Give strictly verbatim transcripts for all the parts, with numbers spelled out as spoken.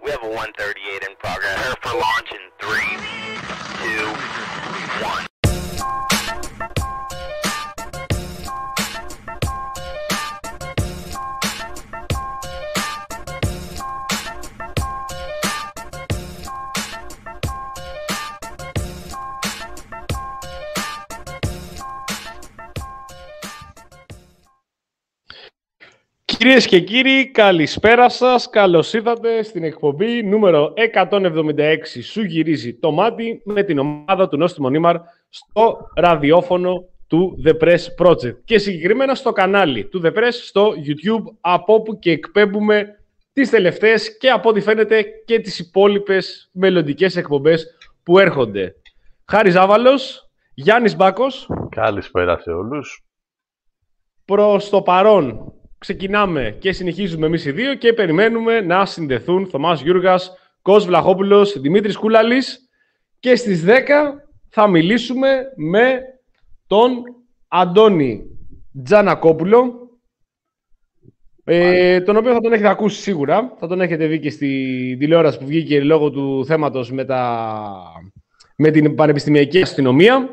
We have a one thirty-eight in progress. Prepare for launch in three, two, one. Κυρίες και κύριοι, καλησπέρα σας. Καλώς ήρθατε στην εκπομπή νούμερο εκατόν εβδομήντα έξι. Σου γυρίζει το μάτι με την ομάδα του Νόστιμο Νίμαρ στο ραδιόφωνο του The Press Project και συγκεκριμένα στο κανάλι του The Press στο YouTube, από όπου και εκπέμπουμε τις τελευταίες και από ό,τι φαίνεται και τις υπόλοιπες μελλοντικές εκπομπές που έρχονται. Χάρης Ζάβαλος, Γιάννης Μπάκος. Καλησπέρα σε όλους. Προς το παρόν ξεκινάμε και συνεχίζουμε εμείς οι δύο και περιμένουμε να συνδεθούν Θωμάς Γιούργας, Κώστας Βλαχόπουλος, Δημήτρης Κούλαλης και στις δέκα θα μιλήσουμε με τον Αντώνη Τζανακόπουλο, ε, τον οποίο θα τον έχετε ακούσει σίγουρα, θα τον έχετε δει και στη τηλεόραση που βγήκε λόγω του θέματος με, τα... με την Πανεπιστημιακή Αστυνομία.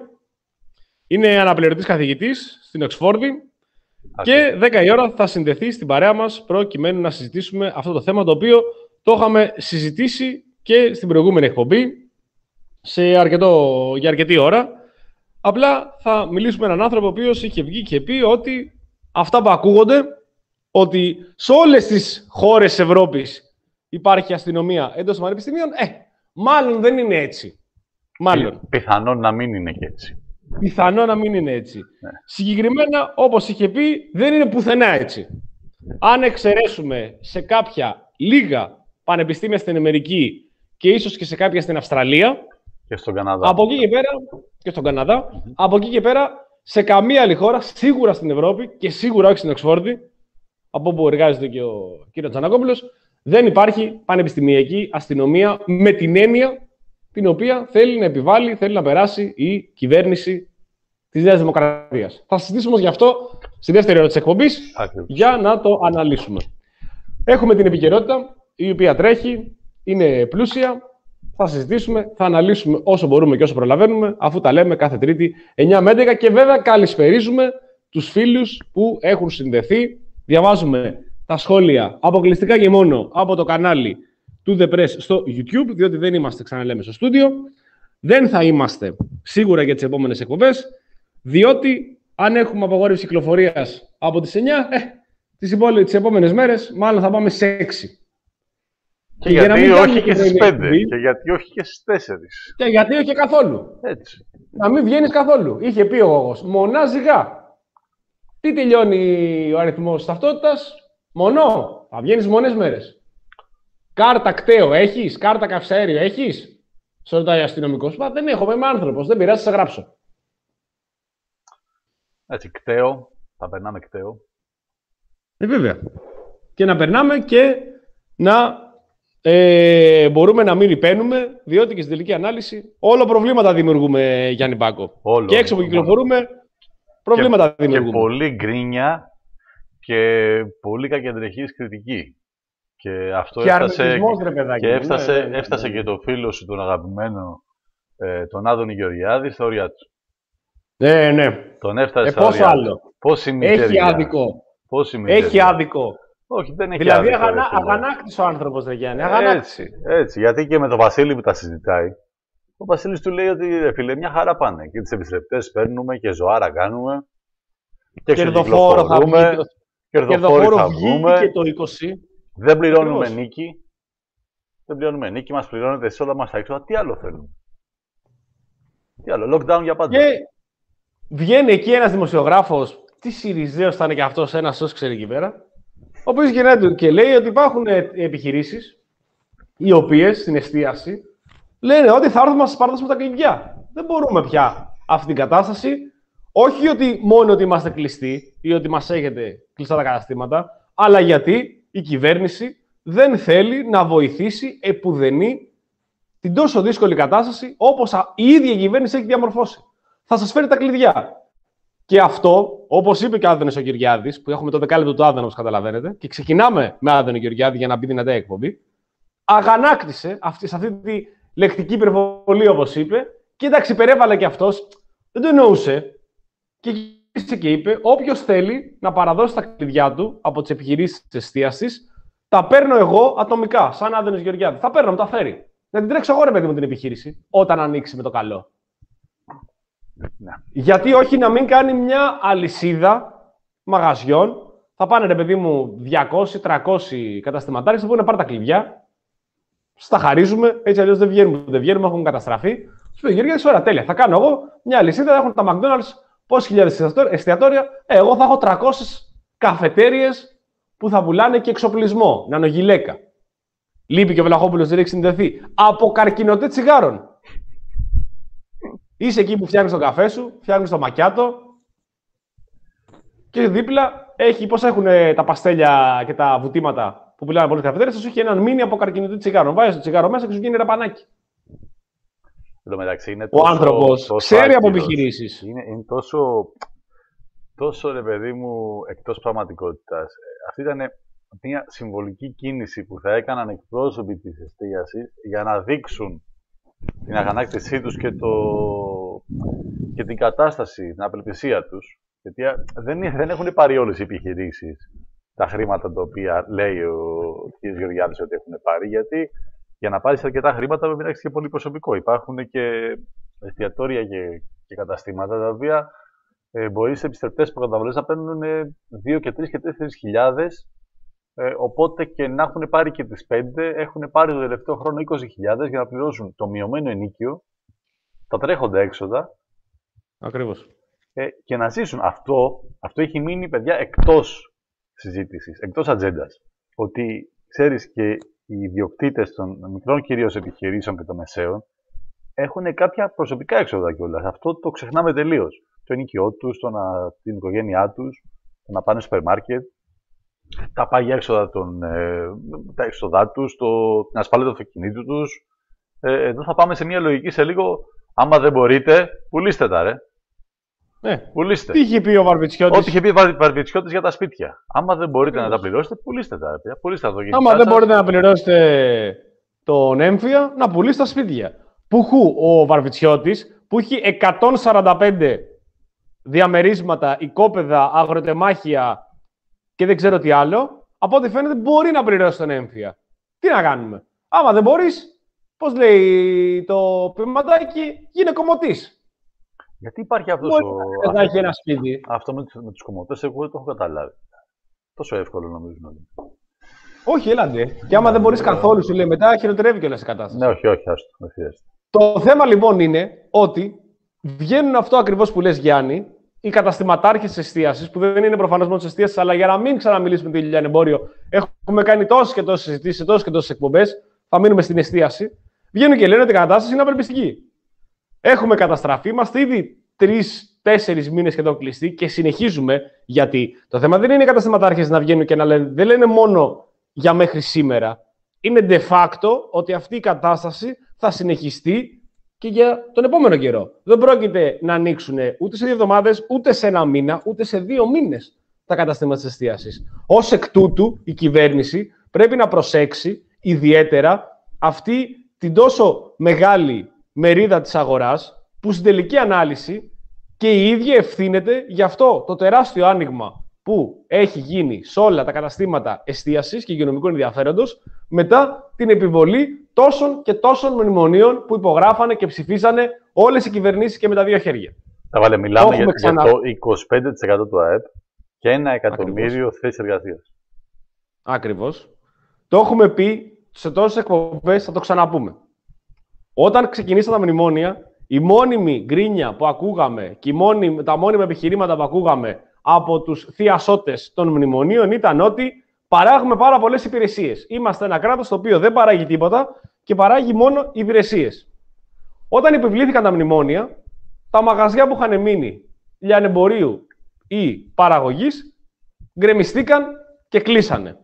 Είναι αναπληρωτής καθηγητής στην Οξφόρδη. Και δέκα η ώρα θα συνδεθεί στην παρέα μας προκειμένου να συζητήσουμε αυτό το θέμα, το οποίο το είχαμε συζητήσει και στην προηγούμενη εκπομπή σε αρκετό, για αρκετή ώρα. Απλά θα μιλήσουμε με έναν άνθρωπο ο οποίος είχε βγει και πει ότι αυτά που ακούγονται, ότι σε όλες τις χώρες της Ευρώπης υπάρχει αστυνομία εντός των πανεπιστημίων, ε, μάλλον δεν είναι έτσι. Μάλλον. Πιθανόν να μην είναι και έτσι. Πιθανό να μην είναι έτσι. Ναι. Συγκεκριμένα, όπως είχε πει, δεν είναι πουθενά έτσι. Αν εξαιρέσουμε σε κάποια λίγα πανεπιστήμια στην Αμερική και ίσως και σε κάποια στην Αυστραλία, και στον Καναδά. Από εκεί και πέρα, και στον Καναδά, mm-hmm. από εκεί και πέρα, σε καμία άλλη χώρα, σίγουρα στην Ευρώπη και σίγουρα όχι στην Οξφόρδη, από όπου εργάζεται και ο κ. Τζανακόπουλος, δεν υπάρχει πανεπιστημιακή αστυνομία με την έννοια την οποία θέλει να επιβάλλει, θέλει να περάσει η κυβέρνηση της Νέας Δημοκρατίας. Θα συζητήσουμε όμως γι' αυτό στη δεύτερη ώρα της εκπομπής, για να το αναλύσουμε. Έχουμε την επικαιρότητα, η οποία τρέχει, είναι πλούσια. Θα συζητήσουμε, θα αναλύσουμε όσο μπορούμε και όσο προλαβαίνουμε, αφού τα λέμε κάθε Τρίτη εννιά με έντεκα. Και βέβαια καλησπερίζουμε τους φίλους που έχουν συνδεθεί. Διαβάζουμε τα σχόλια αποκλειστικά και μόνο από το κανάλι του The Press στο YouTube, διότι δεν είμαστε, ξαναλέμε, στο στούντιο. Δεν θα είμαστε σίγουρα για τις επόμενες εκπομπές, διότι αν έχουμε απαγόρευση κυκλοφορίας από τις εννιά, ε, τις, υπόλοι, τις επόμενες μέρες μάλλον θα πάμε σε έξι. Και, και γιατί για όχι και στις πέντε, και γιατί όχι και στις τέσσερις. Και γιατί όχι και καθόλου. Έτσι. Να μην βγαίνεις καθόλου. Είχε πει ο Γόγος, μονά ζυγά. Τι τελειώνει ο αριθμός ταυτότητας? Μονό. Θα βγαίνεις μονές μέρες. Κάρτα κταίο έχεις, κάρτα καυσαέριο έχεις? Σε ρωτάει ο αστυνομικός. Μα δεν έχω, είμαι άνθρωπος, δεν πειράζει, θα σε γράψω. Έτσι, κταίο, θα περνάμε κταίο. Ε, βέβαια. Και να περνάμε και να ε, μπορούμε να μην ρηπαίνουμε, διότι και στην τελική ανάλυση όλο προβλήματα δημιουργούμε, Γιάννη Μπάκο. Όλο, και έξω που κυκλοφορούμε, προβλήματα και, δημιουργούμε. Και πολύ γκρίνια και πολύ κακεντρεχής κριτική. Και αυτό και έφτασε, ρε παιδάκι, και, έφτασε, ναι, ναι, ναι. έφτασε και το φίλο σου, τον αγαπημένο, ε, τον Άδωνη Γεωργιάδη, στα όρια του. Ναι, ναι. Τον έφτασε ε, στα όρια άλλο. Πόση έχει άδικο. Πόση έχει άδικο. Όχι, δεν έχει δηλαδή, άδικο. Δηλαδή, αγανάκτης ο άνθρωπος, δεν Γιάννη. Έτσι, έτσι. Γιατί και με τον Βασίλη που τα συζητάει, ο Βασίλης του λέει ότι, ρε φίλε, μια χαρά πάνε. Και τις επιστρεπτές παίρνουμε και ζωάρα κάνουμε. Και κερδοφόρο θα βγει. Κερδοφόρο θα βγούμε. Και το είκοσι. Δεν πληρώνουμε Ακριβώς. νίκη. Δεν πληρώνουμε νίκη, μας πληρώνεται εισόδα μας τα έξοδα. Τι άλλο θέλουμε? Τι άλλο, lockdown για πάντα. Και βγαίνει εκεί ένας δημοσιογράφος, τι Σιριζέος θα είναι και αυτός, ένας όσο ξέρει εκεί πέρα, ο οποίος γεννάται και λέει ότι υπάρχουν επιχειρήσεις οι οποίες στην εστίαση λένε ότι θα έρθουμε να σας πάρουμε τα κλειδιά. Δεν μπορούμε πια αυτή την κατάσταση. Όχι ότι μόνο ότι είμαστε κλειστοί ή ότι μας έχετε κλειστά τα καταστήματα, αλλά γιατί η κυβέρνηση δεν θέλει να βοηθήσει επουδενή την τόσο δύσκολη κατάσταση όπως η ίδια η κυβέρνηση έχει διαμορφώσει. Θα σας φέρει τα κλειδιά. Και αυτό, όπως είπε και ο Άδωνης ο Γεωργιάδης, που έχουμε το δεκάλεπτο του Άδωνα, όπως καταλαβαίνετε, και ξεκινάμε με Άδωνη Γεωργιάδη για να μπει δυνατά η εκπομπή, αγανάκτησε αυτή, σε αυτή τη λεκτική υπερβολή, όπως είπε. Και εντάξει, υπερέβαλε και αυτός. Δεν το εννοούσε. Και γύρισε και είπε: όποιος θέλει να παραδώσει τα κλειδιά του από τις επιχειρήσεις της εστίασης, τα παίρνω εγώ ατομικά, σαν Άδωνης Γεωργιάδης. Θα παίρνω, τα φέρει. Να την τρέξω εγώ, ρε παιδί μου, την επιχείρηση, όταν ανοίξει με το καλό. Ναι. Γιατί όχι να μην κάνει μια αλυσίδα μαγαζιών. Θα πάνε, ρε παιδί μου, διακόσιοι τριακόσιοι καταστηματάρχες, θα πούνε: πάρ' τα κλειδιά, στα χαρίζουμε, έτσι αλλιώς δεν βγαίνουμε, δεν βγαίνουμε, έχουν καταστραφεί. Σου πει: Γεωργιάδης, ωραία, τέλεια. Θα κάνω εγώ μια αλυσίδα, θα έχουν τα McDonald's πόσες χιλιάδες εστιατόρια. Ε, εγώ θα έχω τριακόσιες καφετέριες που θα πουλάνε και εξοπλισμό, νανογυλαίκα. Λείπει και ο Βλαχόπουλος ρίξει συνδεθεί. Από καρκινοτέ τσιγάρων. Είσαι εκεί που φτιάχνεις τον καφέ σου, φτιάχνεις το μακιάτο και δίπλα έχει, πώς έχουν τα παστέλια και τα βουτήματα που πουλάνε πολλές καφετέρειες, σου έχει έναν μίνι από καρκινοτέ τσιγάρων. Βάζεις το τσιγάρο μέσα και σου γίνει ραπανάκι. Μεταξύ, είναι ο τόσο, άνθρωπος τόσο ξέρει άκυρος. από επιχειρήσεις. Είναι, είναι τόσο, τόσο, ρε παιδί μου, εκτός πραγματικότητας. Αυτή ήταν μια συμβολική κίνηση που θα έκαναν εκπρόσωποι της εστίασης για να δείξουν την αγανάκτησή τους και, το... και την κατάσταση, την απελπισία τους. Γιατί δεν, δεν έχουν πάρει όλες οι επιχειρήσεις τα χρήματα τα οποία λέει ο κ. Γεωργιάδης ότι έχουν πάρει, γιατί για να πάρεις αρκετά χρήματα πρέπει να έχεις και πολύ προσωπικό. Υπάρχουν και εστιατόρια και, και καταστήματα τα οποία ε, μπορεί σε επιστρεπτές προκαταβολές να παίρνουν δύο και τρεις και τέσσερις χιλιάδες. Ε, οπότε και να έχουν πάρει και τις πέντε, έχουν πάρει το τελευταίο χρόνο είκοσι χιλιάδες για να πληρώσουν το μειωμένο ενοίκιο, τα τρέχοντα έξοδα. Ακριβώς. Ε, και να ζήσουν. Αυτό, αυτό έχει μείνει, παιδιά, εκτός συζήτησης, εκτός ατζέντας. Ότι ξέρεις, και οι ιδιοκτήτες των μικρών κυρίως επιχειρήσεων και των μεσαίων έχουν κάποια προσωπικά έξοδα κιόλας. Αυτό το ξεχνάμε τελείως. Το ενοίκιό τους, το να, την οικογένειά τους, το να πάνε στο σούπερ μάρκετ, τα πάγια έξοδα, των, ε, τα έξοδά τους, το, την ασφάλεια του αυτοκινήτου τους. Ε, εδώ θα πάμε σε μια λογική σε λίγο. Άμα δεν μπορείτε, πουλήστε τα, ρε. Ναι. Πουλήστε. Τι είχε πει ο Βαρβιτσιώτης. Ό,τι είχε πει ο Βαρβιτσιώτης για τα σπίτια. Άμα δεν μπορείτε Ακριβώς. να τα πληρώσετε, πουλήστε τα. Ρε. Πουλήστε το Άμα δεν σας. μπορείτε να πληρώσετε τον έμφυα, να πουλήσετε τα σπίτια. Που χου ο Βαρβιτσιώτης, που έχει εκατόν σαράντα πέντε διαμερίσματα, οικόπεδα, αγροτεμάχια και δεν ξέρω τι άλλο, από ό,τι φαίνεται μπορεί να πληρώσει τον έμφυα. Τι να κάνουμε. Άμα δεν μπορείς, πώς λέει το ποιηματάκι, γίνε κομμωτής. Γιατί υπάρχει αυτός ο... αυτό, έχει ένα σπίτι. Αυτό με τους, με τους κομμωτές, εγώ δεν το έχω καταλάβει. Τόσο εύκολο νομίζουν όλοι. Όχι, έλατε. Και άμα δεν μπορείς καθόλου, σου λέει μετά, χειροτερεύει κιόλας η κατάσταση. Ναι, όχι, όχι, άστο. Όχι, άστο. Το θέμα λοιπόν είναι ότι βγαίνουν αυτό ακριβώς που λες, Γιάννη, οι καταστηματάρχες της εστίασης, που δεν είναι προφανώς μόνο της εστίασης, αλλά για να μην ξαναμιλήσουμε το λιανεμπόριο, έχουμε κάνει τόσες και τόσες συζητήσεις, τόσες και τόσες εκπομπές, θα μείνουμε στην εστίαση. Βγαίνουν και λένε ότι η κατάσταση είναι απελπιστική. Έχουμε καταστραφεί, είμαστε ήδη τρεις-τέσσερις μήνες σχεδόν κλειστοί και συνεχίζουμε, γιατί το θέμα δεν είναι οι καταστηματάρχες να βγαίνουν και να λένε, δεν λένε μόνο για μέχρι σήμερα. Είναι de facto ότι αυτή η κατάσταση θα συνεχιστεί και για τον επόμενο καιρό. Δεν πρόκειται να ανοίξουν ούτε σε δύο εβδομάδες, ούτε σε ένα μήνα, ούτε σε δύο μήνες τα καταστήματα της εστίασης. Ως εκ τούτου, η κυβέρνηση πρέπει να προσέξει ιδιαίτερα αυτή την τόσο μεγάλη μερίδα της αγοράς, που στην τελική ανάλυση και η ίδια ευθύνεται για αυτό το τεράστιο άνοιγμα που έχει γίνει σε όλα τα καταστήματα εστίασης και υγειονομικού ενδιαφέροντος μετά την επιβολή τόσων και τόσων μνημονίων που υπογράφανε και ψηφίσανε όλες οι κυβερνήσεις και με τα δύο χέρια. Τα βάλε, μιλάμε για, ξανα... για το είκοσι πέντε τοις εκατό του ΑΕΠ και ένα εκατομμύριο θέσεις εργασίας. Ακριβώς. Το έχουμε πει σε τόσες εκπομπές, θα το ξαναπούμε. Όταν ξεκινήσαν τα μνημόνια, η μόνιμη γκρίνια που ακούγαμε και η μόνιμη, τα μόνιμα επιχειρήματα που ακούγαμε από τους θειασότες των μνημονίων ήταν ότι παράγουμε πάρα πολλές υπηρεσίες. Είμαστε ένα κράτος το οποίο δεν παράγει τίποτα και παράγει μόνο υπηρεσίες. Όταν επιβλήθηκαν τα μνημόνια, τα μαγαζιά που είχαν μείνει λιανεμπορίου ή παραγωγής γκρεμιστήκαν και κλείσανε.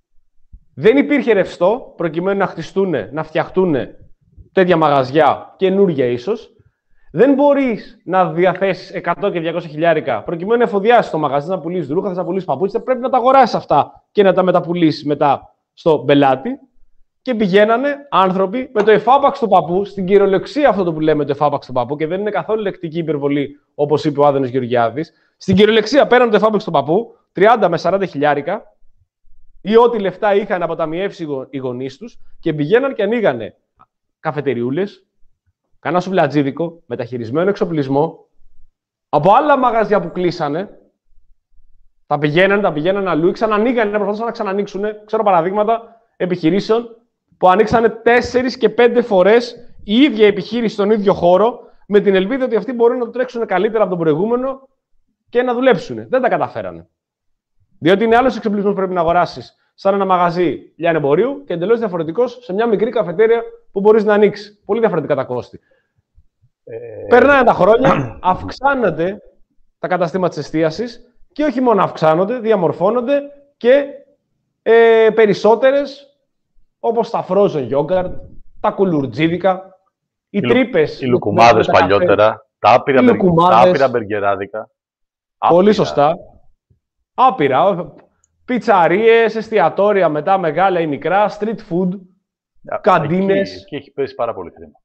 Δεν υπήρχε ρευστό προκειμένου να χτιστούν, να φτιαχτούν τέτοια μαγαζιά, καινούργια ίσως. Δεν μπορείς να διαθέσεις εκατό και διακόσια χιλιάρικα προκειμένου να εφοδιάσεις το μαγαζί, να πουλήσεις ρούχα, θες να πουλήσεις παπούτσια, πρέπει να τα αγοράσεις αυτά και να τα μεταπουλήσεις μετά στο πελάτη. και πηγαίνανε άνθρωποι με το εφάπαξ του παππού, στην κυριολεξία αυτό το που λέμε το εφάπαξ του παππού, και δεν είναι καθόλου λεκτική υπερβολή, όπως είπε ο Άδωνης Γεωργιάδης. Στην κυριολεξία πέραν το εφάπαξ του παππού, τριάντα με σαράντα χιλιάρικα, ή ό,τι λεφτά είχαν αποταμιεύσει οι γονείς τους, και πηγαίναν και ανοίγανε καφετεριούλες, κανένα σουβλατζίδικο, μεταχειρισμένο εξοπλισμό, από άλλα μαγαζιά που κλείσανε. Τα πηγαίνανε, τα πηγαίνανε αλλού, ξανανοίγανε, προσπαθούσαν να ξανανοίξουν. Ξέρω παραδείγματα επιχειρήσεων που ανοίξανε τέσσερις και πέντε φορές η ίδια επιχείρηση στον ίδιο χώρο, με την ελπίδα ότι αυτοί μπορούν να το τρέξουν καλύτερα από τον προηγούμενο και να δουλέψουν. Δεν τα καταφέρανε. Διότι είναι άλλος εξοπλισμός που πρέπει να αγοράσεις σαν ένα μαγαζί λιανεμπορίου και εντελώς διαφορετικός σε μια μικρή καφετέρια που μπορείς να ανοίξεις. Πολύ διαφορετικά τα κόστη. Ε... Περνάνε τα χρόνια, αυξάνονται τα καταστήματα της εστίασης και όχι μόνο αυξάνονται, διαμορφώνονται και ε, περισσότερες, όπως τα frozen yogurt, τα κουλουρτζίδικα, οι τρύπες. Οι λουκουμάδες παλιότερα, τα άπειρα, μπερ, τα άπειρα μπεργκεράδικα. Πολύ σωστά. Άπειρα. Πιτσαρίες, εστιατόρια μετά, μεγάλα ή μικρά, street food, yeah, καντίνες. Εκεί, εκεί έχει πέσει πάρα πολύ χρήμα.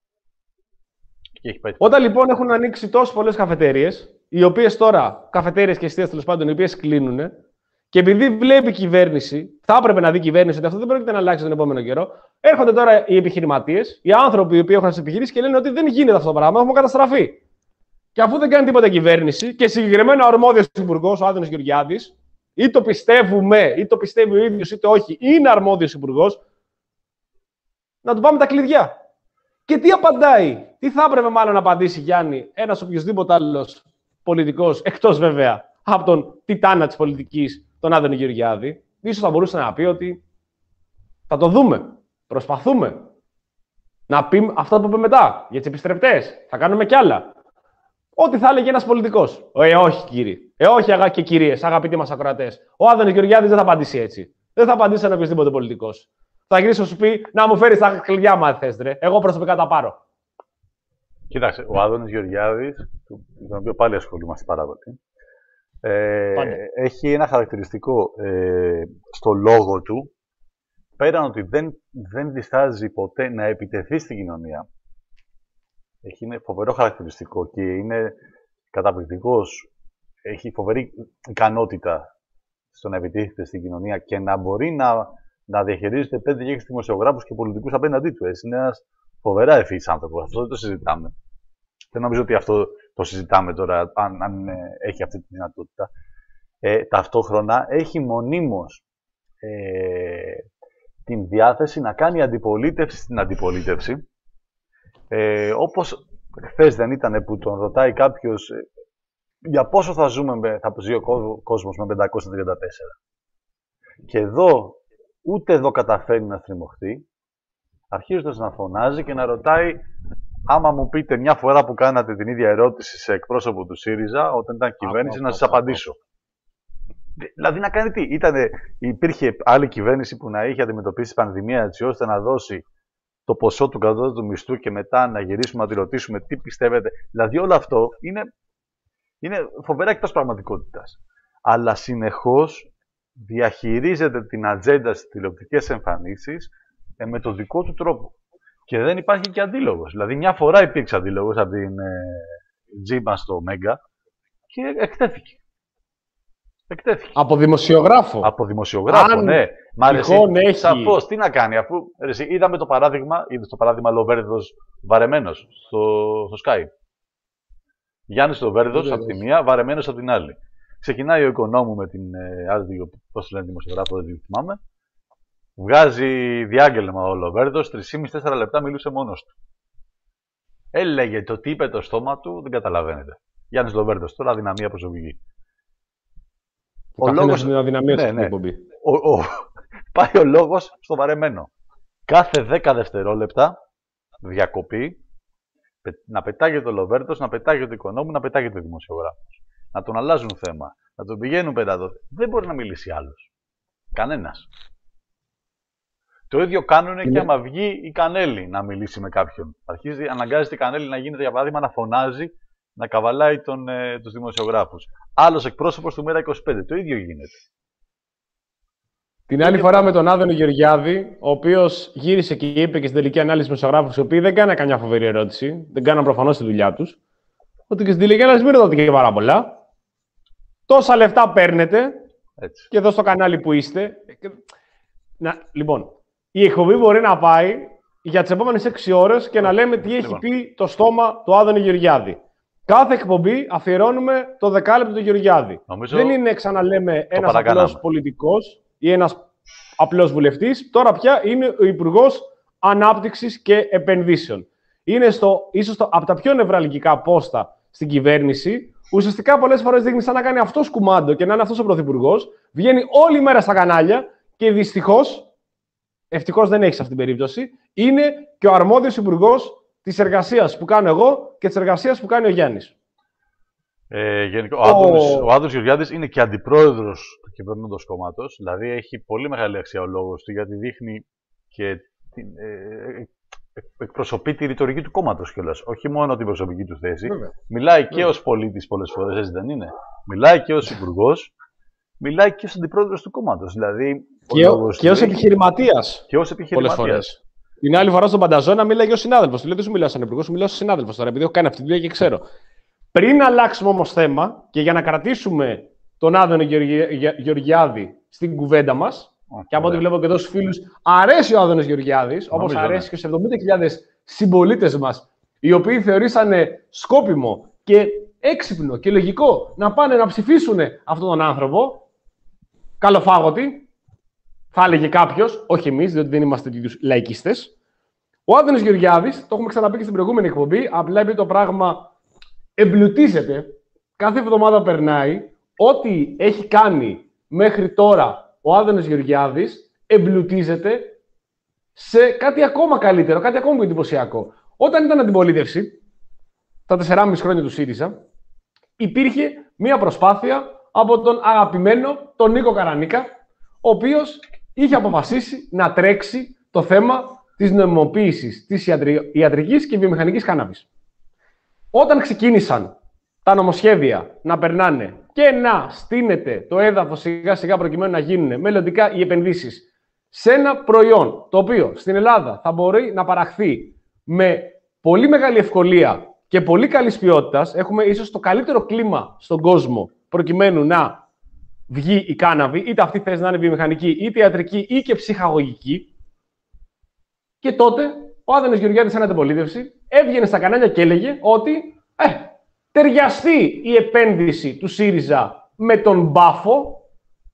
Όταν λοιπόν έχουν ανοίξει τόσες πολλές καφετέριες, οι οποίες τώρα, καφετέριες και εστίες τέλος πάντων, οι οποίες κλείνουν, και επειδή βλέπει η κυβέρνηση, θα έπρεπε να δει η κυβέρνηση ότι αυτό δεν πρόκειται να αλλάξει τον επόμενο καιρό, έρχονται τώρα οι επιχειρηματίες, οι άνθρωποι οι οποίοι έχουν τις επιχειρήσεις και λένε ότι δεν γίνεται αυτό το πράγμα, έχουμε καταστραφεί. Και αφού δεν κάνει τίποτα η κυβέρνηση, και συγκεκριμένα ο αρμόδιος υπουργός, ο Άδωνης Γεωργιάδης, ή το πιστεύουμε, ή το πιστεύει ο ίδιος, είτε όχι, είναι αρμόδιος υπουργός, να του πάμε τα κλειδιά. Και τι απαντάει, τι θα έπρεπε μάλλον να απαντήσει, Γιάννη, ένας οποιοδήποτε άλλος πολιτικός, εκτός βέβαια από τον τιτάνα της πολιτικής, τον Άδωνη Γεωργιάδη, ίσως θα μπορούσε να πει ότι θα το δούμε, προσπαθούμε. Να πει αυτά που είπε μετά, για τις επιστρεπτές, θα κάνουμε κι άλλα. Ό,τι θα έλεγε ένας πολιτικός. Ε, όχι, κύριε. Ε, όχι, αγα... και κυρίες, αγαπητοί μας ακροατές. Ο Άδωνης Γεωργιάδης δεν θα απαντήσει έτσι. Δεν θα απαντήσει σαν οποιοδήποτε πολιτικός. Θα γυρίσει να σου πει να μου φέρεις τα κλειδιά μου, αν θες, ρε. Εγώ προσωπικά τα πάρω. Κοίταξε, ο Άδωνης Γεωργιάδης, τον οποίο πάλι ασχολούμαστε πάρα πολύ, ε, έχει ένα χαρακτηριστικό ε, στο λόγο του, πέραν ότι δεν, δεν διστάζει ποτέ να επιτεθεί στην κοινωνία. Έχει είναι φοβερό χαρακτηριστικό και είναι καταπληκτικός. Έχει φοβερή ικανότητα στο να επιτίθεται στην κοινωνία και να μπορεί να, να διαχειρίζεται πέντε και έξι δημοσιογράφους και πολιτικούς απέναντί του. Έτσι. Είναι ένας φοβερά ευφυής άνθρωπος. Αυτό δεν το συζητάμε. Δεν νομίζω ότι αυτό το συζητάμε τώρα, αν, αν ε, έχει αυτή τη δυνατότητα. Ε, ταυτόχρονα έχει μονίμως ε, την διάθεση να κάνει αντιπολίτευση στην αντιπολίτευση. Ε, όπως χθες δεν ήταν που τον ρωτάει κάποιος ε, για πόσο θα ζούμε, με, θα ζει ο κόσμος με πεντακόσια τριάντα τέσσερα. Και εδώ, ούτε εδώ καταφέρει να στριμωχτεί, αρχίζοντας να φωνάζει και να ρωτάει, άμα μου πείτε μια φορά που κάνατε την ίδια ερώτηση σε εκπρόσωπο του ΣΥΡΙΖΑ, όταν ήταν κυβέρνηση, να σας απαντήσω. Δηλαδή να κάνει τι. Ήτανε, υπήρχε άλλη κυβέρνηση που να είχε αντιμετωπίσει πανδημία έτσι ώστε να δώσει το ποσό του κατώτατου μισθού και μετά να γυρίσουμε να τη ρωτήσουμε τι πιστεύετε. Δηλαδή όλο αυτό είναι, είναι φοβερά εκτός πραγματικότητας. Αλλά συνεχώς διαχειρίζεται την ατζέντα στις τηλεοπτικές εμφανίσεις ε, με το δικό του τρόπο. Και δεν υπάρχει και αντίλογος. Δηλαδή μια φορά υπήρξε αντίλογος από την ε, Τζίμπα στο Μέγκα και εκτέθηκε. Εκτέθηκε. Από δημοσιογράφο. Από δημοσιογράφο, αν ναι. Μ' άρεσε. Έχει... Σαφώς, τι να κάνει, αφού ρε, είδαμε το παράδειγμα, είδες το παράδειγμα Λοβέρδος βαρεμένος στο, στο Sky. Γιάννης Λοβέρδος από τη μία, βαρεμένος από την άλλη. Ξεκινάει ο Οικονόμου με την ε, άλλη, πώς λένε δημοσιογράφο, δεν τη θυμάμαι. Βγάζει διάγγελμα ο Λοβέρδος, τρία και μισό με τέσσερα λεπτά μιλούσε μόνος του. Έλεγε το τι είπε το στόμα του, δεν καταλαβαίνετε. Γιάννης Λοβέρδος, τώρα δυναμία προσωπική. Ο, ο λόγος είναι αδυναμία ναι, ναι. εκπομπή. Ο, ο, πάει ο λόγος στο βαρεμένο. Κάθε δέκα δευτερόλεπτα διακοπή, να πετάγεται ο Λοβέρδος, να πετάγεται ο Οικονόμου, να πετάγεται ο δημοσιογράφος. Να τον αλλάζουν θέμα, να τον πηγαίνουν πέρα εδώ. Δεν μπορεί να μιλήσει άλλος. Κανένας. Το ίδιο κάνουν είναι... και άμα βγει η Κανέλη να μιλήσει με κάποιον. Αρχίζει, αναγκάζεται η Κανέλη να γίνεται, για παράδειγμα, να φωνάζει, να καβαλάει τον, ε, τους δημοσιογράφους. Άλλος εκπρόσωπος του Μέρα είκοσι πέντε. Το ίδιο γίνεται. Την άλλη φορά με τον Άδωνη Γεωργιάδη, ο οποίος γύρισε και είπε και στην τελική ανάλυση μεσογράφους, οι οποίοι δεν κάνανε καμιά φοβερή ερώτηση, δεν κάναν προφανώς τη δουλειά τους, ότι και στην τελική ανάλυση μην ρωτάτε και πάρα πολλά. Τόσα λεφτά παίρνετε Έτσι. και εδώ στο κανάλι που είστε. Να, λοιπόν, η εκπομπή μπορεί να πάει για τις επόμενες έξι ώρες και να λέμε τι έχει Λοιπόν. πει το στόμα του Άδωνη Γεωργιάδη. Κάθε εκπομπή αφιερώνουμε το δεκάλεπτο του Γεωργιάδη. Νομίζω Δεν είναι, ξαναλέμε, ένας παρακάναμε. απλός πολιτικός ή ένας απλός βουλευτής. Τώρα πια είναι ο Υπουργός Ανάπτυξης και Επενδύσεων. Είναι στο, ίσως το, από τα πιο νευραλγικά πόστα στην κυβέρνηση. Ουσιαστικά πολλές φορές δείχνει σαν να κάνει αυτός κουμάντο και να είναι αυτός ο πρωθυπουργός. Βγαίνει όλη μέρα στα κανάλια και δυστυχώς, ευτυχώς δεν έχει σε αυτή την περίπτωση, είναι και ο αρμόδιος υπουργός της εργασίας που κάνω εγώ και της εργασίας που κάνει ο Γιάννης. Ε, γενικό, ο, Άδωνης, ο Άδωνης Γεωργιάδης είναι και αντιπρόεδρος του κυβερνώντος κόμματος, δηλαδή έχει πολύ μεγάλη αξία ο λόγος του, γιατί δείχνει και την, ε, εκπροσωπεί τη ρητορική του κόμματος κιόλας, όχι μόνο την προσωπική του θέση. Βέβαια. Μιλάει και Βέβαια. ως πολίτης πολλές φορές, έτσι δεν είναι. Μιλάει και ως υπουργός, μιλάει και ως αντιπρόεδρος του κόμματος. Δηλαδή, Και, ο λόγος και του ως έχει- επιχειρηματίας. και ως Πολλές επιχειρηματίας. φορές. Την άλλη φορά στον Πανταζώνα μίλαγε και ο συνάδελφος. Του λέει: δεν σου μιλάω σαν υπουργός, σου μιλάω σαν συνάδελφος τώρα, επειδή έχω κάνει αυτή τη δουλειά και ξέρω. Πριν αλλάξουμε όμως θέμα και για να κρατήσουμε τον Άδωνη Γεωργι- Γε- Γεωργιάδη στην κουβέντα μας, Ω, και από ό,τι ωραία. βλέπω και εδώ στους φίλους, αρέσει ο Άδωνης Γεωργιάδης, όπως Νομίζω, αρέσει ναι. και στους εβδομήντα χιλιάδες συμπολίτες μας, οι οποίοι θεωρήσανε σκόπιμο και έξυπνο και λογικό να πάνε να ψηφίσουν αυτόν τον άνθρωπο, καλοφάγωτη, θα έλεγε κάποιος, όχι εμείς, διότι δεν είμαστε τέτοιους λαϊκίστες. Ο Άδωνης Γεωργιάδης, το έχουμε ξαναπεί και στην προηγούμενη εκπομπή, απλά επειδή το πράγμα εμπλουτίζεται, κάθε εβδομάδα περνάει, ό,τι έχει κάνει μέχρι τώρα ο Άδωνης Γεωργιάδης εμπλουτίζεται σε κάτι ακόμα καλύτερο, κάτι ακόμα πιο εντυπωσιακό. Όταν ήταν αντιπολίτευση, τα τεσσεράμισι χρόνια του ΣΥΡΙΖΑ, υπήρχε μία προσπάθεια από τον αγαπημένο τον Νίκο Καρανίκα, ο οποίος είχε αποφασίσει να τρέξει το θέμα της νομιμοποίησης της ιατρι... ιατρικής και βιομηχανικής κάναβης. Όταν ξεκίνησαν τα νομοσχέδια να περνάνε και να στείνεται το έδαφος σιγά σιγά προκειμένου να γίνουν μελλοντικά οι επενδύσεις σε ένα προϊόν το οποίο στην Ελλάδα θα μπορεί να παραχθεί με πολύ μεγάλη ευκολία και πολύ καλής ποιότητας, έχουμε ίσως το καλύτερο κλίμα στον κόσμο προκειμένου να βγει η κάναβη, είτε αυτή θες να είναι βιομηχανική, είτε ιατρική ή και ψυχαγωγική. Και τότε ο Άδωνης Γεωργιάδης, σαν αντιπολίτευση, έβγαινε στα κανάλια και έλεγε ότι ε, ταιριαστεί η επένδυση του ΣΥΡΙΖΑ με τον μπάφο.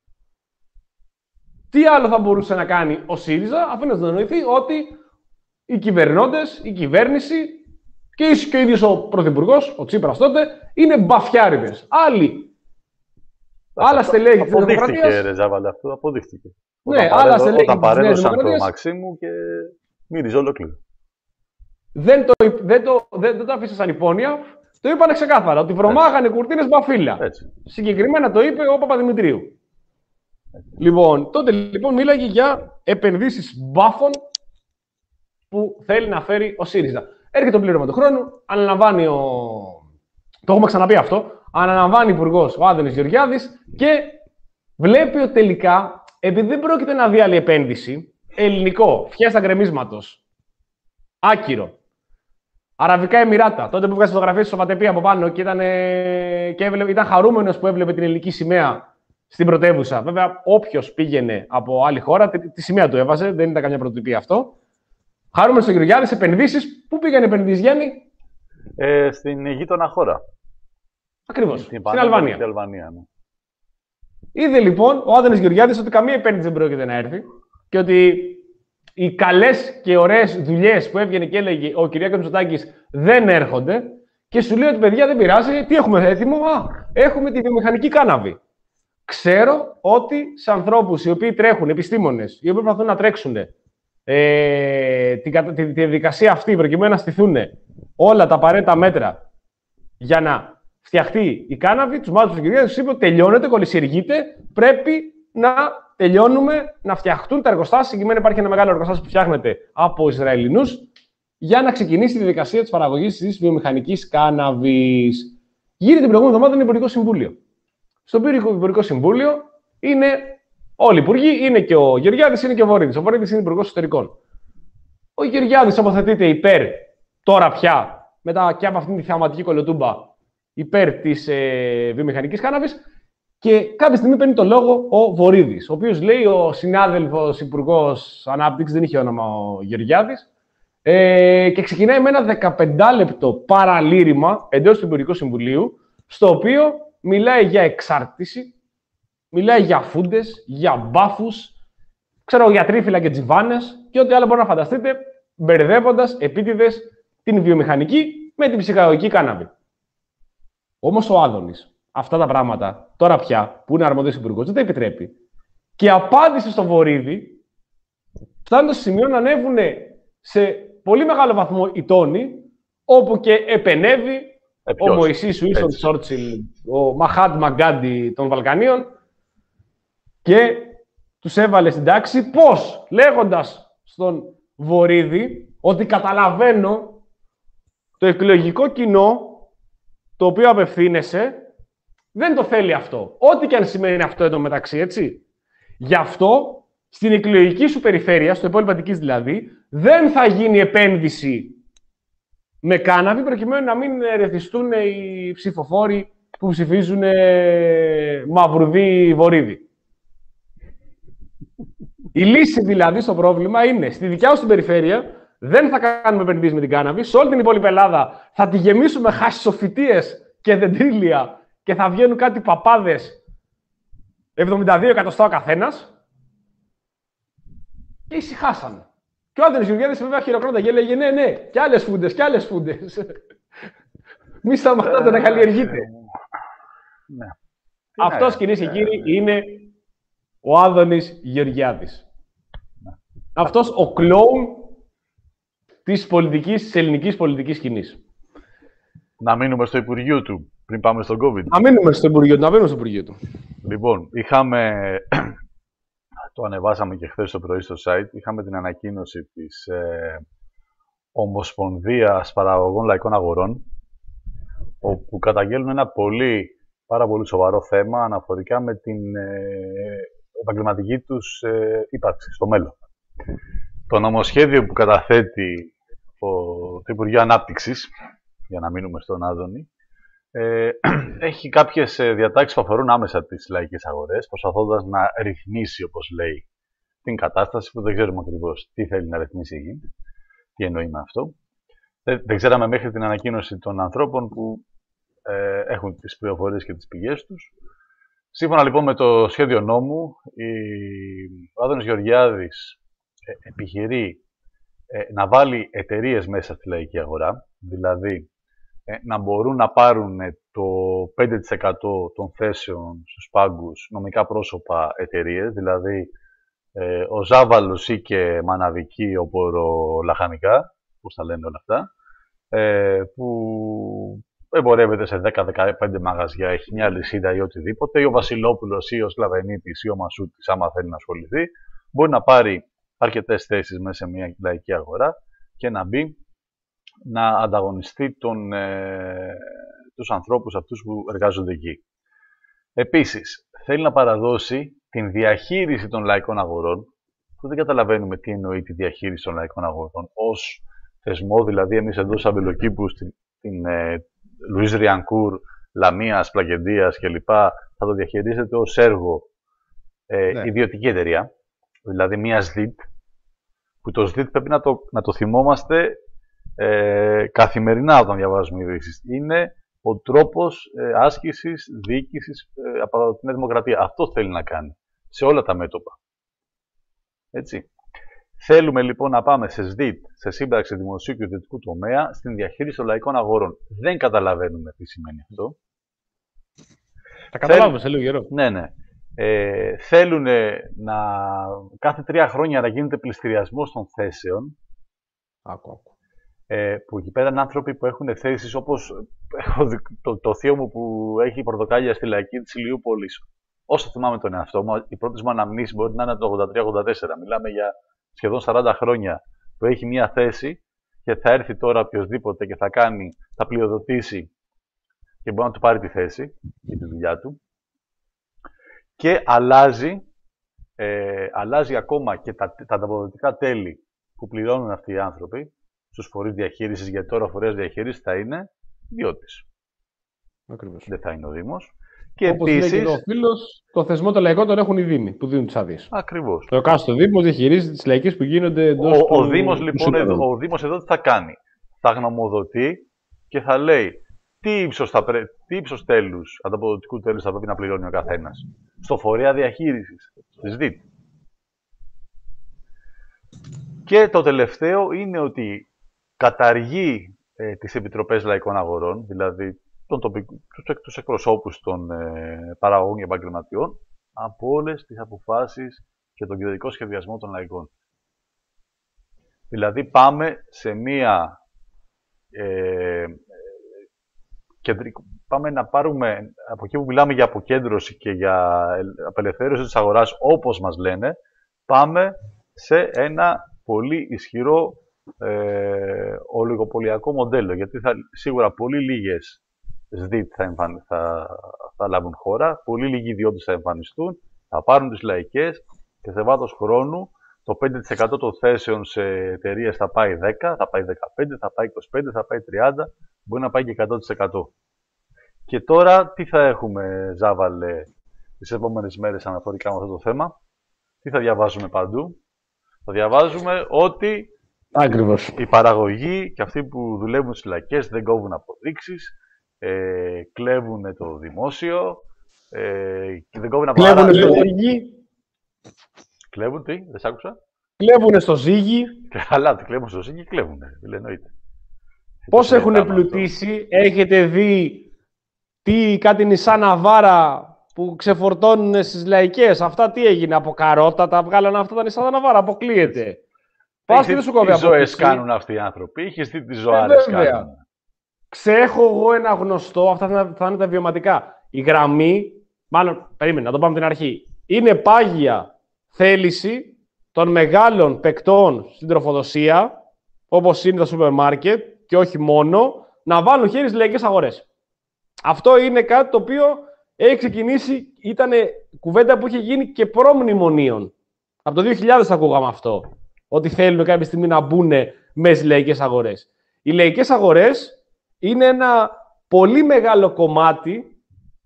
Τι άλλο θα μπορούσε να κάνει ο ΣΥΡΙΖΑ, αφού να εννοηθεί ότι οι κυβερνώντες, η κυβέρνηση και ίσως και ο ίδιος ο πρωθυπουργός, ο Τσίπρας τότε, είναι μπαφιάριδες. Άλλοι. Άλλα στελέχη της Αποδείχτηκε, Δημοκρατίας. ρε Ζάβαλε, αυτό αποδείχτηκε. Ναι, Όταν άλλα παρέδω- στελέχη Όταν της Νέας παρέδωσαν το Δημοκρατίας. Μαξίμου και μύριζε ολόκληρο. Δεν το, δεν, το, δεν, δεν το αφήσε σαν υπόνοια. Το είπανε ξεκάθαρα ότι βρωμάγανε κουρτίνες μπαφίλα. Έτσι. Συγκεκριμένα το είπε ο Παπαδημητρίου. Λοιπόν, τότε λοιπόν μίλαγε για επενδύσεις μπάφων που θέλει να φέρει ο ΣΥΡΙΖΑ. Έρχεται το πλήρωμα του χρόνου, αναλαμβάνει ο. Το έχουμε ξαναπεί αυτό. Αναλαμβάνει υπουργός ο Άδωνης Γεωργιάδης και βλέπει ότι τελικά, επειδή δεν πρόκειται να δει άλλη επένδυση, ελληνικό, φιέστα γκρεμίσματος, άκυρο, Αραβικά Εμιράτα, τότε που βγάζει φωτογραφίες στο Βατεπί από πάνω και ήταν, ε, και έβλεπε, ήταν χαρούμενος που έβλεπε την ελληνική σημαία στην πρωτεύουσα. Βέβαια, όποιος πήγαινε από άλλη χώρα, τη, τη σημαία του έβαζε, δεν ήταν καμιά πρωτοτυπία αυτό. Χαρούμενος ο Γεωργιάδης, επενδύσεις. Πού πήγαινε επενδύσεις, Γιάννη? Ε, στην γείτονα χώρα. Ακριβώς, Στην στην Αλβανία. Στην Αλβανία, ναι. Είδε λοιπόν ο Άδωνης Γεωργιάδης ότι καμία επένδυση δεν πρόκειται να έρθει και ότι οι καλές και ωραίες δουλειές που έβγαινε και έλεγε ο Κυριάκος Μητσοτάκης δεν έρχονται και σου λέει ότι παιδιά δεν πειράζει, τι έχουμε έτοιμο? Α, έχουμε τη βιομηχανική κάναβη. Ξέρω ότι σε ανθρώπους οι οποίοι τρέχουν, επιστήμονες, οι οποίοι προσπαθούν να τρέξουν ε, τη, τη, τη διαδικασία αυτή προκειμένου να στηθούν όλα τα απαραίτητα μέτρα για να φτιαχτεί η κάναβη, τους μάθους του Γεωργιάδη, τους είπε ότι τελειώνεται, κολυσιεργείται, πρέπει να τελειώνουμε να φτιαχτούν τα εργοστάσια. Συγκεκριμένα υπάρχει ένα μεγάλο εργοστάσιο που φτιάχνεται από Ισραηλινούς για να ξεκινήσει τη διαδικασία της παραγωγής της βιομηχανικής κάναβης. Γίνεται την προηγούμενη εβδομάδα ένα Υπουργικό Συμβούλιο. Στο οποίο Υπουργικό Συμβούλιο είναι Όλοι οι υπουργοί, είναι και ο Γεωργιάδης, είναι και ο Βορίδης. Ο Βορίδης είναι υπουργός εσωτερικών. Ο Γεωργιάδης τοποθετείται υπέρ, τώρα πια, μετά και από αυτήν τη θεαματική κολοτούμπα, υπέρ της ε, βιομηχανικής κάναβης. Και κάποια στιγμή παίρνει το λόγο ο Βορίδης, ο οποίος λέει ο συνάδελφος υπουργός ανάπτυξης, δεν είχε όνομα ο Γεωργιάδης, ε, και ξεκινάει με ένα δεκαπεντάλεπτο παραλήρημα εντός του Υπουργικού Συμβουλίου, στο οποίο μιλάει για εξάρτηση, μιλάει για φούντες, για μπάφους, ξέρω, για τρίφυλλα και τζιβάνες και ό,τι άλλο μπορεί να φανταστείτε, μπερδεύοντας επίτηδες την βιομηχανική με την ψυχαγωγική κάναβη. Όμως ο Άδωνης αυτά τα πράγματα, τώρα πια, που είναι αρμόδιος υπουργός, δεν τα επιτρέπει. Και απάντησε στον Βορίδη, φτάνοντας στο σημείο να ανέβουν σε πολύ μεγάλο βαθμό οι τόνοι, όπου και επενεύει ε, ο Μωυσής Ουίνστον Τσόρτσιλ, ο Μαχάτμα Γκάντι των Βαλκανίων, και τους έβαλε στην τάξη πώς, λέγοντας στον Βορίδη ότι καταλαβαίνω το εκλογικό κοινό το οποίο απευθύνεσαι δεν το θέλει αυτό. Ό,τι και αν σημαίνει αυτό εδώ μεταξύ, έτσι. Γι' αυτό, στην εκλογική σου περιφέρεια, στο υπόλοιπο Αττικής δηλαδή, δεν θα γίνει επένδυση με κάναβη, προκειμένου να μην ερεθιστούν οι ψηφοφόροι που ψηφίζουν Μαυρουδί Βορίδη. Η λύση δηλαδή στο πρόβλημα είναι, στη δικιά σου την περιφέρεια, δεν θα κάνουμε επενδύσεις με την κάναβη, σε όλη την υπόλοιπη Ελλάδα θα τη γεμίσουμε χασισοφυτίες και δεντρίλια και θα βγαίνουν κάτι παπάδες εβδομήντα δύο εκατοστά ο καθένας και ησυχάσαμε. Και ο Άδωνης Γεωργιάδης βέβαια χειροκρόταγε και έλεγε ναι, ναι, και άλλες φούντες, και άλλες φούντες. Μη σταματάτε να καλλιεργείτε. Ναι. Αυτός, κυρίες και κύριοι, είναι ο Άδωνης Γεωργιάδης. Ναι. Αυτός ο κλόουν της πολιτικής, της ελληνικής πολιτικής σκηνής. Να μείνουμε στο Υπουργείο του, πριν πάμε στον COVID. Να μείνουμε στο Υπουργείο του, να μείνουμε στο Υπουργείο του. Λοιπόν, είχαμε, το ανεβάσαμε και χθες το πρωί στο site, είχαμε την ανακοίνωση της ε, Ομοσπονδίας Παραγωγών Λαϊκών Αγορών, όπου καταγγέλνουν ένα πολύ, πάρα πολύ σοβαρό θέμα αναφορικά με την ε, επαγγελματική τους ε, ύπαρξη στο μέλλον. Το νομοσχέδιο που καταθέτει ο, το Υπουργείο Ανάπτυξης, για να μείνουμε στον Άδωνη, ε, έχει κάποιες διατάξεις που αφορούν άμεσα τις λαϊκές αγορές, προσπαθώντας να ρυθμίσει, όπως λέει, την κατάσταση που δεν ξέρουμε ακριβώς τι θέλει να ρυθμίσει εκεί, τι εννοεί με αυτό. Δεν, δεν ξέραμε μέχρι την ανακοίνωση των ανθρώπων που ε, έχουν τις πληροφορίες και τις πηγές τους. Σύμφωνα λοιπόν με το σχέδιο νόμου, η, ο Άδωνης Γεωργιάδης ε, επιχειρεί ε, να βάλει εταιρείες μέσα στη λαϊκή αγορά, δηλαδή ε, να μπορούν να πάρουν το πέντε τοις εκατό των θέσεων στους πάγκους νομικά πρόσωπα εταιρείες, δηλαδή ε, ο Ζάβαλος ή και Μαναβική, οπορο Λαχανικά, πώς τα λένε όλα αυτά, ε, που εμπορεύεται σε δέκα με δεκαπέντε μαγαζιά, έχει μια λυσίδα ή οτιδήποτε, ή ο Βασιλόπουλος ή ο Σλαβενίτης ή ο Μασούτης, άμα θέλει να ασχοληθεί, μπορεί να πάρει αρκετές θέσεις μέσα σε μια λαϊκή αγορά και να μπει να ανταγωνιστεί τον, ε, τους ανθρώπους αυτούς που εργάζονται εκεί. Επίσης, θέλει να παραδώσει την διαχείριση των λαϊκών αγορών, που δεν καταλαβαίνουμε τι εννοεί τη διαχείριση των λαϊκών αγορών, ως θεσμό, δηλαδή εμείς εδώ σαν Βελοκήπους, την, την ε, Λουίς Ριανκούρ, Λαμίας, Πλαγεντίας κλπ. Θα το διαχειρίζεται ως έργο ε, ναι. ιδιωτική εταιρεία, δηλαδή μια ΣΔΙΤ, που το ΣΔΙΤ πρέπει να το, να το θυμόμαστε ε, καθημερινά όταν διαβάζουμε ειδήσεις. Είναι ο τρόπος ε, άσκησης, διοίκησης ε, από την Δημοκρατία. Αυτό θέλει να κάνει σε όλα τα μέτωπα. Έτσι. Θέλουμε λοιπόν να πάμε σε ΣΔΙΤ, σε σύμπραξη δημοσίου και ιδιωτικού τομέα, στην διαχείριση των λαϊκών αγορών. Δεν καταλαβαίνουμε τι σημαίνει αυτό. Θα καταλάβουμε σε λίγο καιρό. Ναι, ναι. Ε, θέλουν να κάθε τρία χρόνια να γίνεται πληστηριασμός των θέσεων. Άκου, άκου. Ε, που εκεί πέρα είναι άνθρωποι που έχουν θέσεις όπως το, το θείο μου που έχει πορτοκάλια στη λαϊκή της Ηλιούπολης. Όσο θυμάμαι τον εαυτό μου, οι πρώτες μου αναμνήσεις μπορεί να είναι το ογδόντα τρία ογδόντα τέσσερα. Μιλάμε για σχεδόν σαράντα χρόνια που έχει μία θέση και θα έρθει τώρα οποιοδήποτε και θα κάνει, θα πλειοδοτήσει και μπορεί να του πάρει τη θέση για τη δουλειά του. Και αλλάζει ε, αλλάζει ακόμα και τα, τα ανταποδοτικά τέλη που πληρώνουν αυτοί οι άνθρωποι στους φορείς διαχείρισης, γιατί τώρα ο φορέας διαχείρισης θα είναι ιδιώτης. Ακριβώς. Δεν θα είναι ο Δήμος. Και όπως επίσης, λέει και ο φίλος, το θεσμό των λαϊκών τον έχουν οι Δήμοι που δίνουν τις άδειες. Ακριβώς. Το εκάστοτε Δήμος διαχειρίζεται τις λαϊκές που γίνονται εντός ο, του... ο, Δήμος, λοιπόν, εδώ, ο Δήμος εδώ τι θα κάνει? Θα γνωμοδοτεί και θα λέει τι ύψος, θα πρέ... τι ύψος τέλους, ανταποδοτικού τέλους θα πρέπει να πληρώνει ο καθένας στο φορέα διαχείρισης της ΔΙΤ. Και το τελευταίο είναι ότι καταργεί ε, τις Επιτροπές Λαϊκών Αγορών, δηλαδή τον τοπικό, τους, τους εκπροσώπους των ε, παραγωγών και επαγγελματιών, από όλες τις αποφάσεις και τον κυβερνητικό σχεδιασμό των λαϊκών. Δηλαδή πάμε σε μία ε, κεντρικό, πάμε να πάρουμε, από εκεί που μιλάμε για αποκέντρωση και για απελευθέρωση της αγοράς όπως μας λένε, πάμε σε ένα πολύ ισχυρό ε, ολιγοπολιακό μοντέλο, γιατί θα, σίγουρα πολύ λίγες ΣΔΙΤ θα, εμφαν, θα, θα λάβουν χώρα, πολύ λίγοι ιδιώτες θα εμφανιστούν, θα πάρουν τις λαϊκές και σε βάθος χρόνου το πέντε τοις εκατό των θέσεων σε εταιρείες θα πάει δέκα, θα πάει δεκαπέντε, θα πάει είκοσι πέντε, θα πάει τριάντα, μπορεί να πάει και εκατό τοις εκατό. Και τώρα τι θα έχουμε, Ζάβαλε, τις επόμενες μέρες αναφορικά με αυτό το θέμα? Τι θα διαβάζουμε παντού? Θα διαβάζουμε ότι Ακριβώς. η παραγωγή και αυτοί που δουλεύουν στις λαϊκές δεν κόβουν αποδείξεις, ε, κλέβουν το δημόσιο, ε, και δεν κόβουν αποδείξεις. Κλέβουν στο ζύγι. Κλέβουν τι, δεν σ' άκουσα. Κλέβουν στο ζύγι. Καλά, τι κλέβουν στο ζύγι, κλέβουν, δεν εννοείται. Πώς έχουν πλουτίσει, αυτό. Έχετε δει τι, κάτι νησά Ναβάρα που ξεφορτώνουν στις λαϊκές? Αυτά τι έγινε, από καρότα τα βγάλανε αυτά τα νησά Ναβάρα, αποκλείεται. Πας και δεν σου κόβει απόκληση. Τι ζωές κάνουν αυτοί οι άνθρωποι, είχες δει τι ζωάρες ε, κάνουν. Ξέχω εγώ ένα γνωστό, αυτά θα, θα είναι τα βιωματικά. Η γραμμή, μάλλον, περίμενε, να το πάμε την αρχή. Είναι πάγια θέληση των μεγάλων παικτών στην τροφοδοσία, όπως είναι τα σούπερ μάρκετ, και όχι μόνο, να βάλουν χέρι στις λαϊκές αγορές. Αυτό είναι κάτι το οποίο έχει ξεκινήσει, ήταν κουβέντα που είχε γίνει και προ-μνημονίων. Από το δύο χιλιάδες ακούγαμε αυτό, ότι θέλουν κάποια στιγμή να μπουν μέσα στις λαϊκές αγορές. Οι λαϊκές αγορές είναι ένα πολύ μεγάλο κομμάτι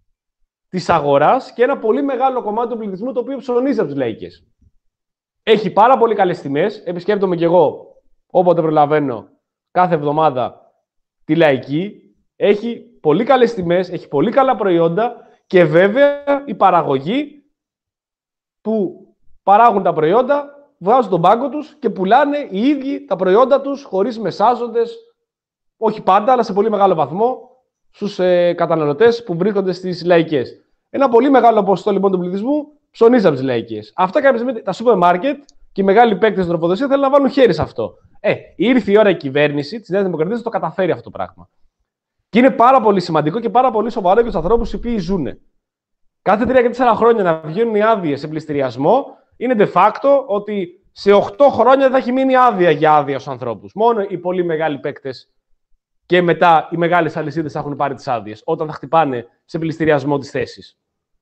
της αγοράς και ένα πολύ μεγάλο κομμάτι του πληθυσμού το οποίο ψωνίζει από τις λαϊκές. Έχει πάρα πολύ καλές τιμές. Επισκέπτομαι κι εγώ, όποτε προλαβαίνω, κάθε εβδομάδα τη λαϊκή. Έχει πολύ καλές τιμές, έχει πολύ καλά προϊόντα και βέβαια η παραγωγή που παράγουν τα προϊόντα βγάζουν τον πάγκο τους και πουλάνε οι ίδιοι τα προϊόντα τους χωρίς μεσάζοντες, όχι πάντα, αλλά σε πολύ μεγάλο βαθμό, στους ε, καταναλωτές που βρίσκονται στις λαϊκές. Ένα πολύ μεγάλο ποσοστό λοιπόν του πληθυσμού ψωνίζει από τις λαϊκές. Αυτά κάποια στιγμή τα σούπερ μάρκετ και οι μεγάλοι παίκτες στην τροφοδοσία θέλουν να βάλουν χέρι σε αυτό. Ε, ήρθε η ώρα η κυβέρνηση της Νέας Δημοκρατίας να το καταφέρει αυτό το πράγμα. Και είναι πάρα πολύ σημαντικό και πάρα πολύ σοβαρό για τους ανθρώπους οι οποίοι ζουν. Κάθε τρία και τέσσερα χρόνια να βγαίνουν οι άδειες σε πληστηριασμό είναι de facto ότι σε οκτώ χρόνια δεν θα έχει μείνει άδεια για άδεια στους ανθρώπους. Μόνο οι πολύ μεγάλοι παίκτες και μετά οι μεγάλες αλυσίδες θα έχουν πάρει τις άδειες όταν θα χτυπάνε σε πληστηριασμό τις θέσεις.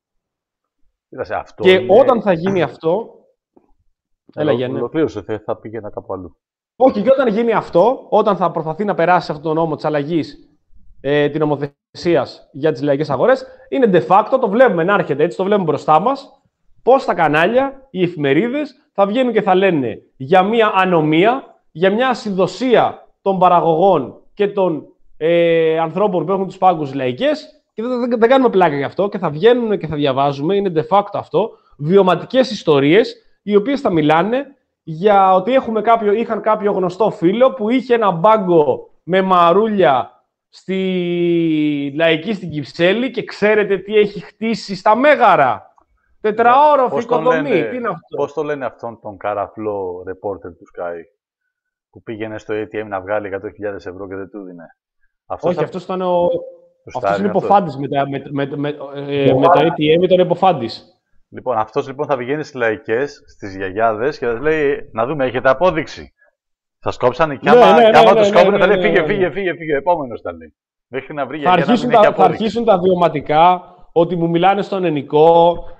Αυτό και είναι... όταν θα γίνει αυτό. Έλα, Γιάννη. Ολοκλήρωσε, θα πήγαινα κάπου αλλού. Όχι, και όταν γίνει αυτό, όταν θα προσπαθεί να περάσει αυτόν τον νόμο της αλλαγής ε, την νομοθεσίας για τις λαϊκές αγορές, είναι de facto, το βλέπουμε να έρχεται έτσι, το βλέπουμε μπροστά μας, πώς τα κανάλια, οι εφημερίδες θα βγαίνουν και θα λένε για μια ανομία, για μια ασυνδοσία των παραγωγών και των ε, ανθρώπων που έχουν τους πάγκους λαϊκές. Και δεν, δεν, δεν κάνουμε πλάκα γι' αυτό και θα βγαίνουν και θα διαβάζουμε, είναι de facto αυτό, βιωματικές ιστορίες οι οποίες θα μιλάνε για ότι έχουμε κάποιο, είχαν κάποιο γνωστό φίλο που είχε ένα μπάγκο με μαρούλια στη λαϊκή στην Κυψέλη και ξέρετε τι έχει χτίσει στα Μέγαρα. Τετραόροφη οικοδομή. Τι είναι αυτό? Πώς το λένε αυτόν τον καραφλό ρεπόρτερ του Sky που πήγαινε στο έι τι εμ να βγάλει εκατό χιλιάδες ευρώ και δεν του δίνε? Αυτός Όχι, θα... αυτός ήταν ο... Αυτός είναι υποφάντης με, με, με, με, ε, με το έι τι εμ, ήταν υποφάντης. Λοιπόν, αυτός λοιπόν θα πηγαίνει στις λαϊκές, στις γιαγιάδες και θα λέει να δούμε, έχετε απόδειξη? Θα σκόψανε και άμα, ναι, ναι, άμα ναι, τους κόβουνε ναι, ναι, θα λέει φύγε, φύγε, φύγε, φύγε, επόμενος θα λέει. Μέχρι να βρει θα, αρχίσουν τα, θα αρχίσουν τα βιωματικά, ότι μου μιλάνε στον ενικό,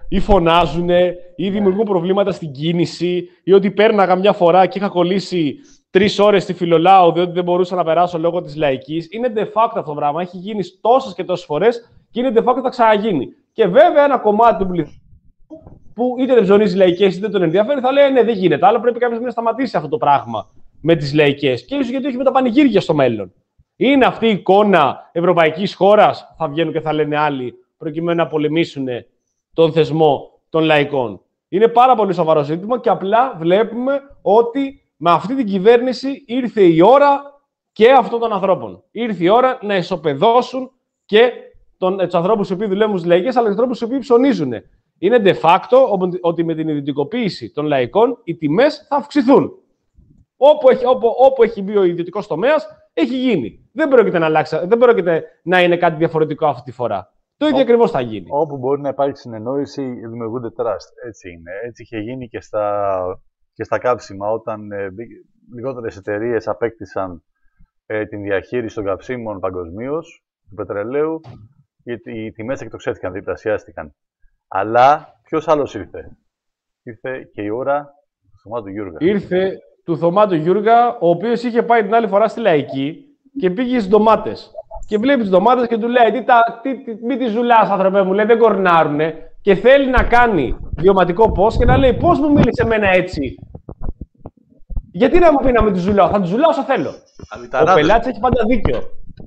ή φωνάζουν ή δημιουργούν προβλήματα στην κίνηση ή ότι πέρναγα μια φορά και είχα κολλήσει τρεις ώρες στη Φιλολάου διότι δεν μπορούσα να περάσω λόγω της λαϊκής. Είναι de facto αυτό το πράγμα. Έχει γίνει τόσες και τόσες φορές και είναι de facto θα ξαναγίνει. Και βέβαια ένα κομμάτι του πληθυσμού που είτε δεν ψωνίζει λαϊκές είτε δεν τον ενδιαφέρει θα λέει ναι, δεν γίνεται. Αλλά πρέπει κάποιος να σταματήσει αυτό το πράγμα με τις λαϊκές. Και ίσως γιατί έχει με τα πανηγύρια στο μέλλον. Είναι αυτή η εικόνα ευρωπαϊκής χώρας, θα βγαίνουν και θα λένε άλλοι, προκειμένου να πολεμήσουν τον θεσμό των λαϊκών. Είναι πάρα πολύ σοβαρό ζήτημα και απλά βλέπουμε ότι με αυτή την κυβέρνηση ήρθε η ώρα και αυτών των ανθρώπων. Ήρθε η ώρα να ισοπεδώσουν και τους ανθρώπους οι οποίοι δουλεύουν στις λαϊκές, αλλά και τους ανθρώπους οι οποίοι ψωνίζουν. Είναι de facto ότι με την ιδιωτικοποίηση των λαϊκών οι τιμές θα αυξηθούν. Όπου έχει, όπου, όπου έχει μπει ο ιδιωτικός τομέας, έχει γίνει. Δεν πρόκειται να αλλάξει, δεν πρόκειται να είναι κάτι διαφορετικό αυτή τη φορά. Το ίδιο ακριβώς θα γίνει. Όπου μπορεί να υπάρχει συνεννόηση, δημιουργούνται trust. Έτσι είναι. Έτσι είχε γίνει και στα, και στα κάψιμα, όταν ε, λιγότερες εταιρείες απέκτησαν ε, την διαχείριση των καυσίμων παγκοσμίως, του πετρελαίου, γιατί οι τιμές εκτοξεύτηκαν, διπλασιάστηκαν. Αλλά ποιος άλλος ήρθε? Ήρθε και η ώρα του Θωμά του Γιούργα. Ήρθε του Θωμά του Γιούργα, ο οποίος είχε πάει την άλλη φορά στη λαϊκή και πήγε στις ντομάτες. Και βλέπει τις ντομάτες και του λέει: τι, τα, τι, τι, μη τη ζουλάς, άνθρωπε μου, λέει, δεν κορνάρουνε. Και θέλει να κάνει βιωματικό πώς και να λέει: πώς μου μίλησε εμένα έτσι? Γιατί να μου πει να μην τη ζουλάω? Θα τη ζουλάω όσο θέλω. Ο πελάτης έχει πάντα δίκιο.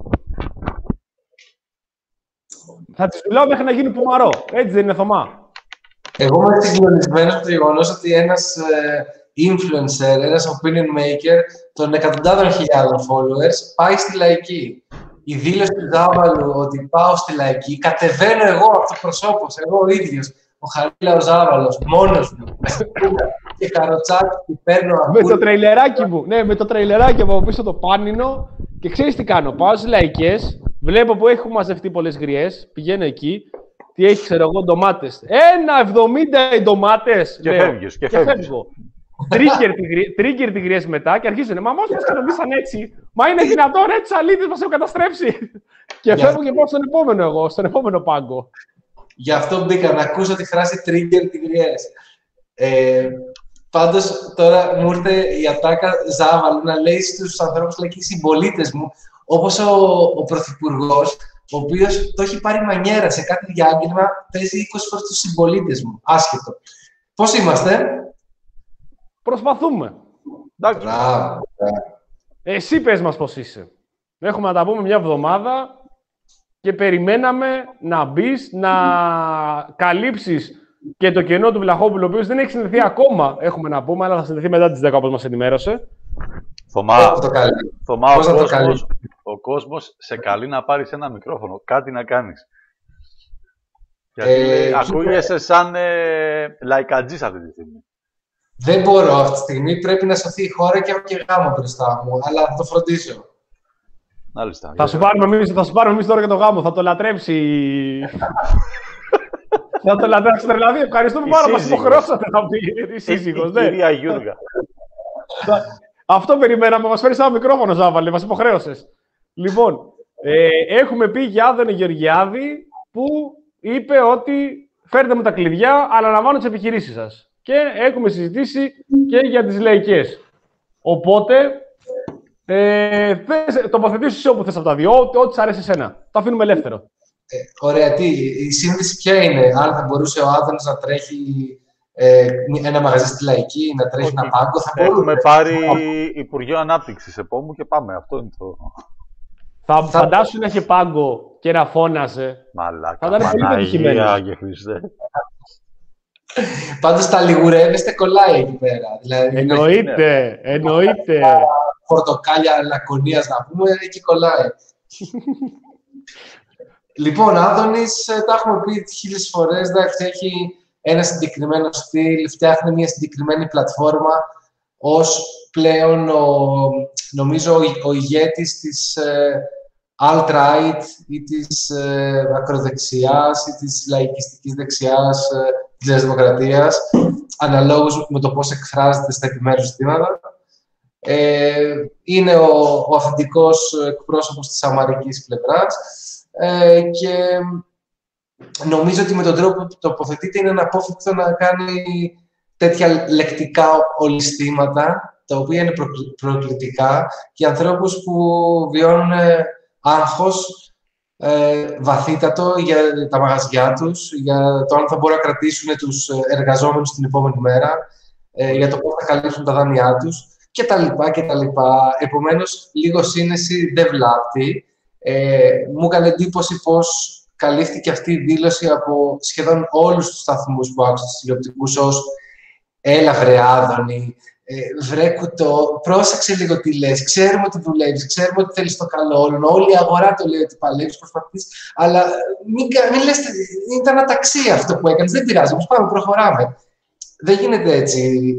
Θα τη ζουλάω μέχρι να γίνει πουμαρό. Έτσι δεν είναι, Θωμά? Εγώ είμαι συγκλονισμένος από το γεγονός ότι ένας ε, influencer, ένας opinion maker των εκατοντάδων χιλιάδων followers πάει στη λαϊκή. Η δήλωση του Ζάβαλου ότι πάω στη λαϊκή, κατεβαίνω εγώ από το προσώπος, εγώ ο ίδιος, ο Χαρίλα ο Ζάβαλος, μόνος μου, και καροτσάκι που παίρνω από... Με το τρειλεράκι μου, ναι, με το τρειλεράκι μου από πίσω το πάνινο και ξέρεις τι κάνω? Πάω στις λαϊκές, βλέπω που έχουν μαζευτεί πολλές γριές, πηγαίνω εκεί, τι έχει, ξέρω εγώ, ντομάτες. Ένα εβδομήντα οι ντομάτες, και λέω, φεύγεις, και, και φεύγω. Τρίγκερ τυγρίες μετά και αρχίζουν. Μα πώς μας κανονίσαν έτσι? Μα είναι δυνατόν, ρε, τους αλήτες μας έχουν καταστρέψει. Και φεύγω και πάω στον επόμενο εγώ, στον επόμενο πάγκο. Γι' αυτό μπήκα να ακούσω τη φράση trigger τυγριές. Ε, πάντως τώρα μου ήρθε η ατάκα Ζάβαλου να λέει στους ανθρώπους, λέει, και οι συμπολίτες μου, όπως ο, ο Πρωθυπουργός, ο οποίος το έχει πάρει μανιέρα σε κάθε διάγγελμα, παίζει είκοσι φορές τους συμπολίτες μου. Άσχετο. Πώς είμαστε? Προσπαθούμε. Εντάξει. Εσύ πες μας πώς είσαι. Έχουμε να τα πούμε μια εβδομάδα και περιμέναμε να μπεις, να καλύψεις και το κενό του Βλαχόπουλου, ο οποίος δεν έχει συνδεθεί ακόμα, έχουμε να πούμε, αλλά θα συνδεθεί μετά τις δέκα, όπως μας ενημέρωσε. Θωμά, Θωμά ο, κόσμος, ο κόσμος σε καλεί να πάρεις ένα μικρόφωνο, κάτι να κάνεις. Γιατί ε, ακούγεσαι σαν ε, λαϊκατζής αυτή τη στιγμή. Δεν μπορώ αυτή τη στιγμή, πρέπει να σωθεί η χώρα και έχω και γάμο μπροστά μου, αλλά θα το φροντίσω. Μάλιστα. Θα σου πάρουμε εμείς, θα σου πάρουμε εμείς τώρα και το γάμο, θα το λατρέψει. Θα το λατρέψει, δηλαδή, ευχαριστούμε πάρα πολύ, μας υποχρεώσατε να πει η σύζυγος. Η κυρία Γιούργα. Αυτό περιμέναμε, μας φέρεις ένα μικρόφωνο, Ζάβαλε, μας υποχρέωσες. Λοιπόν, ε, έχουμε πει για Άδωνη Γεωργιάδη που είπε ότι φέρτε μου τα κλειδιά, αλλά λαμβάνω τις επιχειρήσεις σας. Και έχουμε συζητήσει και για τις λαϊκές. Οπότε, ε, θες, τοποθετήσου εσύ όπου θες από τα δύο, ό,τι, ό,τι σ' αρέσει εσένα. Το αφήνουμε ελεύθερο. Ε, ωραία, τι, η σύνδεση ποια είναι? Αν θα μπορούσε ο Άδωνης να τρέχει ε, ένα μαγαζί στη λαϊκή, να τρέχει okay. ένα πάγκο, θα μπορούμε. Έχουμε πάρει Υπουργείο Ανάπτυξης επόμενου και πάμε. Αυτό είναι το... Θα, θα... Φαντάσου να είχε πάγκο και να φώναζε. Μαλάκα, θα ήταν πολύ πετυχημένο. Πάντως τα λιγουρεύεστε κολλάει εκεί πέρα. Δηλαδή, εννοείται, εννοείται. Πορτοκάλια Λακωνίας να πούμε, εκεί κολλάει. Λοιπόν, Άδωνης, τα έχουμε πει χίλιες φορές, εντάξει, έχει ένα συγκεκριμένο στυλ, φτιάχνει μια συγκεκριμένη πλατφόρμα ως πλέον, ο, νομίζω, ο, ο ηγέτης της ε, alt-right ή της ε, ακροδεξιάς ή της λαϊκιστικής δεξιάς ε, της Νέας Δημοκρατίας, αναλόγως με το πώς εκφράζεται στα επιμέρους ζητήματα. Ε, είναι ο, ο αυθεντικός εκπρόσωπος της αμαρικής πλευράς ε, και νομίζω ότι με τον τρόπο που τοποθετείται είναι αναπόφευκτο να κάνει τέτοια λεκτικά ολισθήματα, τα οποία είναι προκλητικά για ανθρώπους που βιώνουν άγχος ε, βαθύτατο για τα μαγαζιά τους, για το αν θα μπορούν να κρατήσουν τους εργαζόμενους την επόμενη μέρα, ε, για το πώς θα καλύψουν τα δάνειά τους κτλ. κτλ. Επομένως, λίγο σύνεση δεν βλάπτει. Ε, μου έκανε εντύπωση πως καλύφθηκε αυτή η δήλωση από σχεδόν όλους τους σταθμούς που άκουσα στους τηλεοπτικούς ως «Έλα βρε Άδωνη, ε, βρε κουτό, πρόσεξε λίγο τι λες, ξέρουμε ότι δουλεύεις, ξέρουμε ότι θέλεις το καλό όλων, όλη η αγορά το λέει ότι παλεύεις, προσπαθείς, αλλά μην, μην λες, ήταν αταξί αυτό που έκανες, δεν πειράζει, όμως πάμε, προχωράμε». Δεν γίνεται έτσι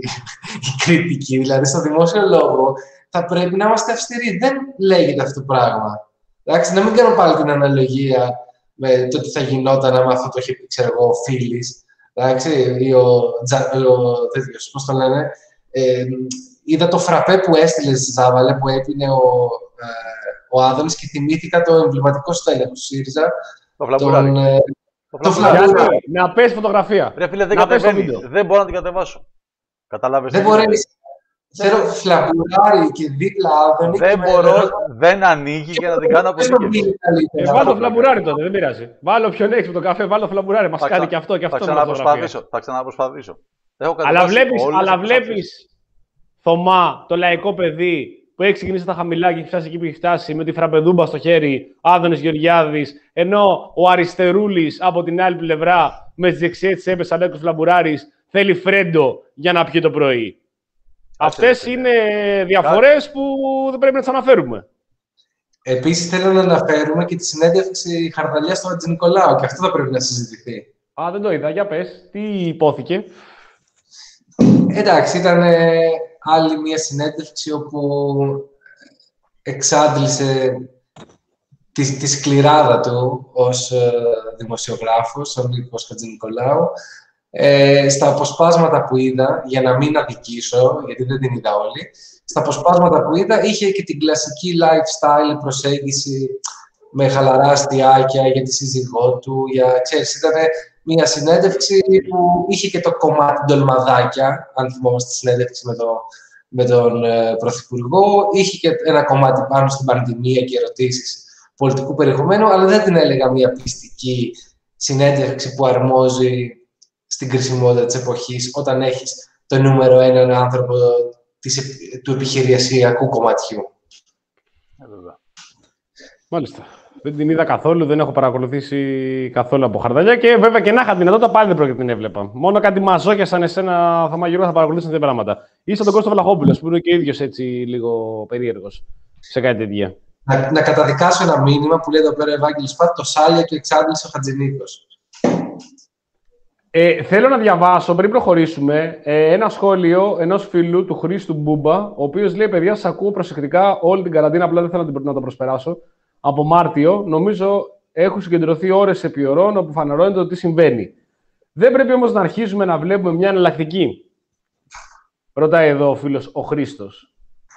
η κριτική, δηλαδή στο δημόσιο λόγο θα πρέπει να είμαστε αυστηροί, δεν λέγεται αυτό το πράγμα. Εντάξει, να μην κάνω πάλι την αναλογία με το τι θα γινόταν άμα αυτό το είχε πει, ξέρω εγώ, ο Φίλης, εντάξει, ή ο, ο τέτοιος, πώς το λένε. Ε, είδα το φραπέ που έστειλε Ζάβαλε, που έπινε ο, ε, ο Άδωνης και θυμήθηκα το εμβληματικό στέλεχο του ΣΥΡΙΖΑ. Το Φλαμπουράρι. Τον, ε, το Φλαμπουράρι. Να πέσει φωτογραφία. Ρε φίλε, δεν κατεβαίνει. Δεν μπορώ να την κατεβάσω. Καταλάβες. Δεν μπορείς. Θέλω Φλαμπουράρι και δίπλα Άδωνη. Δεν μπορώ, με... δεν ανοίγει για να την κάνω αποθήκευση. Ε, βάλω το Φλαμπουράρι τότε, δεν πειράζει. Βάλω ποιον έχεις με το καφέ, βάλω το Φλαμπουράρι. Μας κάνει και αυτό και αυτό. Θα ξαναπροσπαθήσω. Θα ξαναπροσπαθήσω. Αλλά βλέπεις, αλλά βλέπεις, Θωμά, το λαϊκό παιδί που έχει ξεκινήσει τα χαμηλά και έχει φτάσει εκεί που έχει φτάσει με τη φραπεδούμπα στο χέρι, Άδωνης Γεωργιάδης, ενώ ο Αριστερούλης από την άλλη πλευρά με τις δεξιές της έπεσε Αλέκος Φλαμπουράρης θέλει φρέντο για να πιει το πρωί. Αυτές είναι διαφορές που δεν πρέπει να τις αναφέρουμε. Επίσης, θέλω να αναφέρουμε και τη συνέντευξη Χαρδαλιά στο Χατζηνικολάου και αυτό θα πρέπει να συζητηθεί. Α, δεν το είδα. Για πες. Τι υπόθηκε. Εντάξει, ήταν ε, άλλη μια συνέντευξη όπου εξάντλησε τη, τη σκληράδα του ως ε, δημοσιογράφος, ο Νίκος Χατζηνικολάου. Ε, στα αποσπάσματα που είδα, για να μην αδικήσω, γιατί δεν την είδα όλη, στα αποσπάσματα που είδα είχε και την κλασική lifestyle προσέγγιση με χαλαρά αστιάκια για τη σύζυγό του, για, ξέρεις, ήταν μια συνέντευξη που είχε και το κομμάτι ντολμαδάκια, αν θυμόμαστε τη συνέντευξη με, το, με τον ε, Πρωθυπουργό, είχε και ένα κομμάτι πάνω στην πανδημία και ερωτήσεις πολιτικού περιεχομένου, αλλά δεν την έλεγα μια πιστική συνέντευξη που αρμόζει στην κρισιμότητα της εποχής, όταν έχεις το νούμερο έναν άνθρωπο της, του επιχειρησιακού κομματιού. Μάλιστα. Δεν την είδα καθόλου, δεν έχω παρακολουθήσει καθόλου από Χαρδαλιά και βέβαια και να είχα δυνατότητα πάλι δεν πρόκειται την έβλεπα. Μόνο κάτι μαζόκια σαν εσένα θα μαγειρώ θα παρακολουθήσουν τέτοια πράγματα. Είσαι τον Κώστο Βλαχόπουλος που είναι και ο ίδιος έτσι λίγο περίεργος σε κάτι τέτοια. Να, να καταδικάσω ένα μήνυμα που λέει εδώ πέρα ο Ευάγγελος Πάτ, το σάλια του εξάντλησε ο Χατζηνίκος. Ε, θέλω να διαβάσω πριν προχωρήσουμε ε, ένα σχόλιο ενός φίλου του Χρήστου Μπούμπα, ο οποίος λέει: παιδιά, σας ακούω προσεκτικά όλη την καραντίνα, απλά δεν θέλω να το προσπεράσω. Από Μάρτιο, νομίζω έχουν συγκεντρωθεί ώρες επί ωρών όπου φανερώνεται το τι συμβαίνει. Δεν πρέπει όμως να αρχίζουμε να βλέπουμε μια εναλλακτική. Ρωτάει εδώ ο φίλος ο Χρήστος.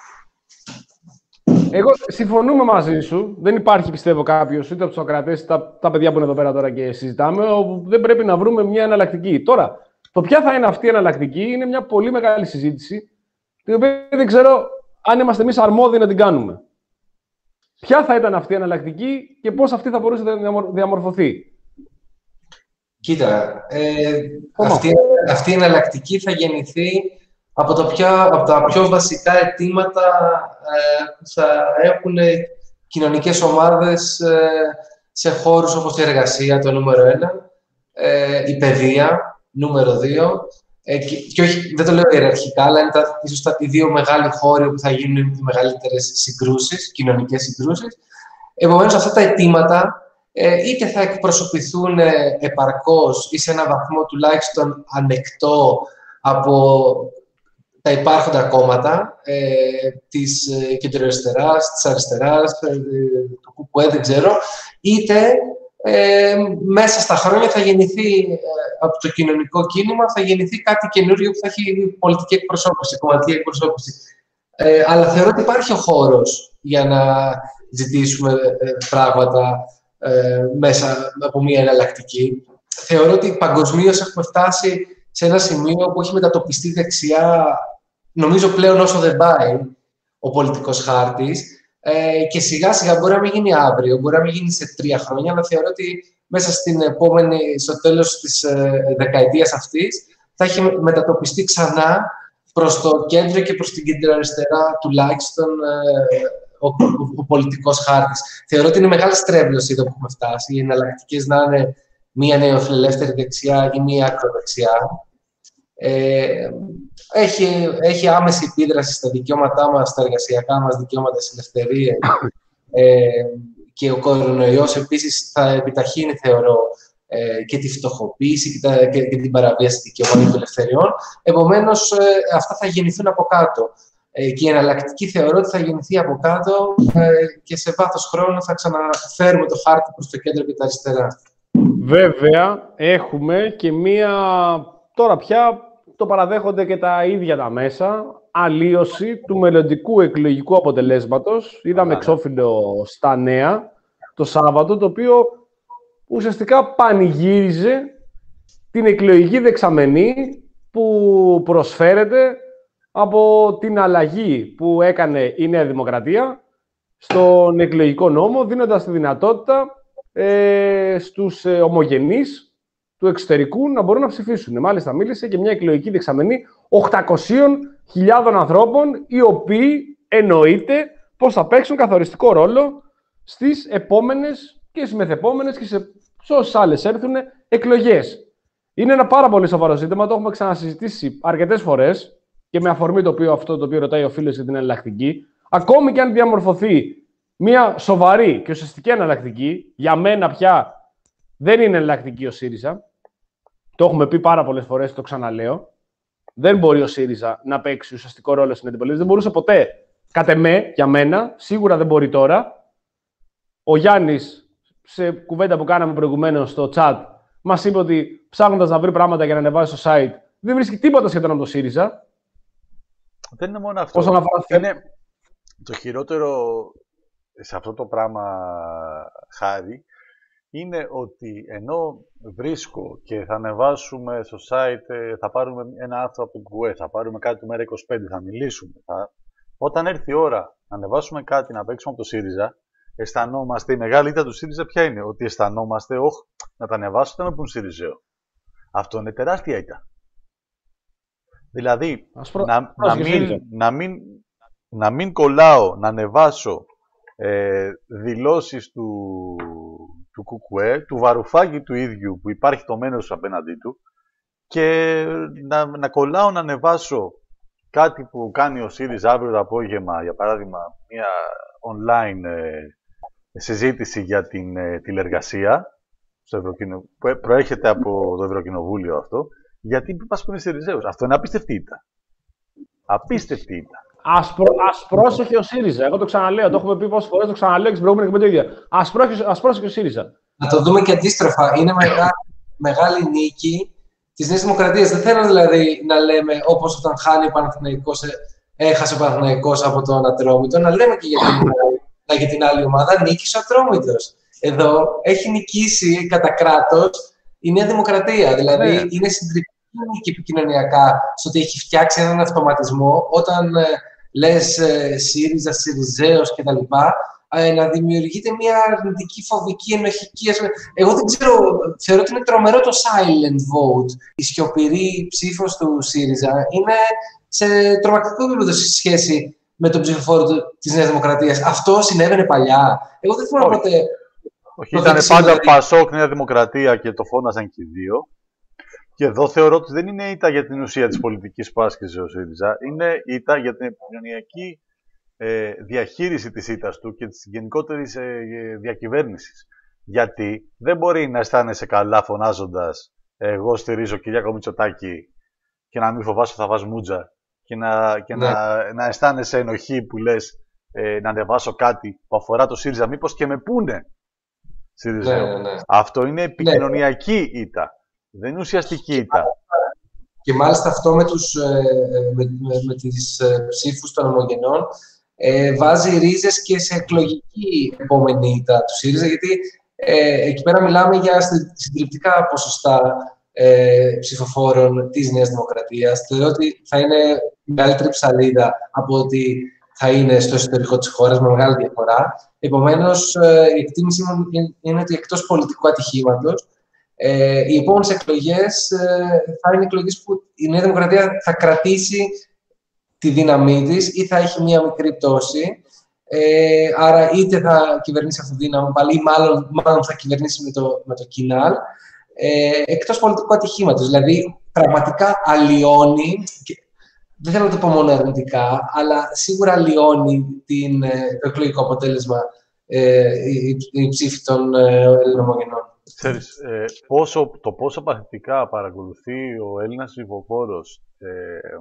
Εγώ συμφωνούμε μαζί σου. Δεν υπάρχει, πιστεύω, κάποιος, είτε από τους ακρατές, τα, τα παιδιά που είναι εδώ πέρα τώρα και συζητάμε, όπου δεν πρέπει να βρούμε μια εναλλακτική. Τώρα, το ποια θα είναι αυτή η εναλλακτική είναι μια πολύ μεγάλη συζήτηση, την οποία δεν ξέρω αν είμαστε εμείς αρμόδιοι να την κάνουμε. Ποια θα ήταν αυτή η εναλλακτική και πώς αυτή θα μπορούσε να διαμορφωθεί. Κοίτα, ε, αυτή, αυτή η εναλλακτική θα γεννηθεί από, το πιο, από τα πιο βασικά αιτήματα ε, που θα έχουν κοινωνικές ομάδες ε, σε χώρους όπως η εργασία, το νούμερο ένα, ε, η παιδεία, νούμερο δύο, ε, και, και όχι, δεν το λέω ιεραρχικά, αλλά είναι τα, ίσως τα, οι δύο μεγάλοι χώροι που θα γίνουν οι μεγαλύτερες συγκρούσεις, κοινωνικές συγκρούσεις. Επομένως, αυτά τα αιτήματα ε, είτε θα εκπροσωπηθούν ε, επαρκώς ή σε έναν βαθμό τουλάχιστον ανεκτό από τα υπάρχοντα κόμματα ε, της ε, κεντροαριστεράς, της αριστεράς, ε, του ΚΚΕ, δεν ξέρω, είτε ε, μέσα στα χρόνια θα γεννηθεί ε, από το κοινωνικό κίνημα, θα γεννηθεί κάτι καινούριο που θα έχει πολιτική εκπροσώπηση, κομματική εκπροσώπηση. Ε, αλλά θεωρώ ότι υπάρχει ο χώρος για να ζητήσουμε ε, πράγματα ε, μέσα από μια εναλλακτική. Θεωρώ ότι παγκοσμίως έχουμε φτάσει σε ένα σημείο που έχει μετατοπιστεί δεξιά, νομίζω πλέον όσο δεν πάει ο πολιτικός χάρτης, ε, και σιγά σιγά μπορεί να μην γίνει αύριο, μπορεί να μην γίνει σε τρία χρόνια, αλλά θεωρώ ότι μέσα στην επόμενη, στο τέλος της ε, δεκαετίας αυτής θα έχει μετατοπιστεί ξανά προς το κέντρο και προς την κεντροαριστερά τουλάχιστον ε, ο, ο, ο πολιτικός χάρτης. Θεωρώ ότι είναι μεγάλη στρέβλωση εδώ που έχουμε φτάσει, οι εναλλακτικές να είναι μία νεοφιλελεύθερη δεξιά ή μία ακροδεξιά. Ε, έχει, έχει άμεση επίδραση στα δικαιώματά μας, στα εργασιακά μας δικαιώματα, στις ελευθερίες. Ε, και ο κορονοϊός επίσης θα επιταχύνει, θεωρώ, ε, και τη φτωχοποίηση και, τα, και, και την παραβίαση δικαιωμάτων και ελευθεριών. Επομένως, ε, αυτά θα γεννηθούν από κάτω. Ε, και η εναλλακτική θεωρώ ότι θα γεννηθεί από κάτω ε, και σε βάθος χρόνου θα ξαναφέρουμε το χάρτη προς το κέντρο και τα αριστερά. Βέβαια, έχουμε και μία, τώρα πια το παραδέχονται και τα ίδια τα μέσα, αλλίωση του μελλοντικού εκλογικού αποτελέσματος. Είδαμε εξώφυλλο στα Νέα το Σάββατο, το οποίο ουσιαστικά πανηγύριζε την εκλογική δεξαμενή που προσφέρεται από την αλλαγή που έκανε η Νέα Δημοκρατία στον εκλογικό νόμο, δίνοντας τη δυνατότητα ε, στους ε, ομογενείς του εξωτερικού να μπορούν να ψηφίσουν. Μάλιστα, μίλησε και μια εκλογική δεξαμενή οκτακόσιες χιλιάδες ανθρώπων, οι οποίοι εννοείται πως θα παίξουν καθοριστικό ρόλο στις επόμενες και στις μεθεπόμενες και σε όσες άλλες έρθουν εκλογές. Είναι ένα πάρα πολύ σοβαρό ζήτημα, το έχουμε ξανασυζητήσει αρκετές φορές και με αφορμή το οποίο, αυτό το οποίο ρωτάει ο φίλος για την εναλλακτική. Ακόμη και αν διαμορφωθεί μια σοβαρή και ουσιαστική εναλλακτική, για μένα πια δεν είναι εναλλακτική ο ΣΥΡΙΖΑ. Το έχουμε πει πάρα πολλές φορές, το ξαναλέω. Δεν μπορεί ο ΣΥΡΙΖΑ να παίξει ουσιαστικό ρόλο στην αντιπολίτευση. Δεν μπορούσε ποτέ. Κατ' εμέ, για μένα, σίγουρα δεν μπορεί τώρα. Ο Γιάννης, σε κουβέντα που κάναμε προηγουμένως στο chat, μας είπε ότι ψάχνοντας να βρει πράγματα για να ανεβάσει στο site, δεν βρίσκει τίποτα σχετικά με το ΣΥΡΙΖΑ. Δεν είναι μόνο αυτό. Αφορά... Είναι το χειρότερο σε αυτό το πράγμα, Χάρη, είναι ότι ενώ βρίσκω και θα ανεβάσουμε στο site, θα πάρουμε ένα άρθρο από το ΚΟΕ, θα πάρουμε κάτι του Μέρα είκοσι πέντε, θα μιλήσουμε. Θα... Όταν έρθει η ώρα να ανεβάσουμε κάτι, να παίξουμε από το ΣΥΡΙΖΑ, αισθανόμαστε, η μεγάλη ήττα του ΣΥΡΙΖΑ ποια είναι? Ότι αισθανόμαστε, όχ, να τα ανεβάσω, δεν με πούν ΣΥΡΙΖΑ. Αυτό είναι τεράστια ήττα. Δηλαδή, προ... να, να, μην, να, μην, να μην κολλάω, να ανεβάσω ε, δηλώσεις του, του ΚΚΕ, του Βαρουφάκη του ίδιου, που υπάρχει το μένος απέναντί του, και να, να κολλάω να ανεβάσω κάτι που κάνει ο ΣΥΡΙΖΑ αύριο το απόγευμα, για παράδειγμα, μια online ε, συζήτηση για την ε, τηλεργασία, στο Ευρωκοινο... που προέρχεται από το Ευρωκοινοβούλιο αυτό, γιατί μας πούνε ΣΥΡΙΖΑΙΟΥΣ. Αυτό είναι απίστευτη ήττα. Απίστευτη ήττα. Ας, προ... ας πρόσεχε ο ΣΥΡΙΖΑ. Εγώ το ξαναλέω, το έχουμε πει πόσες φορές, το ξαναλέω και στην προηγούμενη εκπομπή το ίδιο. Ας πρόσεχε, ας πρόσεχε ο ΣΥΡΙΖΑ. Να το δούμε και αντίστροφα. Είναι μεγάλη, μεγάλη νίκη της Νέας Δημοκρατίας. Δεν θέλω δηλαδή να λέμε όπως όταν χάνει ο Παναθηναϊκός, έχασε ο Παναθηναϊκός από τον Ατρόμητο, να λέμε και για την, για την άλλη ομάδα, νίκησε ο Ατρόμητος. Εδώ έχει νικήσει κατά κράτος η Νέα Δημοκρατία. Δηλαδή ναι. Είναι συντριπτική νίκη επικοινωνιακά στο ότι έχει φτιάξει έναν αυτοματισμό όταν ε, λες ε, ΣΥΡΙΖΑ, ΣΥΡΙΖΑΙΟΣ κτλ. Ε, να δημιουργείται μια αρνητική, φοβική, ενοχική. Εγώ δεν ξέρω, θεωρώ ότι είναι τρομερό το silent vote. Η σιωπηρή ψήφος του ΣΥΡΙΖΑ είναι σε τρομακτικό επίπεδο σε σχέση με τον ψηφοφόρο της Νέας Δημοκρατίας. Αυτό συνέβαινε παλιά. Εγώ δεν θυμάμαι ποτέ. Όχι, ήταν πάντα δηλαδή... Πασόκ, Νέα Δημοκρατία και το φώναζαν και οι δύο. Και εδώ θεωρώ ότι δεν είναι ήττα για την ουσία της πολιτικής που άσκησε ο ΣΥΡΙΖΑ. Είναι ήττα για την επικοινωνιακή ε, διαχείριση της ήττας του και της γενικότερης ε, διακυβέρνησης. Γιατί δεν μπορεί να αισθάνεσαι καλά φωνάζοντας εγώ στηρίζω Κυριάκο Μητσοτάκη και να μην φοβάσαι θα βάζω μούτζα και να, και ναι. να, να αισθάνεσαι ενοχή που λες ε, να ανεβάσω κάτι που αφορά το ΣΥΡΙΖΑ, μήπως και με πούνε ΣΥΡΙΖΑ. Ναι, ναι. Αυτό είναι επικοινωνιακή ναι. ήττα. Δεν είναι ουσιαστική ήττα. Και μάλιστα αυτό με, τους, με, με, με τις ψήφους των ομογενών ε, βάζει ρίζες και σε εκλογική επόμενη ήττα του ΣΥΡΙΖΑ, γιατί Ε, εκεί πέρα μιλάμε για συντριπτικά ποσοστά ε, ψηφοφόρων της Νέας Δημοκρατίας. Θεωρώ ότι θα είναι μεγαλύτερη ψαλίδα από ότι θα είναι στο εσωτερικό της χώρας, με μεγάλη διαφορά. Επομένως, ε, η εκτίμησή μου είναι ότι εκτός πολιτικού ατυχήματος, ε, οι επόμενες εκλογές ε, θα είναι εκλογές που η Νέα Δημοκρατία θα κρατήσει τη δύναμή της ή θα έχει μία μικρή πτώση. Ε, άρα είτε θα κυβερνήσει αυτοδύναμο πάλι ή μάλλον, μάλλον θα κυβερνήσει με το, με το Κινάλ, ε, εκτός πολιτικού ατυχήματος. Δηλαδή, πραγματικά αλλοιώνει, και δεν θέλω να το πω μόνο αρνητικά, αλλά σίγουρα αλλοιώνει την, το εκλογικό αποτέλεσμα ε, η, η ψήφη των ε, Ελληνομογενών. Ξέρεις, ε, πόσο, το πόσο παθητικά παρακολουθεί ο Έλληνας ψηφοφόρος ε,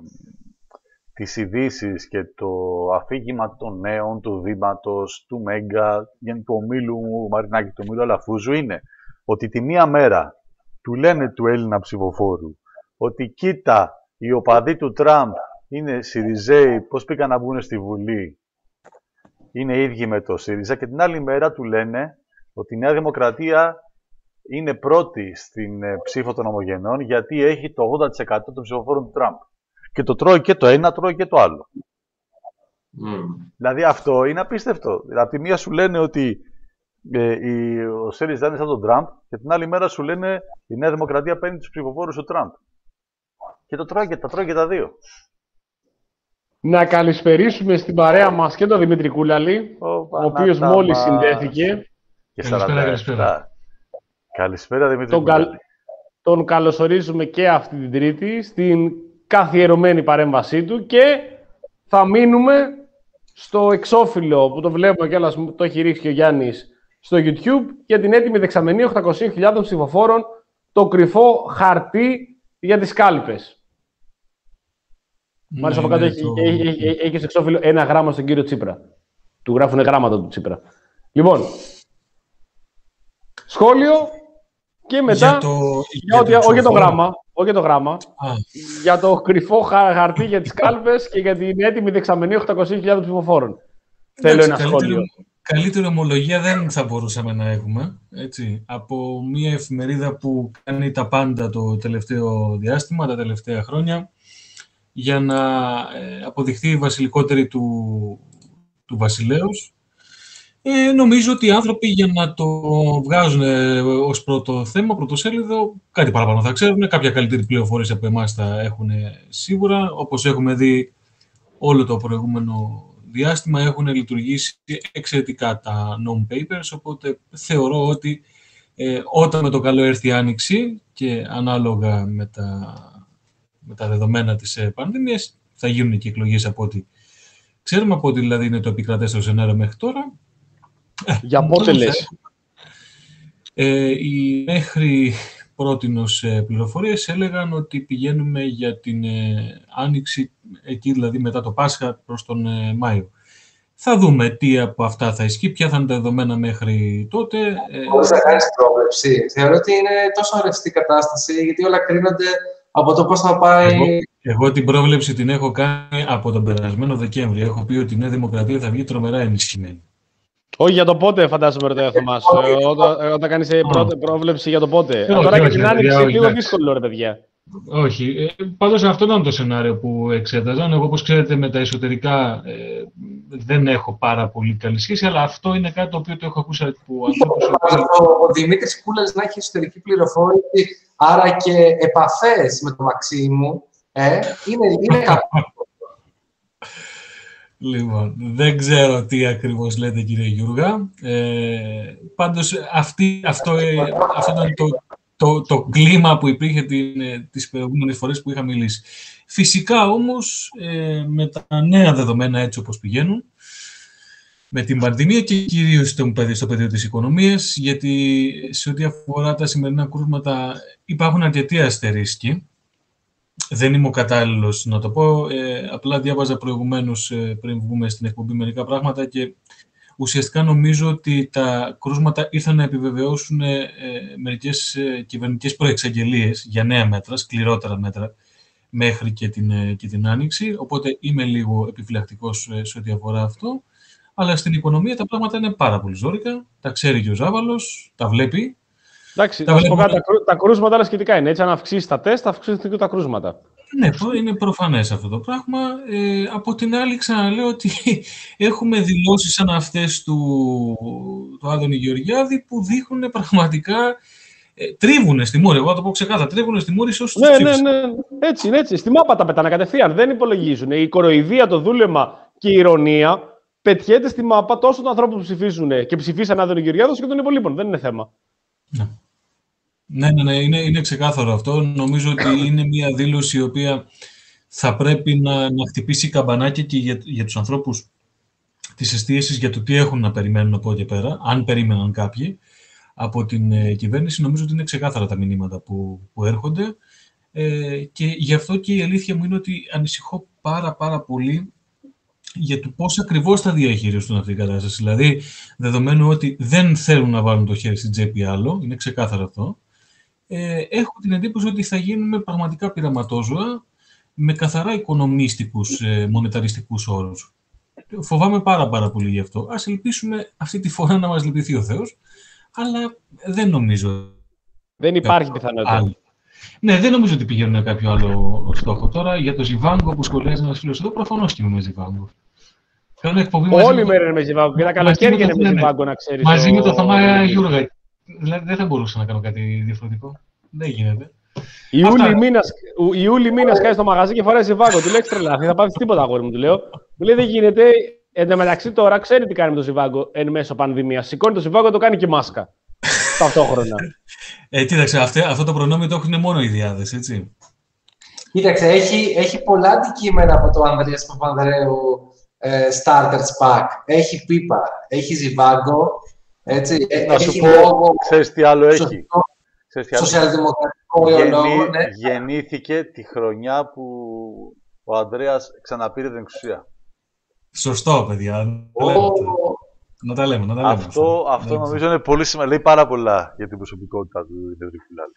τις ειδήσεις και το αφήγημα των νέων, του Δήματος, του Μέγκα, του ομίλου Μαρινάκη, του ομίλου Αλαφούζου, είναι ότι τη μία μέρα του λένε του Έλληνα ψηφοφόρου ότι κοίτα, οι οπαδοί του Τραμπ είναι Σιριζέοι, πώς πήγαν να μπουν στη Βουλή, είναι ίδιοι με το ΣΥΡΙΖΑ, και την άλλη μέρα του λένε ότι η Νέα Δημοκρατία είναι πρώτη στην ψήφο των ομογενών γιατί έχει το ογδόντα τοις εκατό των ψηφοφόρων του Τραμπ. Και το τρώει και το ένα, τρώει και το άλλο. Mm. Δηλαδή αυτό είναι απίστευτο. Από τη μία σου λένε ότι ε, η, ο ΣΥΡΙΖΑ είναι σαν τον Τραμπ και την άλλη μέρα σου λένε η Νέα Δημοκρατία παίρνει τους ψηφοφόρους του Τραμπ. Και το τρώει και τα τρώει και τα δύο. Να καλησπερίσουμε στην παρέα μας και τον Δημήτρη Κούλαλη, ο, ο οποίος μόλις συνδέθηκε. Και καλησπέρα, καλησπέρα. Καλησπέρα Δημήτρη τον, καλ... τον καλωσορίζουμε και αυτή την Τρίτη στην καθιερωμένη παρέμβασή του και θα μείνουμε στο εξώφυλλο που το βλέπουμε κιόλας, το έχει ρίξει και ο Γιάννης στο YouTube, για την έτοιμη δεξαμενή οκτακόσιες χιλιάδες ψηφοφόρων, το κρυφό χαρτί για τις κάλπες. Ναι, μάλιστα από κάτω ναι, έχει, το... έχει, έχει, έχει, έχει στο εξώφυλλο ένα γράμμα στον κύριο Τσίπρα. Του γράφουνε γράμματα του Τσίπρα. Λοιπόν, σχόλιο και μετά, για το, για για το, όχι για το γράμμα, όχι για το γράμμα, Α. για το κρυφό χαρτί για τις κάλπες και για την έτοιμη δεξαμενή οκτακόσιες χιλιάδες ψηφοφόρων. Θέλω ένα σχόλιο. Καλύτερη ομολογία δεν θα μπορούσαμε να έχουμε, έτσι, από μια εφημερίδα που κάνει τα πάντα το τελευταίο διάστημα, τα τελευταία χρόνια, για να ε, αποδειχθεί η βασιλικότερη του, του βασιλέως. Ε, νομίζω ότι οι άνθρωποι για να το βγάζουν ε, ως πρώτο θέμα, πρωτοσέλιδο, κάτι παραπάνω θα ξέρουν, κάποια καλύτερη πληροφορία από εμάς θα έχουν σίγουρα. Όπως έχουμε δει όλο το προηγούμενο διάστημα, έχουν λειτουργήσει εξαιρετικά τα non-papers, οπότε θεωρώ ότι ε, όταν με το καλό έρθει η Άνοιξη και ανάλογα με τα, με τα δεδομένα της ε, πανδημίας, θα γίνουν και εκλογές από ό,τι ξέρουμε, από ό,τι δηλαδή είναι το επικρατέστερο σενάριο μέχρι τώρα. Για πότε λες? Ε, οι μέχρι πρότινος ε, πληροφορίες έλεγαν ότι πηγαίνουμε για την ε, Άνοιξη, εκεί δηλαδή μετά το Πάσχα προς τον ε, Μάιο. Θα δούμε τι από αυτά θα ισχύει, ποια θα είναι τα δεδομένα μέχρι τότε. Μπορείς να κάνεις πρόβλεψη. Θεωρώ ότι είναι τόσο ρευστή κατάσταση, γιατί όλα κρίνονται από το πώς θα πάει... Εγώ, εγώ την πρόβλεψη την έχω κάνει από τον περασμένο Δεκέμβρη. Έχω πει ότι η Νέα Δημοκρατία θα βγει τρομερά ενισχυμένη. Όχι για το πότε, φαντάζομαι, ρωτάει ο Θωμάς. Όταν, όταν κάνεις oh. πρόβλεψη για το πότε. Oh, Τώρα okay, και την okay, Άνοιξη okay, λίγο okay. δύσκολο, ρε παιδιά. Όχι. Ε, πάντως αυτό ήταν το σενάριο που εξέταζαν. Εγώ, όπως ξέρετε, με τα εσωτερικά ε, δεν έχω πάρα πολύ καλή σχέση, αλλά αυτό είναι κάτι το οποίο το έχω ακούσει από ανθρώπους. Ο, ο Δημήτρης Κούλαλης να έχει εσωτερική πληροφόρηση, άρα και επαφές με τον Μαξίμου, ε, είναι, είναι κάποιο. Λοιπόν, δεν ξέρω τι ακριβώς λέτε, κύριε Γιούργα. Ε, πάντως, αυτή, αυτό, ε, αυτό ήταν το, το, το κλίμα που υπήρχε την, τις προηγούμενες φορές που είχα μιλήσει. Φυσικά, όμως, ε, με τα νέα δεδομένα έτσι όπως πηγαίνουν, με την πανδημία και κυρίως στο πεδίο, στο πεδίο της οικονομίας, γιατί σε ό,τι αφορά τα σημερινά κρούσματα υπάρχουν αρκετοί αστερίσκοι. Δεν είμαι ο κατάλληλος να το πω, ε, απλά διάβαζα προηγουμένως ε, πριν βγούμε στην εκπομπή μερικά πράγματα και ουσιαστικά νομίζω ότι τα κρούσματα ήρθαν να επιβεβαιώσουν ε, μερικές ε, κυβερνητικές προεξαγγελίες για νέα μέτρα, σκληρότερα μέτρα, μέχρι και την, ε, και την Άνοιξη, οπότε είμαι λίγο επιφυλακτικός ε, σε ό,τι αφορά αυτό. αλλά στην οικονομία τα πράγματα είναι πάρα πολύ ζόρικα. Τα ξέρει και ο Ζάβαλος, τα βλέπει. Εντάξει, τα, να σου πω βλέπουμε... κάτι, τα, κρού, τα κρούσματα όλα σχετικά είναι. Έτσι, αν αυξήσει τα τεστ, θα αυξήσουν και τα κρούσματα. Ναι, είναι προφανές αυτό το πράγμα. Ε, από την άλλη, ξαναλέω ότι έχουμε δηλώσεις σαν αυτές του, του Άδωνη Γεωργιάδη που δείχνουν πραγματικά. Ε, τρίβουνε στη μούρη. Εγώ θα το πω ξεκάθαρα. Τρίβουνε στη μούρη σε όσους ναι, τους ναι, ψήφισαν. ναι. Έτσι είναι, έτσι. Στη μάπα τα πετάνε κατευθείαν. Δεν υπολογίζουν. Η κοροϊδία, το δούλεμα και η ηρωνία πετιέται στη μάπα τόσο των ανθρώπων που ψηφίζουν και ψηφίσαν Άδωνη Γεωργιάδη όσο και των υπολείπων. Δεν είναι θέμα. Ναι. Ναι, ναι, ναι, είναι, είναι ξεκάθαρο αυτό. Νομίζω ότι είναι μια δήλωση η οποία θα πρέπει να, να χτυπήσει καμπανάκια και για, για τους ανθρώπους της εστίασης για το τι έχουν να περιμένουν από εκεί πέρα, αν περίμεναν κάποιοι από την ε, κυβέρνηση. Νομίζω ότι είναι ξεκάθαρα τα μηνύματα που, που έρχονται ε, και γι' αυτό και η αλήθεια μου είναι ότι ανησυχώ πάρα πάρα πολύ για το πώς ακριβώς θα διαχειριστούν αυτή την κατάσταση. Δηλαδή, δεδομένου ότι δεν θέλουν να βάλουν το χέρι στην τσέπη άλλο, είναι ξεκάθαρο αυτό, ε, έχω την εντύπωση ότι θα γίνουμε πραγματικά πειραματόζωα με καθαρά οικονομίστικους, ε, μονεταριστικούς όρους. Φοβάμαι πάρα πάρα πολύ γι' αυτό. Ας ελπίσουμε αυτή τη φορά να μας λυπηθεί ο Θεός, αλλά δεν νομίζω. Δεν υπάρχει πιθανότητα. Άλλο. Ναι, δεν νομίζω ότι πηγαίνουν κάποιο άλλο στόχο. Τώρα για το Ζιβάγκο που σχολιάζει ένας φίλος εδώ, προφανώς και είμαι με Ζιβάγκο. Όλη μέρα είναι με Ζιβάγκο. Και τα καλοκαίρια είναι με Ζιβάγκο, να ξέρεις. Μαζί με το Θωμά Γιούργα. Δηλαδή δεν θα μπορούσα να κάνω κάτι διαφορετικό. Δεν γίνεται. Ιούλη μήνας κάνει στο μαγαζί και φοράει Ζιβάγκο. Του λέει τρελάθη, θα πάθεις τίποτα, αγόρι μου, του λέω. Μου λέει δεν γίνεται. Εν τω μεταξύ τώρα ξέρει τι κάνει με το Ζιβάγκο εν μέσω πανδημία. Σηκώνει το Ζιβάγκο, το κάνει και μάσκα. Ταυτόχρονα. Ε, κοίταξε, αυτό, αυτό το προνόμιο το έχουν μόνο οι διάδες, έτσι. Κοίταξε, έχει, έχει πολλά αντικείμενα από το Ανδρέας Παπανδρέου ε, Starters Pack. Έχει πίπα, έχει Ζιβάγκο, έτσι, να έχει σου πω, λόγο, ξέρεις τι άλλο έχει. Σοσιαλδημοκρατικό Γεννή, λόγο, ναι. Γεννήθηκε τη χρονιά που ο Ανδρέας ξαναπήρε την εξουσία. Σωστό, παιδιά. Oh. Να τα λέμε, να τα λέμε. Αυτό, αυτό ναι, νομίζω είναι πολύ σημαντικό. Λέει πάρα πολλά για την προσωπικότητα του Δημήτρη Κουλάλη.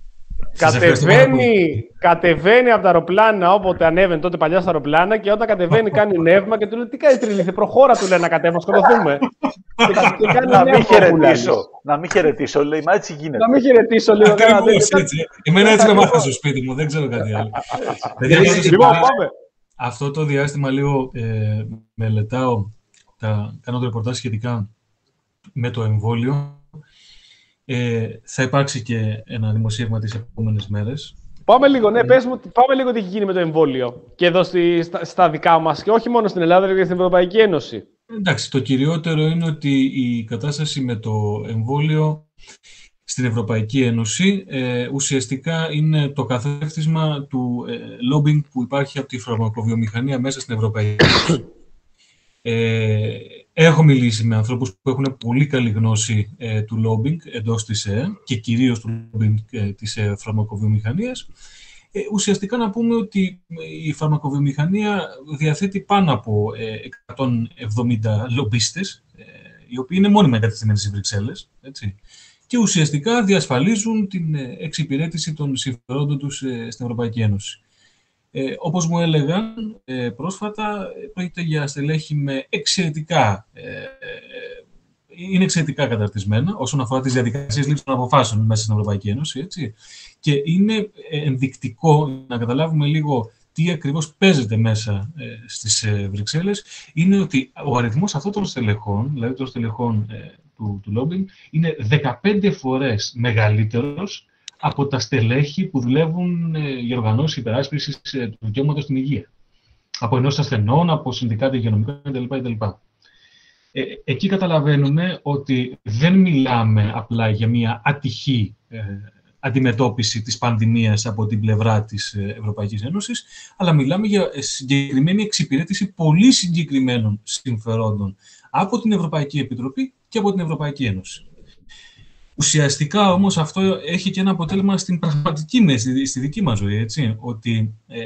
Κατεβαίνει, κατεβαίνει από τα αεροπλάνα όποτε ανέβαινε τότε παλιά στα αεροπλάνα και όταν κατεβαίνει κάνει νεύμα και του λέει: τι κάνει τριλήθη, προχώρα, του λέει να κατέβω, σκοτωθούμε. και, και να μην χαιρετήσω. Να μην χαιρετήσω, λέει, μα έτσι γίνεται. Να μην χαιρετήσω, λίγο. έτσι. Εμένα έτσι με μάθα στο σπίτι μου, δεν ξέρω κάτι άλλο. Λοιπόν, πάμε. Αυτό το διάστημα λίγο ε, μελετάω, τα, κάνω το ρεπορτάζ σχετικά με το εμβόλιο. Ε, θα υπάρξει και ένα δημοσίευμα τις επόμενες μέρες. Πάμε λίγο, ναι, πες μου, πάμε λίγο τι έχει γίνει με το εμβόλιο και εδώ στη, στα, στα δικά μας και όχι μόνο στην Ελλάδα, αλλά και στην Ευρωπαϊκή Ένωση. Εντάξει, το κυριότερο είναι ότι η κατάσταση με το εμβόλιο στην Ευρωπαϊκή Ένωση ε, ουσιαστικά είναι το καθρέφτισμα του ε, lobbying που υπάρχει από τη φαρμακοβιομηχανία μέσα στην Ευρωπαϊκή Ένωση. Ε, έχω μιλήσει με ανθρώπους που έχουν πολύ καλή γνώση ε, του lobbying εντός της ΕΕ και κυρίως του lobbying ε, της ε, φαρμακοβιομηχανίας. Ε, ουσιαστικά να πούμε ότι η φαρμακοβιομηχανία διαθέτει πάνω από ε, εκατόν εβδομήντα λομπίστες, ε, οι οποίοι είναι μόνιμα εγκατεστημένοι στις Βρυξέλλες, έτσι, και ουσιαστικά διασφαλίζουν την ε, εξυπηρέτηση των συμφερόντων τους ε, στην Ευρωπαϊκή Ένωση. Ε, όπως μου έλεγαν ε, πρόσφατα, πρόκειται για στελέχη με εξαιρετικά, ε, ε, είναι εξαιρετικά καταρτισμένα όσον αφορά τις διαδικασίες λήψης των αποφάσεων μέσα στην Ευρωπαϊκή Ένωση. Έτσι. Και είναι ενδεικτικό να καταλάβουμε λίγο τι ακριβώς παίζεται μέσα ε, στις ε, Βρυξέλλες. Είναι ότι ο αριθμός αυτών των στελεχών, δηλαδή των στελεχών ε, του, του lobbying, είναι δεκαπέντε φορές μεγαλύτερος από τα στελέχη που δουλεύουν ε, για οργανώσεις υπεράσπισης ε, του δικαιώματος στην υγεία. Από ενώσεις ασθενών, από συνδικάτα υγειονομικά κτλ. Ε, εκεί καταλαβαίνουμε ότι δεν μιλάμε απλά για μια ατυχή ε, αντιμετώπιση της πανδημίας από την πλευρά της Ευρωπαϊκής Ένωσης, αλλά μιλάμε για συγκεκριμένη εξυπηρέτηση πολύ συγκεκριμένων συμφερόντων από την Ευρωπαϊκή Επιτροπή και από την Ευρωπαϊκή Ένωση. Ουσιαστικά όμως αυτό έχει και ένα αποτέλεσμα στην πραγματική μέση, στη δική μας ζωή, έτσι, ότι ε,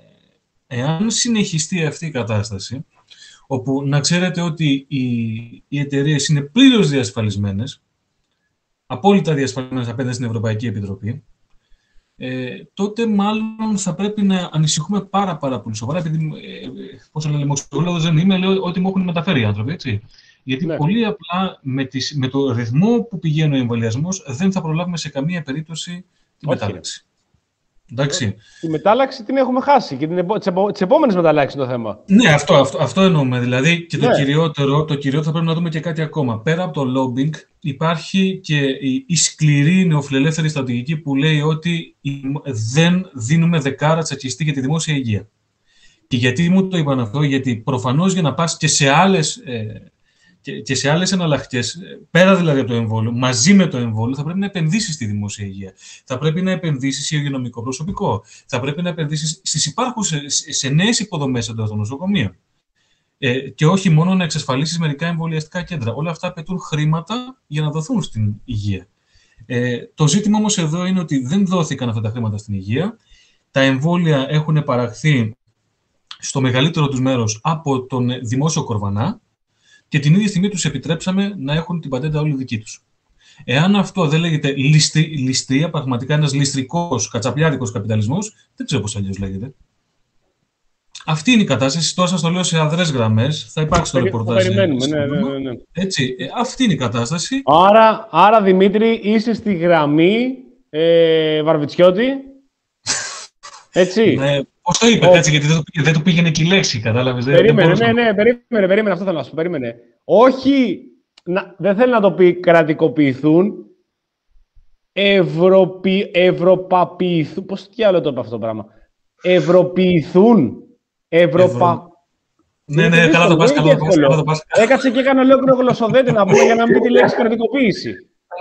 εάν συνεχιστεί αυτή η κατάσταση, όπου να ξέρετε ότι οι, οι εταιρείες είναι πλήρως διασφαλισμένες, απόλυτα διασφαλισμένες απέναντι στην Ευρωπαϊκή Επιτροπή, ε, τότε μάλλον θα πρέπει να ανησυχούμε πάρα, πάρα πολύ σοβαρά, επειδή, ε, πώς λένε, μοξιολόγος δεν είμαι, λέω ότι μου έχουν μεταφέρει οι άνθρωποι, έτσι. Γιατί ναι. πολύ απλά με, τις, με το ρυθμό που πηγαίνει ο εμβολιασμός δεν θα προλάβουμε σε καμία περίπτωση τη μετάλλαξη. Εντάξει. Τη μετάλλαξη την έχουμε χάσει και τις επόμενες μεταλλάξεις είναι το θέμα. Ναι, αυτό, αυτό, αυτό εννοούμε. Δηλαδή, και ναι. το, κυριότερο, το κυριότερο θα πρέπει να δούμε και κάτι ακόμα. Πέρα από το lobbying, υπάρχει και η, η σκληρή νεοφιλελεύθερη στρατηγική που λέει ότι δεν δίνουμε δεκάρα τσακιστή για τη δημόσια υγεία. Και γιατί μου το είπαν αυτό, γιατί προφανώς για να πας και σε άλλες, ε, και, και σε άλλες εναλλακτικές, πέρα δηλαδή από το εμβόλιο, μαζί με το εμβόλιο, θα πρέπει να επενδύσεις στη δημόσια υγεία. Θα πρέπει να επενδύσεις σε υγειονομικό προσωπικό. Θα πρέπει να επενδύσεις στις υπάρχουσες, σε νέες υποδομές εντός των νοσοκομείων. Ε, και όχι μόνο να εξασφαλίσεις μερικά εμβολιαστικά κέντρα. Όλα αυτά απαιτούν χρήματα για να δοθούν στην υγεία. Ε, το ζήτημα όμως εδώ είναι ότι δεν δόθηκαν αυτά τα χρήματα στην υγεία. Τα εμβόλια έχουν παραχθεί στο μεγαλύτερο τους μέρος από τον δημόσιο κορβανά και την ίδια στιγμή τους επιτρέψαμε να έχουν την πατέντα όλη δική τους. Εάν αυτό δεν λέγεται ληστρι, ληστρία, πραγματικά ένας ληστρικός, κατσαπλιάδικος καπιταλισμός, δεν ξέρω πώς αλλιώς λέγεται. Αυτή είναι η κατάσταση. Τώρα σας το λέω σε αδρές γραμμές. Θα υπάρξει το ρεπορτάζ. Περιμένουμε, ναι, ναι, ναι, ναι. Έτσι, ε, αυτή είναι η κατάσταση. Άρα, άρα Δημήτρη, είσαι στη γραμμή ε, Βαρβιτσιώτη. Έτσι. Ναι, πώς το είπε, έτσι, γιατί δεν του, δεν του πήγαινε και η λέξη, κατάλαβες. Περίμενε, ναι, ναι, περίμενε, περίμενε, αυτό θέλω να σου πω, περίμενε. Όχι, να, δεν θέλει να το πει κρατικοποιηθούν, ευρωποι, ευρωπαποιηθούν, πώς τι άλλο το είπε αυτό το πράγμα, ευρωποιηθούν, ευρωπα... Ευρω... Ναι, ναι, καλά το πας, καλά το πας, καλά το πας. Έκατσε και έκανε ολόκληρο γλωσσοδέτη να πούμε για να μην πει τη λέξη κρατικοποίηση.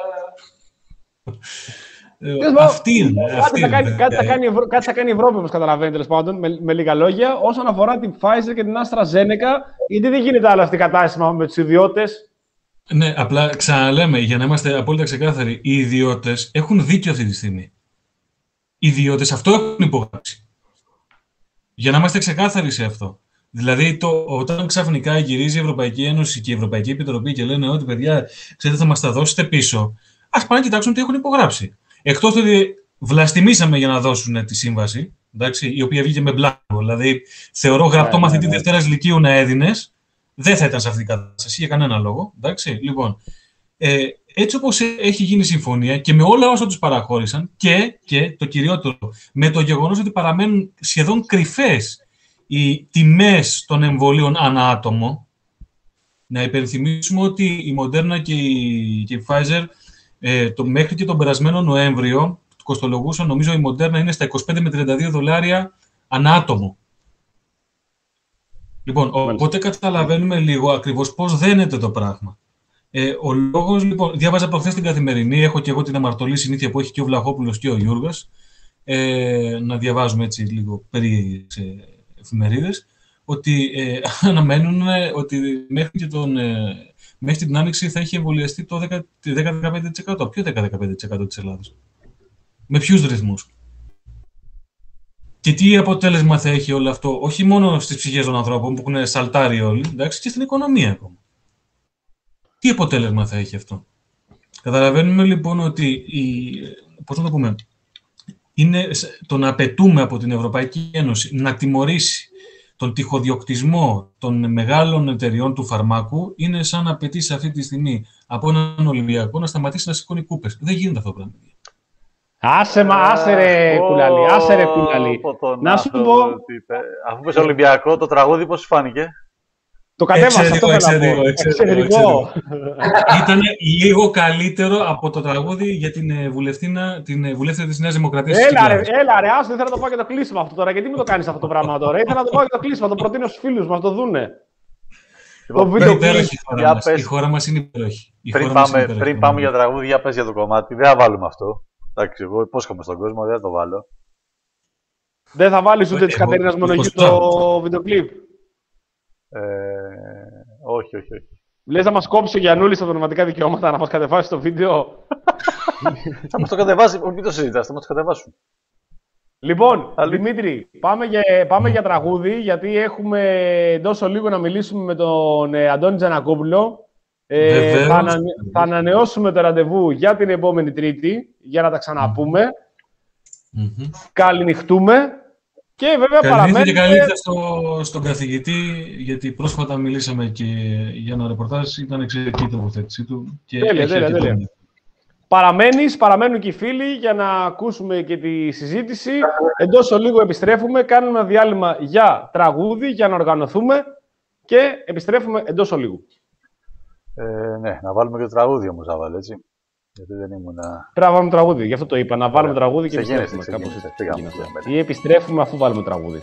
Αυτή είναι. Κάτι θα κάνει, κάτι θα κάνει, κάτι θα κάνει η Ευρώπη, όπως καταλαβαίνετε, τέλος πάντων, με, με λίγα λόγια, όσον αφορά την Pfizer και την AstraZeneca, γιατί δεν γίνεται άλλο αυτή η κατάσταση με τους ιδιώτες. Ναι, απλά ξαναλέμε, για να είμαστε απόλυτα ξεκάθαροι, οι ιδιώτες έχουν δίκιο αυτή τη στιγμή. Οι ιδιώτες αυτό έχουν υπογράψει. Για να είμαστε ξεκάθαροι σε αυτό. Δηλαδή, το, όταν ξαφνικά γυρίζει η Ευρωπαϊκή Ένωση και η Ευρωπαϊκή Επιτροπή και λένε ότι παιδιά, ξέρετε, θα μας τα δώσετε πίσω, ας πάνε να κοιτάξουν τι έχουν υπογράψει. Εκτός ότι βλαστημίσαμε για να δώσουν τη σύμβαση, εντάξει, η οποία βγήκε με μπλάνκο. Δηλαδή, θεωρώ γραπτό yeah, μαθητή yeah, yeah. Δευτέρας Λυκείου να έδινες, δεν θα ήταν σε αυτή την κατάσταση για κανένα λόγο. Εντάξει, λοιπόν, ε, έτσι όπως έχει γίνει η συμφωνία και με όλα όσα τους παραχώρησαν και, και το κυριότερο, με το γεγονός ότι παραμένουν σχεδόν κρυφές οι τιμές των εμβολίων ανά άτομο, να υπενθυμίσουμε ότι η Moderna και η, και η Pfizer ε, το, μέχρι και τον περασμένο Νοέμβριο κοστολογούσαν, νομίζω η Moderna είναι στα είκοσι πέντε με τριάντα δύο δολάρια ανά άτομο. Λοιπόν, οπότε καταλαβαίνουμε λίγο ακριβώς πώς δένεται το πράγμα. Ε, ο λόγος, λοιπόν, διάβαζα προχθές την Καθημερινή, έχω και εγώ την αμαρτωλή συνήθεια που έχει και ο Βλαχόπουλος και ο Γιούργας, ε, να διαβάζουμε έτσι λίγο περίεργες ε, εφημερίδες, ότι ε, αναμένουν ότι μέχρι, και τον, ε, μέχρι την Άνοιξη θα έχει εμβολιαστεί το δέκα με δεκαπέντε τοις εκατό. Ποιο δέκα με δεκαπέντε τοις εκατό της Ελλάδας? Με ποιους ρυθμούς? Και τι αποτέλεσμα θα έχει όλο αυτό, όχι μόνο στις ψυχές των ανθρώπων που έχουν σαλτάρει όλοι, εντάξει, και στην οικονομία ακόμα. Τι αποτέλεσμα θα έχει αυτό? Καταλαβαίνουμε λοιπόν ότι, η, πώς να το πούμε, είναι το να απαιτούμε από την Ευρωπαϊκή Ένωση να τιμωρήσει τον τυχοδιοκτισμό των μεγάλων εταιριών του φαρμάκου, είναι σαν να απαιτήσει αυτή τη στιγμή από έναν Ολυμπιακό να σταματήσει να σηκώνει κούπες. Δεν γίνεται αυτό το πράγμα. Άσε, μα, άσε ρε κουλαλή, άσε ρε κουλαλή. Να σου πω... Αφού πες Ολυμπιακό, το τραγούδι πώς φάνηκε? Το κατέβασα, αυτό θέλω να πω. Εξαιρετικό. Ήταν λίγο καλύτερο από το τραγούδι για την βουλευτήνα, την βουλεύτρια της Νέας Δημοκρατίας. Έλα ρε, έλα ρε, άσου, ήθελα να το πάω και το κλείσιμο αυτό τώρα. Γιατί μου το κάνεις αυτό το πράγμα τώρα? Ήθελα να το πάω και το κλείσιμο, το προτείνω στους φίλους μας, το δούνε. Το βίντεο η χώρα μας είναι υπέροχη. Πριν πάμε για τραγούδια, πες για το κομμάτι, δεν θα βάλουμε αυτό. Εντάξει, εγώ υπόσχομαι στον κόσμο, δεν θα το βάλω. Δεν θα βάλεις ούτε της Κατερίνας Μονογιού το βίντεο κλιπ? Ε, όχι, όχι, όχι. Λες να μας κόψει ο Γιαννούλης τα πνευματικά δικαιώματα, να μας κατεβάσει το βίντεο? Θα μας το κατεβάσει, μην το συζητάς, θα μας το κατεβάσουν. Λοιπόν, Άλλη. Δημήτρη, πάμε για, πάμε για τραγούδι, γιατί έχουμε τόσο λίγο να μιλήσουμε με τον ε, Αντώνη Τζανακόπουλο. Ε, θα, ανα, θα ανανεώσουμε το ραντεβού για την επόμενη Τρίτη, για να τα ξαναπούμε. Mm-hmm. Καληνυχτούμε και βέβαια παραμένει. Και καλή νύχτα στο, στον καθηγητή, γιατί πρόσφατα μιλήσαμε και για ένα ρεπορτάζ, ήταν εξαιρετική η τοποθέτησή του. Και τέλεια, τέλεια, τέλεια. Παραμένεις, παραμένουν και οι φίλοι για να ακούσουμε και τη συζήτηση. Εντός ολίγου επιστρέφουμε, κάνουμε ένα διάλειμμα για τραγούδι, για να οργανωθούμε και επιστρέφουμε εντός ολίγου. Ε, ναι, να βάλουμε και το τραγούδι όμως, άβαλε, έτσι. Γιατί δεν ήμουν. Πρέπει να βάλουμε τραγούδι, γι' αυτό το είπα. Να βάλουμε τραγούδι και ξεκίνησε, επιστρέφουμε. ξεκίνησε, Κάπως ξεκίνησε, έτσι. Ή επιστρέφουμε αφού βάλουμε τραγούδι.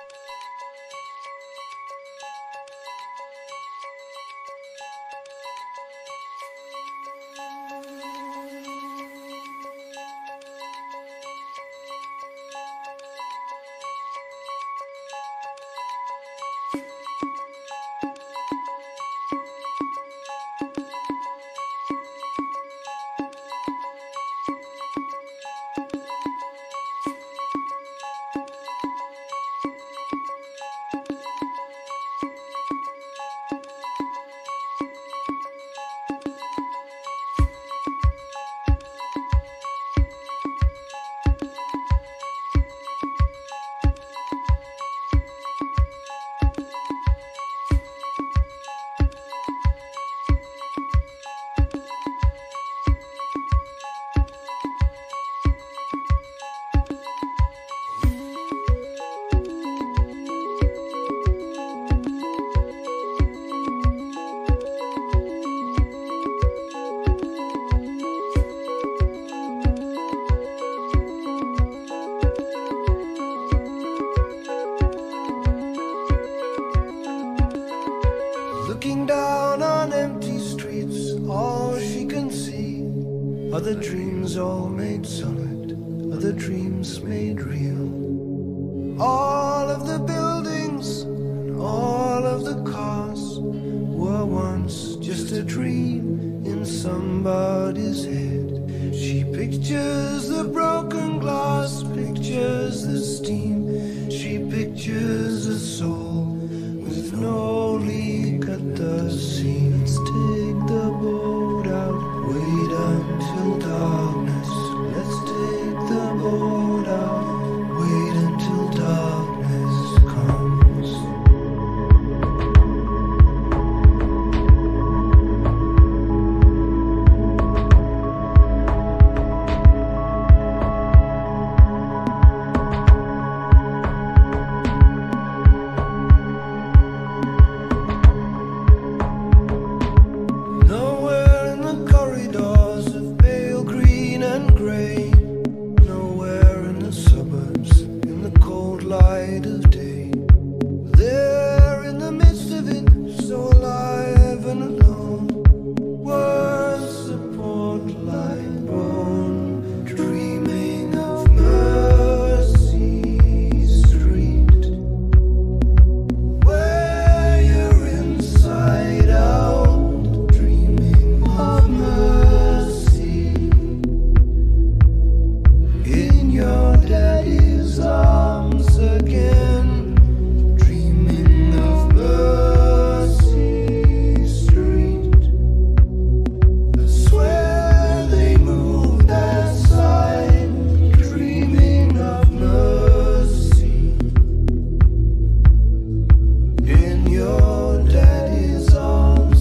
Looking down on empty streets, all she can see are the dreams all made solid, are the dreams made real. All of the buildings, all of the cars were once just a dream in somebody's head. She pictures the broken glass, pictures the steam. She pictures a soul with no leak at the seams. Take the boat out, wait until darkness. Let's take the boat out, wait until darkness comes. Nowhere in the corridors of pale green and grey, nowhere in the suburbs, in the cold light of day. There in the midst of it, so alive and alone, was a portlight bone, dreaming of Mercy Street, where you're inside out, dreaming of mercy in your daddy's arms again, dreaming of Mercy Street. I swear they moved that side, dreaming of mercy in your daddy's arms.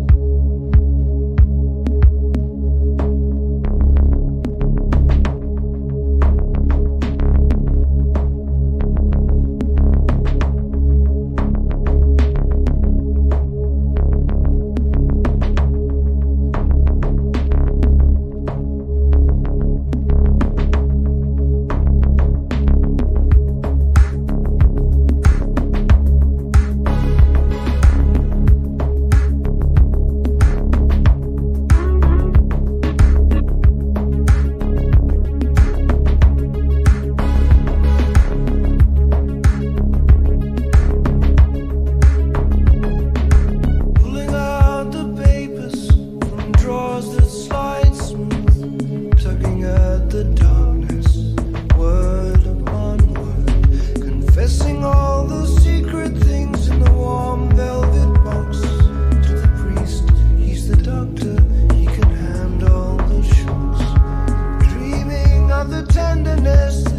Pulling out the papers from drawers that slide smooth, tugging at the darkness, word upon word, confessing all those secret things in the warm velvet box. To the priest, he's the doctor, he can handle the shocks. Dreaming of the tenderness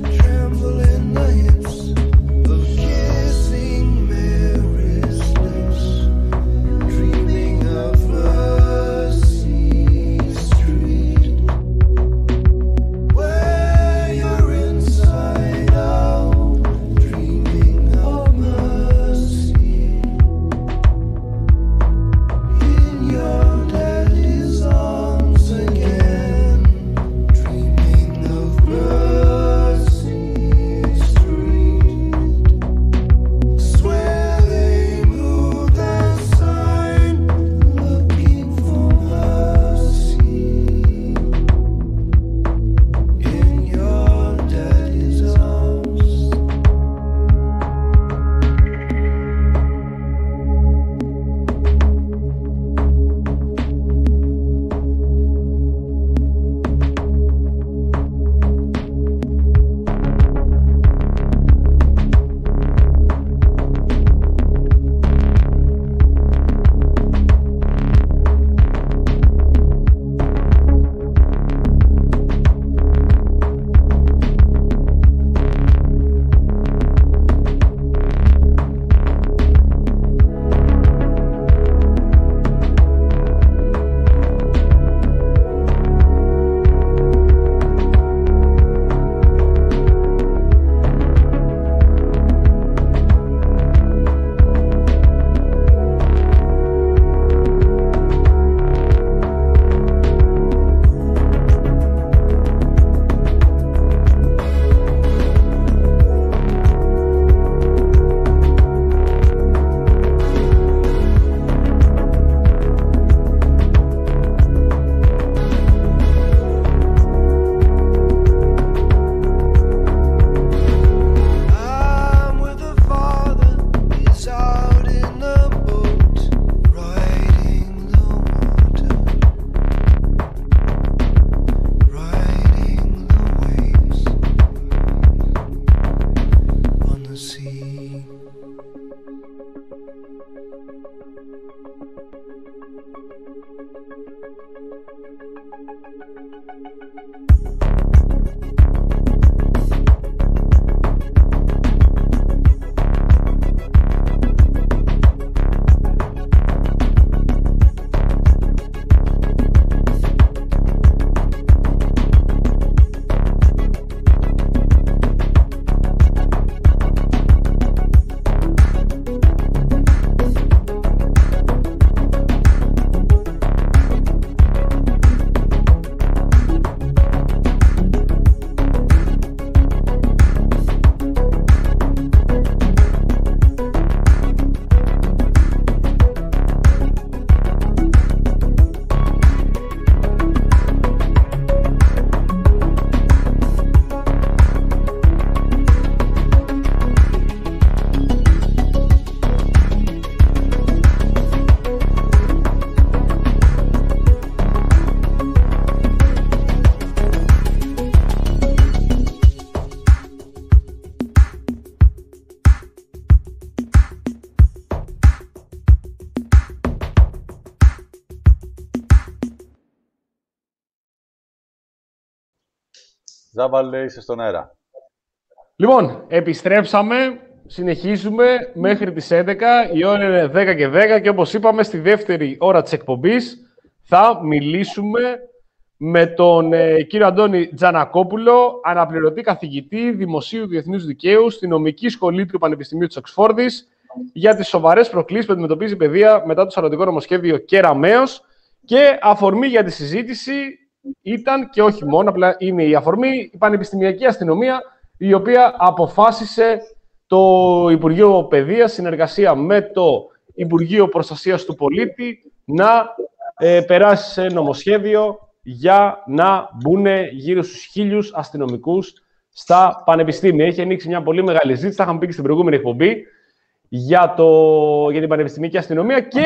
Ζάβαλε, είσαι στον αέρα. Λοιπόν, επιστρέψαμε, συνεχίζουμε μέχρι τις έντεκα, η ώρα είναι δέκα και δέκα και όπως είπαμε στη δεύτερη ώρα της εκπομπής θα μιλήσουμε με τον ε, κύριο Αντώνη Τζανακόπουλο, αναπληρωτή καθηγητή Δημοσίου Διεθνούς Δικαίου στη Νομική Σχολή του Πανεπιστημίου της Οξφόρδης για τις σοβαρές προκλήσεις που αντιμετωπίζει η παιδεία μετά το σαρωτικό νομοσχέδιο Κεραμέως και αφορμή για τη συζήτηση ήταν και όχι μόνο, απλά είναι η αφορμή, η Πανεπιστημιακή Αστυνομία, η οποία αποφάσισε το Υπουργείο Παιδείας, συνεργασία με το Υπουργείο Προστασίας του Πολίτη, να ε, περάσει σε νομοσχέδιο για να μπουν γύρω στους χίλιους αστυνομικούς στα πανεπιστήμια. Έχει ανοίξει μια πολύ μεγάλη ζήτηση, τα είχαμε πει και στην προηγούμενη εκπομπή, για, το, για την Πανεπιστημιακή Αστυνομία και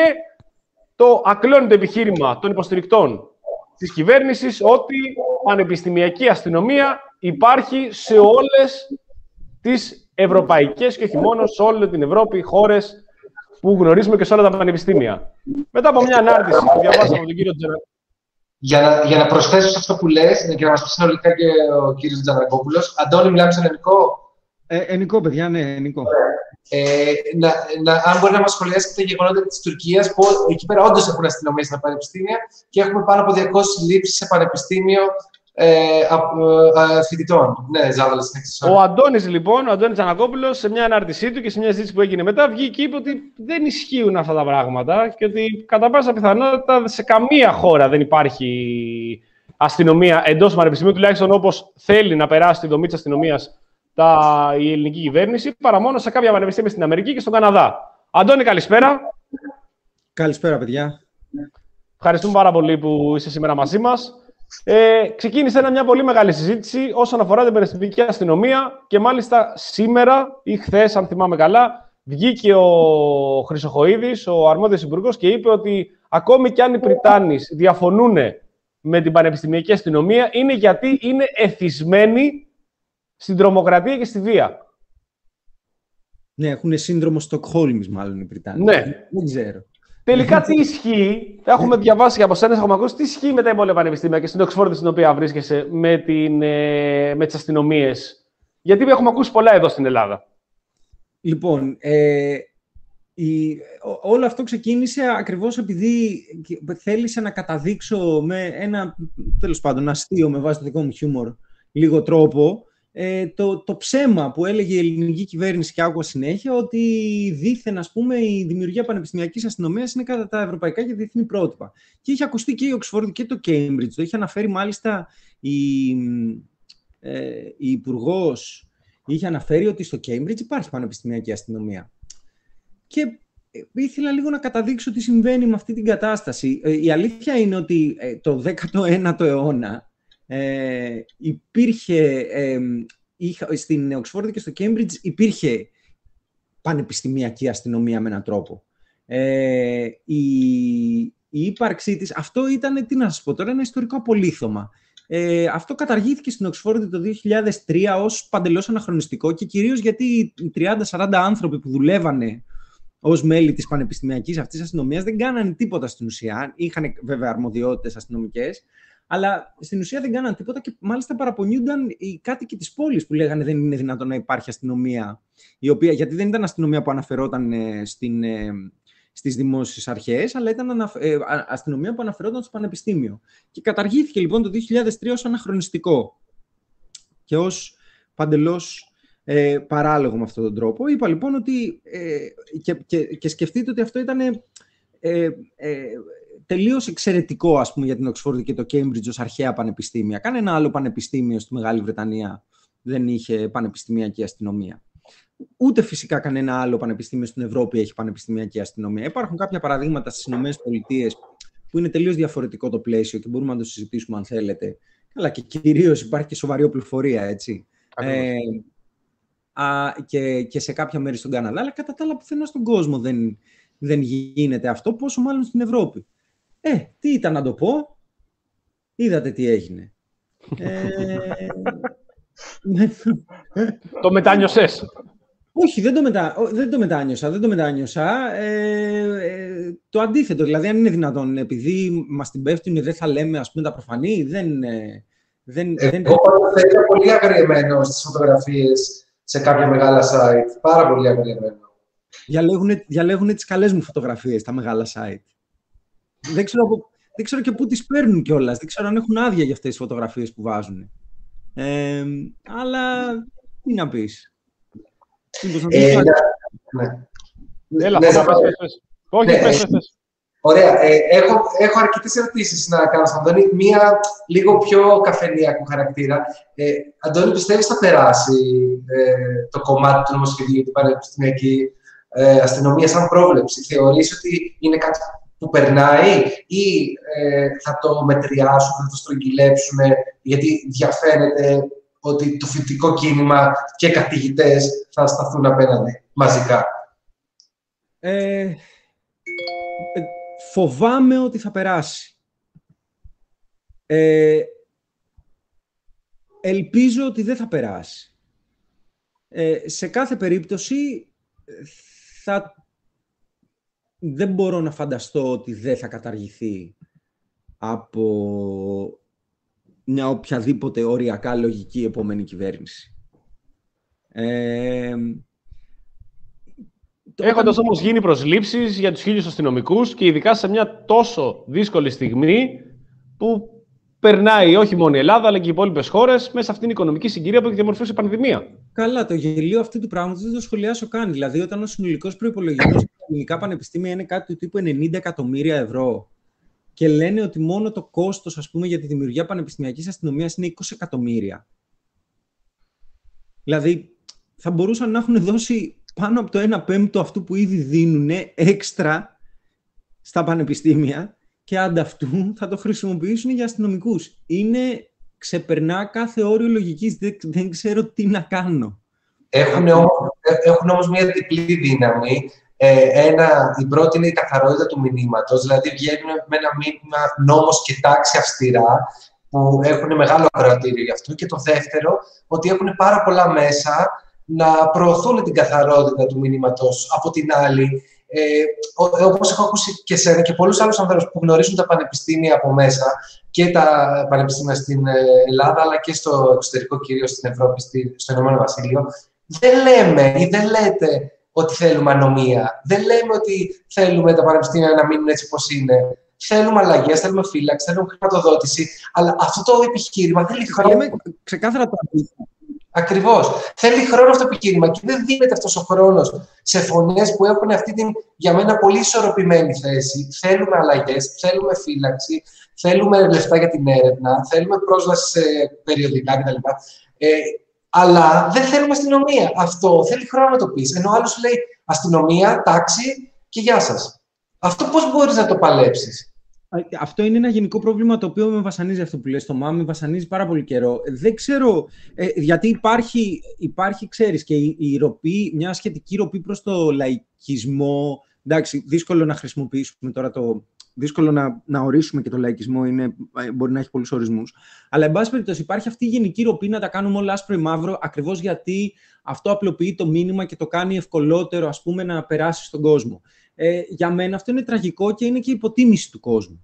το ακλόνητο επιχείρημα των υποστηρικτών της κυβέρνησης ότι πανεπιστημιακή αστυνομία υπάρχει σε όλες τις ευρωπαϊκές και όχι μόνο σε όλη την Ευρώπη, χώρες που γνωρίζουμε και σε όλα τα πανεπιστήμια. Μετά από μια ανάρτηση που διαβάσαμε από τον κύριο Τζανακόπουλο. Για να, για να προσθέσω σε αυτό που λες και να μας πει συνολικά και ο κύριος Τζανακόπουλος, Αντώνη, μιλάμε σε ελληνικό. Ε, ενικό, παιδιά, ναι, ενικό. Ε, να, να, αν μπορεί να μας σχολιάσει τα γεγονότα της Τουρκίας, που εκεί πέρα όντως έχουν αστυνομία στα πανεπιστήμια και έχουμε πάνω από διακόσιες συλλήψεις σε πανεπιστήμιο ε, α, α, φοιτητών. Ναι, Ζάβαλα, συνέχισε. Ο Αντώνης, λοιπόν, ο Αντώνης Τζανακόπουλος, σε μια ανάρτησή του και σε μια συζήτηση που έγινε μετά, βγήκε και είπε ότι δεν ισχύουν αυτά τα πράγματα και ότι κατά πάσα πιθανότητα σε καμία χώρα δεν υπάρχει αστυνομία εντός του πανεπιστημίου, τουλάχιστον όπως θέλει να περάσει τη δομή της αστυνομίας τα, η ελληνική κυβέρνηση, παρά μόνο σε κάποια πανεπιστήμια στην Αμερική και στον Καναδά. Αντώνη, καλησπέρα. Καλησπέρα, παιδιά. Ευχαριστούμε πάρα πολύ που είσαι σήμερα μαζί μας. Ε, ξεκίνησε ένα, μια πολύ μεγάλη συζήτηση όσον αφορά την πανεπιστημιακή αστυνομία και μάλιστα σήμερα ή χθες, αν θυμάμαι καλά, βγήκε ο Χρυσοχοΐδης, ο αρμόδιος υπουργός, και είπε ότι ακόμη κι αν οι Πριτάνης διαφωνούν με την πανεπιστημιακή αστυνομία, είναι γιατί είναι εθισμένοι στην τρομοκρατία και στη βία. Ναι, έχουν σύνδρομο Στοκχόλμης μάλλον οι Πριτάνοι. Ναι. Δεν ξέρω. Τελικά τι ισχύει, έχουμε διαβάσει και από σένα, έχουμε ακούσει, τι ισχύει με τα υπόλοιπα πανεπιστήμια και στην Οξφόρδη στην οποία βρίσκεσαι με, την, ε, με τις αστυνομίες. Γιατί έχουμε ακούσει πολλά εδώ στην Ελλάδα. Λοιπόν, ε, η, ό, όλο αυτό ξεκίνησε ακριβώς επειδή θέλησα να καταδείξω με ένα, τέλος πάντων, αστείο με βάση το δικό μου χιούμορ, λίγο τρόπο, Ε, το, το ψέμα που έλεγε η ελληνική κυβέρνηση και άκουγα συνέχεια ότι δήθεν, ας πούμε, η δημιουργία πανεπιστημιακής αστυνομίας είναι κατά τα ευρωπαϊκά και διεθνή πρότυπα. Και είχε ακουστεί και η Οξφόρδη και το Cambridge. Το είχε αναφέρει μάλιστα η, ε, η υπουργός, είχε αναφέρει ότι στο Cambridge υπάρχει πανεπιστημιακή αστυνομία. Και ήθελα λίγο να καταδείξω τι συμβαίνει με αυτή την κατάσταση. Ε, η αλήθεια είναι ότι ε, το δέκατο ένατο αιώνα Ε, υπήρχε, ε, είχα, στην Οξφόρδη και στο Cambridge υπήρχε πανεπιστημιακή αστυνομία με έναν τρόπο. Ε, η, η ύπαρξή της, αυτό ήταν, τι να σας πω τώρα, ένα ιστορικό απολίθωμα. Ε, αυτό καταργήθηκε στην Οξφόρδη το δύο χιλιάδες τρία ως παντελώς αναχρονιστικό και κυρίως γιατί οι τριάντα σαράντα άνθρωποι που δουλεύανε ως μέλη της πανεπιστημιακής αυτής αστυνομίας δεν κάνανε τίποτα στην ουσία. Είχαν βέβαια αρμοδιότητες αστυνομικές, αλλά στην ουσία δεν κάναν τίποτα και μάλιστα παραπονιούνταν οι κάτοικοι της πόλης που λέγανε δεν είναι δυνατόν να υπάρχει αστυνομία, η οποία, γιατί δεν ήταν αστυνομία που αναφερόταν ε, στην, ε, στις δημόσιες αρχές, αλλά ήταν ανα, ε, αστυνομία που αναφερόταν στο πανεπιστήμιο. Και καταργήθηκε λοιπόν το δύο χιλιάδες τρία ως αναχρονιστικό και ως παντελώς ε, παράλογο με αυτόν τον τρόπο. Είπα λοιπόν ότι ε, και, και, και σκεφτείτε ότι αυτό ήταν ε, ε, τελείως εξαιρετικό, ας πούμε, για την Οξφόρδη και το Cambridge ως αρχαία πανεπιστήμια. Κανένα άλλο πανεπιστήμιο στη Μεγάλη Βρετανία δεν είχε πανεπιστημιακή αστυνομία. Ούτε φυσικά κανένα άλλο πανεπιστήμιο στην Ευρώπη έχει πανεπιστημιακή αστυνομία. Υπάρχουν κάποια παραδείγματα στις Ηνωμένες Πολιτείες που είναι τελείως διαφορετικό το πλαίσιο και μπορούμε να το συζητήσουμε αν θέλετε. Καλά, και κυρίως υπάρχει και σοβαρή οπλοφορία, έτσι. Ε, α, και, και σε κάποια μέρη στον Καναδά, αλλά κατά τα άλλα πουθενά στον κόσμο δεν, δεν γίνεται αυτό, πόσο μάλλον στην Ευρώπη. Ε, τι ήταν να το πω, είδατε τι έγινε. Ε... Το μετάνιωσες. Όχι, δεν το, μετα... δεν το μετάνιωσα, δεν το μετάνιωσα. Ε, ε, το αντίθετο, δηλαδή αν είναι δυνατόν, επειδή μας την πέφτουν δεν θα λέμε, ας πούμε, τα προφανή, δεν, ε, Δεν, Εγώ δεν... πάντως θα ήταν πολύ αγριεμένο στις φωτογραφίες σε κάποια μεγάλα site. Πάρα πολύ αγριεμένο. Διαλέγουν, διαλέγουν τις καλές μου φωτογραφίες, τα μεγάλα site. Δεν ξέρω, από, δεν ξέρω και πού τις παίρνουν κιόλας. Δεν ξέρω αν έχουν άδεια για αυτές τις φωτογραφίες που βάζουν. Ε, αλλά τι να πεις. Ε, ναι. Έλα, Ναι, θα ναι, πες, πες, πες. Όχι, ναι, πες, πες, πες. Ωραία. Ε, έχω, έχω αρκετές ερωτήσεις να κάνω στον Αντώνη. Μία λίγο πιο καφενειακού χαρακτήρα. Ε, Αντώνη, πιστεύεις θα περάσει ε, το κομμάτι του νομοσχεδίου για την πανεπιστημιακή ε, αστυνομία σαν πρόβλεψη? Θεωρείς ότι είναι κάτι που περνάει ή ε, θα το μετριάσουν, θα το στρογγυλέψουν, γιατί διαφαίνεται ότι το φοιτητικό κίνημα και καθηγητές θα σταθούν απέναντι μαζικά? Ε, φοβάμαι ότι θα περάσει. Ε, ελπίζω ότι δεν θα περάσει. Ε, σε κάθε περίπτωση θα... δεν μπορώ να φανταστώ ότι δεν θα καταργηθεί από μια οποιαδήποτε οριακά λογική επόμενη κυβέρνηση. Ε, Έχοντας όμως γίνει προσλήψεις για τους χίλιους αστυνομικούς και ειδικά σε μια τόσο δύσκολη στιγμή που περνάει όχι μόνο η Ελλάδα αλλά και οι υπόλοιπες χώρες μέσα σε αυτήν την οικονομική συγκυρία που έχει διαμορφώσει η πανδημία. Καλά, το γελίο αυτού του πράγματος δεν το σχολιάσω καν. Δηλαδή, όταν ο συνολικός προϋπολογισμός στα ελληνικά πανεπιστήμια είναι κάτι του τύπου ενενήντα εκατομμύρια ευρώ και λένε ότι μόνο το κόστος, ας πούμε, για τη δημιουργία πανεπιστημιακής αστυνομίας είναι είκοσι εκατομμύρια. Δηλαδή, θα μπορούσαν να έχουν δώσει πάνω από το ένα πέμπτο αυτού που ήδη δίνουν έξτρα στα πανεπιστήμια και ανταυτού θα το χρησιμοποιήσουν για αστυνομικούς. Είναι, ξεπερνά κάθε όριο λογικής, δεν, δεν ξέρω τι να κάνω. Έχουν όμως, έχουν όμως μια διπλή δύναμη. Ε, ένα, η πρώτη είναι η καθαρότητα του μηνύματος, δηλαδή βγαίνουν με ένα μήνυμα νόμος και τάξη αυστηρά, που έχουν μεγάλο ακροατήριο γι' αυτό. Και το δεύτερο, ότι έχουν πάρα πολλά μέσα να προωθούν την καθαρότητα του μηνύματος. Από την άλλη, ε, όπως έχω ακούσει και εσένα και πολλούς άλλους ανθρώπους που γνωρίζουν τα πανεπιστήμια από μέσα και τα πανεπιστήμια στην Ελλάδα, αλλά και στο εξωτερικό, κυρίως στην Ευρώπη, στο Ηνωμένο Βασίλειο, δεν λέμε ή δεν λέτε ότι θέλουμε ανομία. Δεν λέμε ότι θέλουμε τα πανεπιστήμια να μείνουν έτσι όπως είναι. Θέλουμε αλλαγές, θέλουμε φύλαξη, θέλουμε χρηματοδότηση. Αλλά αυτό το επιχείρημα θέλει χρόνο. Λέμε ξεκάθαρα το αντίθετο. Ακριβώς. Θέλει χρόνο αυτό το επιχείρημα και δεν δίνεται αυτός ο χρόνος σε φωνές που έχουν αυτή την, για μένα, πολύ ισορροπημένη θέση. Θέλουμε αλλαγές, θέλουμε φύλαξη, θέλουμε λεφτά για την έρευνα, θέλουμε πρόσβαση σε περιοδικά κτλ. Ε, αλλά δεν θέλουμε αστυνομία. Αυτό θέλει χρόνο να το πεις. Ενώ ο άλλος λέει αστυνομία, τάξη και γεια σας. Αυτό πώς μπορείς να το παλέψεις? Αυτό είναι ένα γενικό πρόβλημα το οποίο με βασανίζει, αυτό που λες, το ΜΑΜ, με βασανίζει πάρα πολύ καιρό. Δεν ξέρω, ε, γιατί υπάρχει, υπάρχει, ξέρεις, και η, η ροπή, μια σχετική ροπή προς το λαϊκισμό. Εντάξει, δύσκολο να χρησιμοποιήσουμε τώρα το... Δύσκολο να, να ορίσουμε και το λαϊκισμό, είναι, μπορεί να έχει πολλούς ορισμούς. Αλλά, εν πάση περιπτώσει, υπάρχει αυτή η γενική ροπή να τα κάνουμε όλα άσπρο ή μαύρο, ακριβώς γιατί αυτό απλοποιεί το μήνυμα και το κάνει ευκολότερο, ας πούμε, να περάσει στον κόσμο. Ε, για μένα αυτό είναι τραγικό και είναι και υποτίμηση του κόσμου.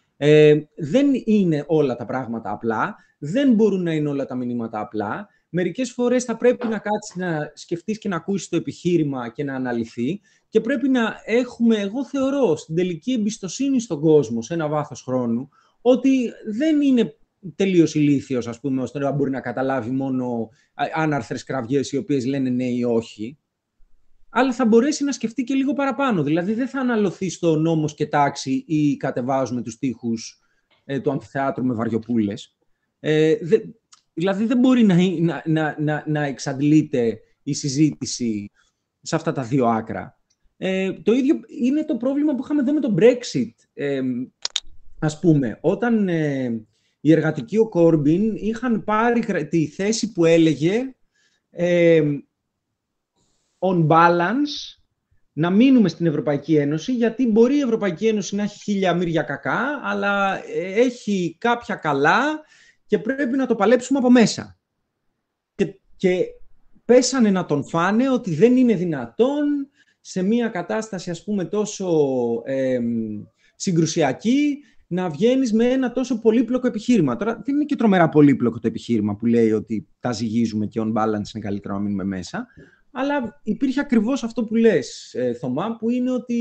Ε, δεν είναι όλα τα πράγματα απλά, δεν μπορούν να είναι όλα τα μηνύματα απλά. Μερικές φορές θα πρέπει να κάτσεις να σκεφτείς και να ακούσεις το επιχείρημα και να αναλυθεί και πρέπει να έχουμε, εγώ θεωρώ, στην τελική εμπιστοσύνη στον κόσμο σε ένα βάθος χρόνου, ότι δεν είναι τελείως ηλίθιος, ας πούμε, ώστε να μπορεί να καταλάβει μόνο άναρθρες κραυγές οι οποίες λένε ναι ή όχι, αλλά θα μπορέσει να σκεφτεί και λίγο παραπάνω. Δηλαδή δεν θα αναλωθεί στο νόμος και τάξη ή κατεβάζουμε τους τοίχους ε, του αμφιθεάτρου με βαριοπούλες. Ε, δε, δηλαδή δεν μπορεί να, να, να, να, να εξαντλείται η συζήτηση σε αυτά τα δύο άκρα. Ε, το ίδιο είναι το πρόβλημα που είχαμε εδώ με το Brexit. Ε, ας πούμε, όταν ε, οι εργατικοί ο Κόρμπιν είχαν πάρει τη θέση που έλεγε ε, on balance να μείνουμε στην Ευρωπαϊκή Ένωση, γιατί μπορεί η Ευρωπαϊκή Ένωση να έχει χίλια μύρια κακά, αλλά έχει κάποια καλά και πρέπει να το παλέψουμε από μέσα. Και, και πέσανε να τον φάνε ότι δεν είναι δυνατόν σε μια κατάσταση, ας πούμε, τόσο ε, συγκρουσιακή να βγαίνεις με ένα τόσο πολύπλοκο επιχείρημα. Τώρα δεν είναι και τρομερά πολύπλοκο το επιχείρημα που λέει ότι τα ζυγίζουμε και on balance είναι καλύτερο να μείνουμε μέσα. Αλλά υπήρχε ακριβώς αυτό που λες, ε, Θωμά, που είναι ότι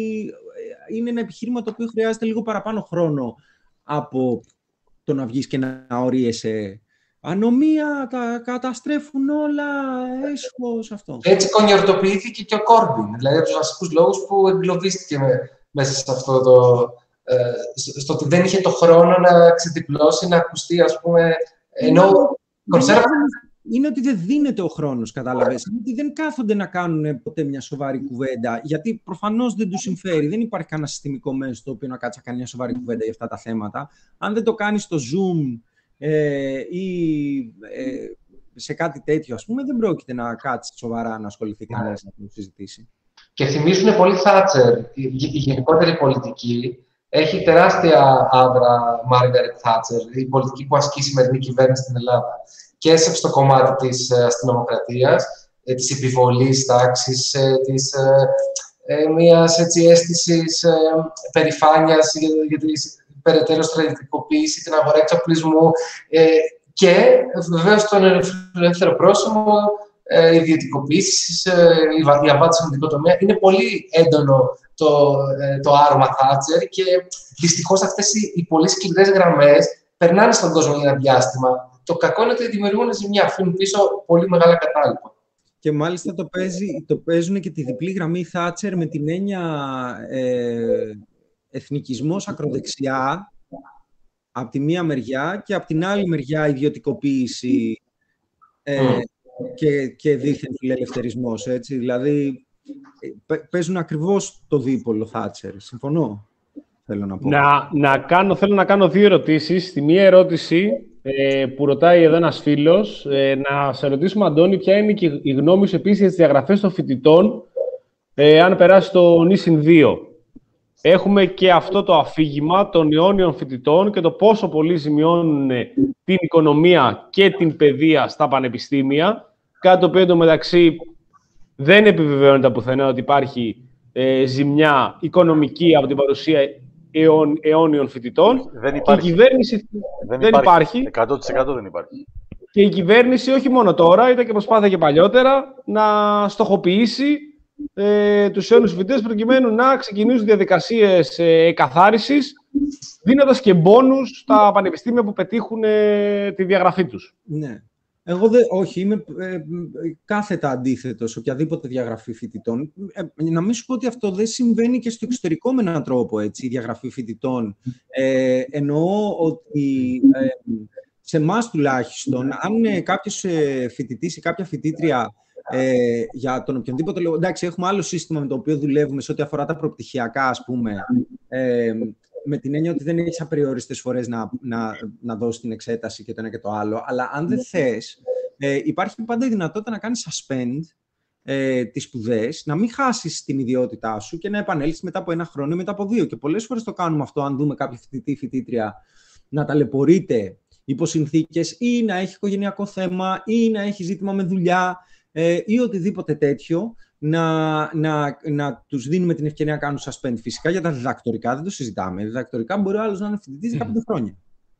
είναι ένα επιχείρημα το οποίο χρειάζεται λίγο παραπάνω χρόνο από το να βγεις και να ορίεσαι. Ανομία, τα καταστρέφουν όλα, έσχος αυτό. Έτσι κονιορτοποιήθηκε και ο Κόρμπιν. Δηλαδή, από τους βασικούς λόγους που εγκλωβίστηκε με, μέσα σε αυτό το... Ε, στο ότι δεν είχε το χρόνο να ξεδιπλώσει, να ακουστεί, ας πούμε, ενώ... Είναι, είναι ότι δεν δίνεται ο χρόνος, κατάλαβες. Είναι ότι δεν κάθονται να κάνουν ποτέ μια σοβαρή κουβέντα, γιατί προφανώς δεν τους συμφέρει. Δεν υπάρχει κανένα συστημικό μέσο το οποίο να κάτσει να κάνει μια σοβαρή κουβέντα για αυτά τα θέματα. Αν δεν το κάνει στο Zoom ε, ή ε, σε κάτι τέτοιο, ας πούμε, δεν πρόκειται να κάτσει σοβαρά να ασχοληθεί κανένας να το συζητήσει. Και θυμίζουν πολύ Θάτσερ. Η, η, η γενικότερη πολιτική έχει τεράστια άδρα Μάργαρετ Θάτσερ, η πολιτική που ασκεί η σημερινή κυβέρνηση στην Ελλάδα. Και στο κομμάτι της αστυνομοκρατίας, της επιβολής τάξης, της ε, μιας έτσι, αίσθησης ε, περηφάνειας για, για την περαιτέρω στρατιωτικοποίηση, την αγορά εξοπλισμού ε, και βεβαίως τον ελεύθερο πρόσημο, ε, ιδιωτικοποίησης, ε, η απάτη στον ιδιωτικό τομέα. Είναι πολύ έντονο το, ε, το άρωμα Θάτσερ και δυστυχώς αυτές οι, οι πολύ σκληρές γραμμές περνάνε στον κόσμο για ένα διάστημα. Το κακό είναι ότι δημιουργούν ζημιά, αφήνουν πίσω πολύ μεγάλα κατάλοιπα. Και μάλιστα το, παίζει, το παίζουν και τη διπλή γραμμή Θάτσερ με την έννοια ε, εθνικισμός ακροδεξιά από τη μία μεριά και από την άλλη μεριά ιδιωτικοποίηση ε, mm. και, και δίθεν φιλελευθερισμός. Έτσι. Δηλαδή παίζουν ακριβώς το δίπολο Θάτσερ. Συμφωνώ. Θέλω να, πω. Να, να κάνω, θέλω να κάνω δύο ερωτήσεις. Στη μία ερώτηση ε, που ρωτάει εδώ ένας φίλος, ε, να σε ρωτήσουμε, Αντώνη, ποια είναι και η γνώμη σου επίσης για τις διαγραφές των φοιτητών, ε, αν περάσει το νησιν δύο. Έχουμε και αυτό το αφήγημα των αιώνιων φοιτητών και το πόσο πολύ ζημιώνουν την οικονομία και την παιδεία στα πανεπιστήμια, κάτι το οποίο εντωμεταξύ δεν επιβεβαιώνεται πουθενά ότι υπάρχει ε, ζημιά οικονομική από την παρουσία αιών, αιώνιων φοιτητών. Δεν υπάρχει. Η κυβέρνηση δεν, δεν υπάρχει. υπάρχει. εκατό τοις εκατό δεν υπάρχει. Και η κυβέρνηση όχι μόνο τώρα, ήταν και προσπάθεια και παλιότερα, να στοχοποιήσει ε, τους αιώνιους φοιτητές προκειμένου να ξεκινήσουν διαδικασίες ε, εκαθάρισης, δίνοντας και μπόνους στα πανεπιστήμια που πετύχουν ε, τη διαγραφή τους. Ναι. Εγώ δεν, όχι, είμαι ε, κάθετα αντίθετος σε οποιαδήποτε διαγραφή φοιτητών. Ε, να μην σου πω ότι αυτό δεν συμβαίνει και στο εξωτερικό με έναν τρόπο, έτσι, η διαγραφή φοιτητών. Ε, εννοώ ότι ε, σε εμάς τουλάχιστον, αν ε, κάποιος ε, φοιτητής ή κάποια φοιτήτρια ε, για τον οποιονδήποτε λόγο, εντάξει, έχουμε άλλο σύστημα με το οποίο δουλεύουμε σε ό,τι αφορά τα προπτυχιακά, ας πούμε, ε, με την έννοια ότι δεν έχεις απεριόριστες φορές να, να, να δώσεις την εξέταση και το ένα και το άλλο. Αλλά αν δεν θες, ε, υπάρχει πάντα η δυνατότητα να κάνεις suspend ε, τις σπουδές, να μην χάσεις την ιδιότητά σου και να επανέλθεις μετά από ένα χρόνο ή μετά από δύο. Και πολλές φορές το κάνουμε αυτό, αν δούμε κάποιο φοιτητή ή φοιτήτρια να ταλαιπωρείται υπό συνθήκες ή να έχει οικογενειακό θέμα ή να έχει ζήτημα με δουλειά ε, ή οτιδήποτε τέτοιο. Να, να, να τους δίνουμε την ευκαιρία να κάνουν suspend. Φυσικά για τα διδακτορικά δεν το συζητάμε. Διδακτορικά μπορεί ο άλλος να είναι φοιτητής δεκαπέντε χρόνια.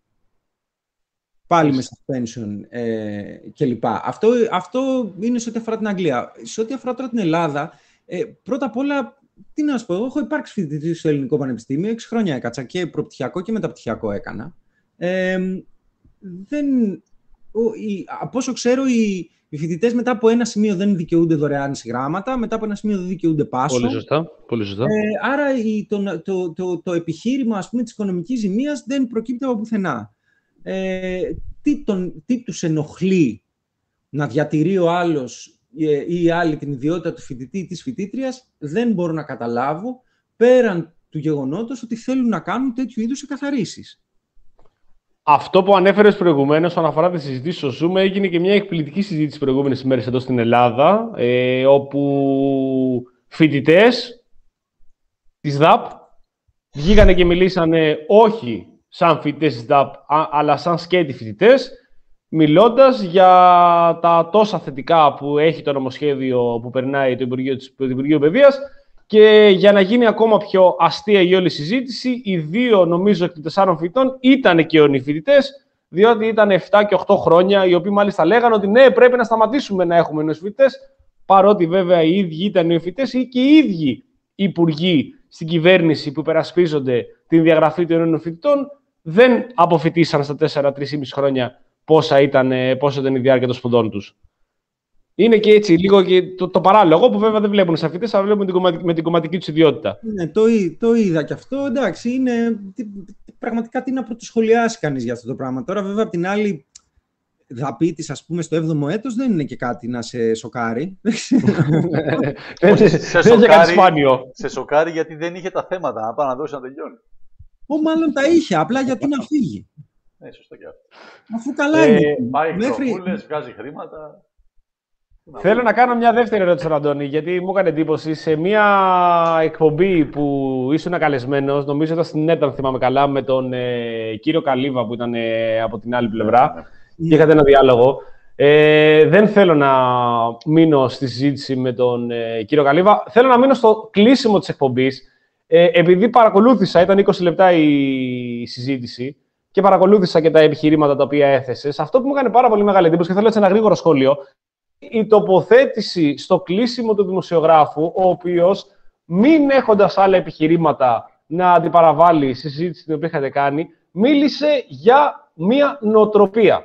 Πάλι με suspension ε, κλπ. Αυτό, αυτό είναι σε ό,τι αφορά την Αγγλία. Σε ό,τι αφορά τώρα την Ελλάδα, ε, πρώτα απ' όλα, τι να σου πω, εγώ έχω υπάρξει φοιτητής στο Ελληνικό Πανεπιστήμιο, έξι χρόνια έκατσα και προπτυχιακό και μεταπτυχιακό έκανα. Ε, δεν, ο, η, από όσο ξέρω, οι Οι φοιτητές μετά από ένα σημείο δεν δικαιούνται δωρεάν συγγράμματα, μετά από ένα σημείο δεν δικαιούνται πάσο. Πολύ σωστά. Πολύ σωστά. Ε, άρα η, το, το, το, το επιχείρημα, ας πούμε, της οικονομικής ζημίας δεν προκύπτει από πουθενά. Ε, τι, τον, τι τους ενοχλεί να διατηρεί ο άλλος ή η άλλη την ιδιότητα του φοιτητή ή της φοιτήτριας, δεν μπορώ να καταλάβω, πέραν του γεγονότος ότι θέλουν να κάνουν τέτοιου είδους εκαθαρίσεις. Αυτό που ανέφερες προηγουμένως, όσον αφορά τη συζήτηση στο Zoom, έγινε και μια εκπληκτική συζήτηση προηγούμενες ημέρες εδώ στην Ελλάδα, ε, όπου φοιτητές της ΔΑΠ βγήκανε και μιλήσανε όχι σαν φοιτητές της ΔΑΠ, αλλά σαν σκέτη φοιτητές, μιλώντας για τα τόσα θετικά που έχει το νομοσχέδιο που περνάει το Υπουργείο, το Υπουργείο Παιδείας Και για να γίνει ακόμα πιο αστεία η όλη συζήτηση, οι δύο, νομίζω, εκ των τεσσάρων φοιτητών ήταν και ονειφοιτητές, διότι ήταν επτά και οκτώ χρόνια, οι οποίοι μάλιστα λέγανε ότι ναι, πρέπει να σταματήσουμε να έχουμε ονειφοιτητές, παρότι βέβαια οι ίδιοι ήταν ονειφοιτητές ή και οι ίδιοι υπουργοί στην κυβέρνηση που υπερασπίζονται την διαγραφή των ονειφοιτητών, δεν αποφοιτήσαν στα τέσσερα τρία και μισό χρόνια πόσα ήταν, πόσο ήταν η διάρκεια των σπουδών τους. Είναι και έτσι λίγο και το, το παράλογο που βέβαια δεν βλέπουν σαν φοιτητές, αλλά βλέπουν την κομματική, με την κομματική τους ιδιότητα. Ναι, το, το είδα και αυτό. Εντάξει, είναι πραγματικά τι να πρωτοσχολιάσει κανείς για αυτό το πράγμα. Τώρα, βέβαια, απ' την άλλη, δαπίτης, ας πούμε, στο έβδομο έτος δεν είναι και κάτι να σε σοκάρει. Δεν είναι κάτι σπάνιο. Σε σοκάρει γιατί δεν είχε τα θέματα να πάει να δώσει να τελειώνει. Ω, μάλλον τα είχε, απλά γιατί να φύγει. Ναι, σωστό και αυτό. Αφού καλά είναι. Πάει προβούλες, βγάζει χρήματα. Θέλω να κάνω μια δεύτερη ερώτηση στον Αντώνη, γιατί μου έκανε εντύπωση σε μια εκπομπή που ήσουν καλεσμένος, νομίζω ήταν στην ΕΤ, αν θυμάμαι καλά, με τον ε, κύριο Καλίβα που ήταν ε, από την άλλη πλευρά mm. και είχατε ένα διάλογο. Ε, δεν θέλω να μείνω στη συζήτηση με τον ε, κύριο Καλίβα. Θέλω να μείνω στο κλείσιμο της εκπομπής, ε, επειδή παρακολούθησα, ήταν είκοσι λεπτά η συζήτηση και παρακολούθησα και τα επιχειρήματα τα οποία έθεσες. Αυτό που μου έκανε πάρα πολύ μεγάλη εντύπωση και θέλω έτσι ένα γρήγορο σχόλιο, η τοποθέτηση στο κλείσιμο του δημοσιογράφου, ο οποίος, μην έχοντας άλλα επιχειρήματα να αντιπαραβάλει στη συζήτηση την οποία είχατε κάνει, μίλησε για μία νοοτροπία.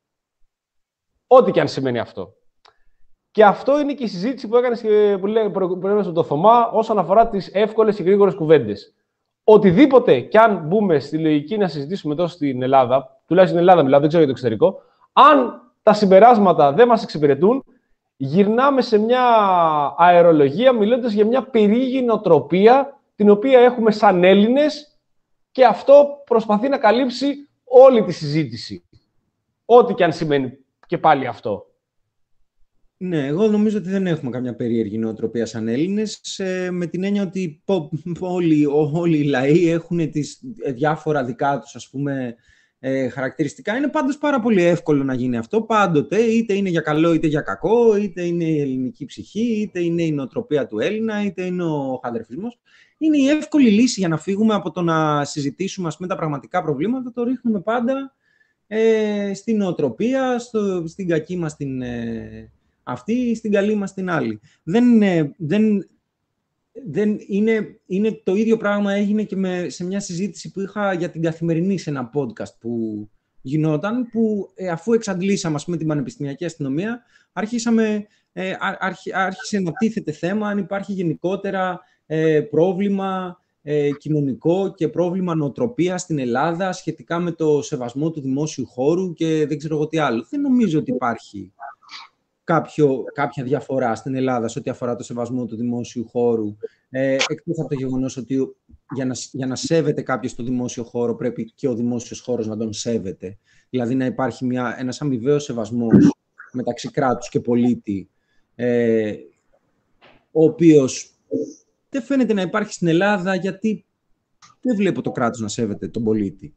Ό,τι και αν σημαίνει αυτό. Και αυτό είναι και η συζήτηση που έκανες που λέει προηγουμένως με τον Θωμά όσον αφορά τις εύκολες και γρήγορες κουβέντες. Οτιδήποτε κι αν μπούμε στη λογική να συζητήσουμε εδώ στην Ελλάδα, τουλάχιστον στην Ελλάδα μιλάω, δεν ξέρω για το εξωτερικό, αν τα συμπεράσματα δεν μας εξυπηρετούν, γυρνάμε σε μια αερολογία μιλώντας για μια περίεργη νοοτροπία την οποία έχουμε σαν Έλληνες και αυτό προσπαθεί να καλύψει όλη τη συζήτηση. Ό,τι και αν σημαίνει και πάλι αυτό. Ναι, εγώ νομίζω ότι δεν έχουμε καμιά περίεργη νοοτροπία σαν Έλληνες, ε, με την έννοια ότι όλοι, όλοι οι λαοί έχουν τις διάφορα δικά τους, ας πούμε, Ε, χαρακτηριστικά. Είναι πάντως πάρα πολύ εύκολο να γίνει αυτό πάντοτε, είτε είναι για καλό είτε για κακό, είτε είναι η ελληνική ψυχή, είτε είναι η νοοτροπία του Έλληνα, είτε είναι ο χαδερφισμός. Είναι η εύκολη λύση για να φύγουμε από το να συζητήσουμε, ας πούμε, τα πραγματικά προβλήματα, το ρίχνουμε πάντα ε, στην νοοτροπία, στο, στην κακή μας την ε, αυτή ή στην καλή μας την άλλη. Δεν, ε, δεν, δεν είναι, είναι το ίδιο πράγμα έγινε και με, σε μια συζήτηση που είχα για την Καθημερινή σε ένα podcast που γινόταν, που ε, αφού εξαντλήσαμε, ας πούμε, την πανεπιστημιακή αστυνομία, αρχίσαμε, ε, άρχι, άρχισε να τίθεται θέμα αν υπάρχει γενικότερα ε, πρόβλημα ε, κοινωνικό και πρόβλημα νοοτροπίας στην Ελλάδα σχετικά με το σεβασμό του δημόσιου χώρου και δεν ξέρω εγώ τι άλλο. Δεν νομίζω ότι υπάρχει κάποιο, κάποια διαφορά στην Ελλάδα σε ό,τι αφορά το σεβασμό του δημόσιου χώρου, ε, εκτός από το γεγονός ότι για να, για να σέβεται κάποιος το δημόσιο χώρο πρέπει και ο δημόσιος χώρος να τον σέβεται. Δηλαδή να υπάρχει μια, ένας αμοιβαίος σεβασμός μεταξύ κράτους και πολίτη, ε, ο οποίος δεν φαίνεται να υπάρχει στην Ελλάδα, γιατί δεν βλέπω το κράτος να σέβεται τον πολίτη.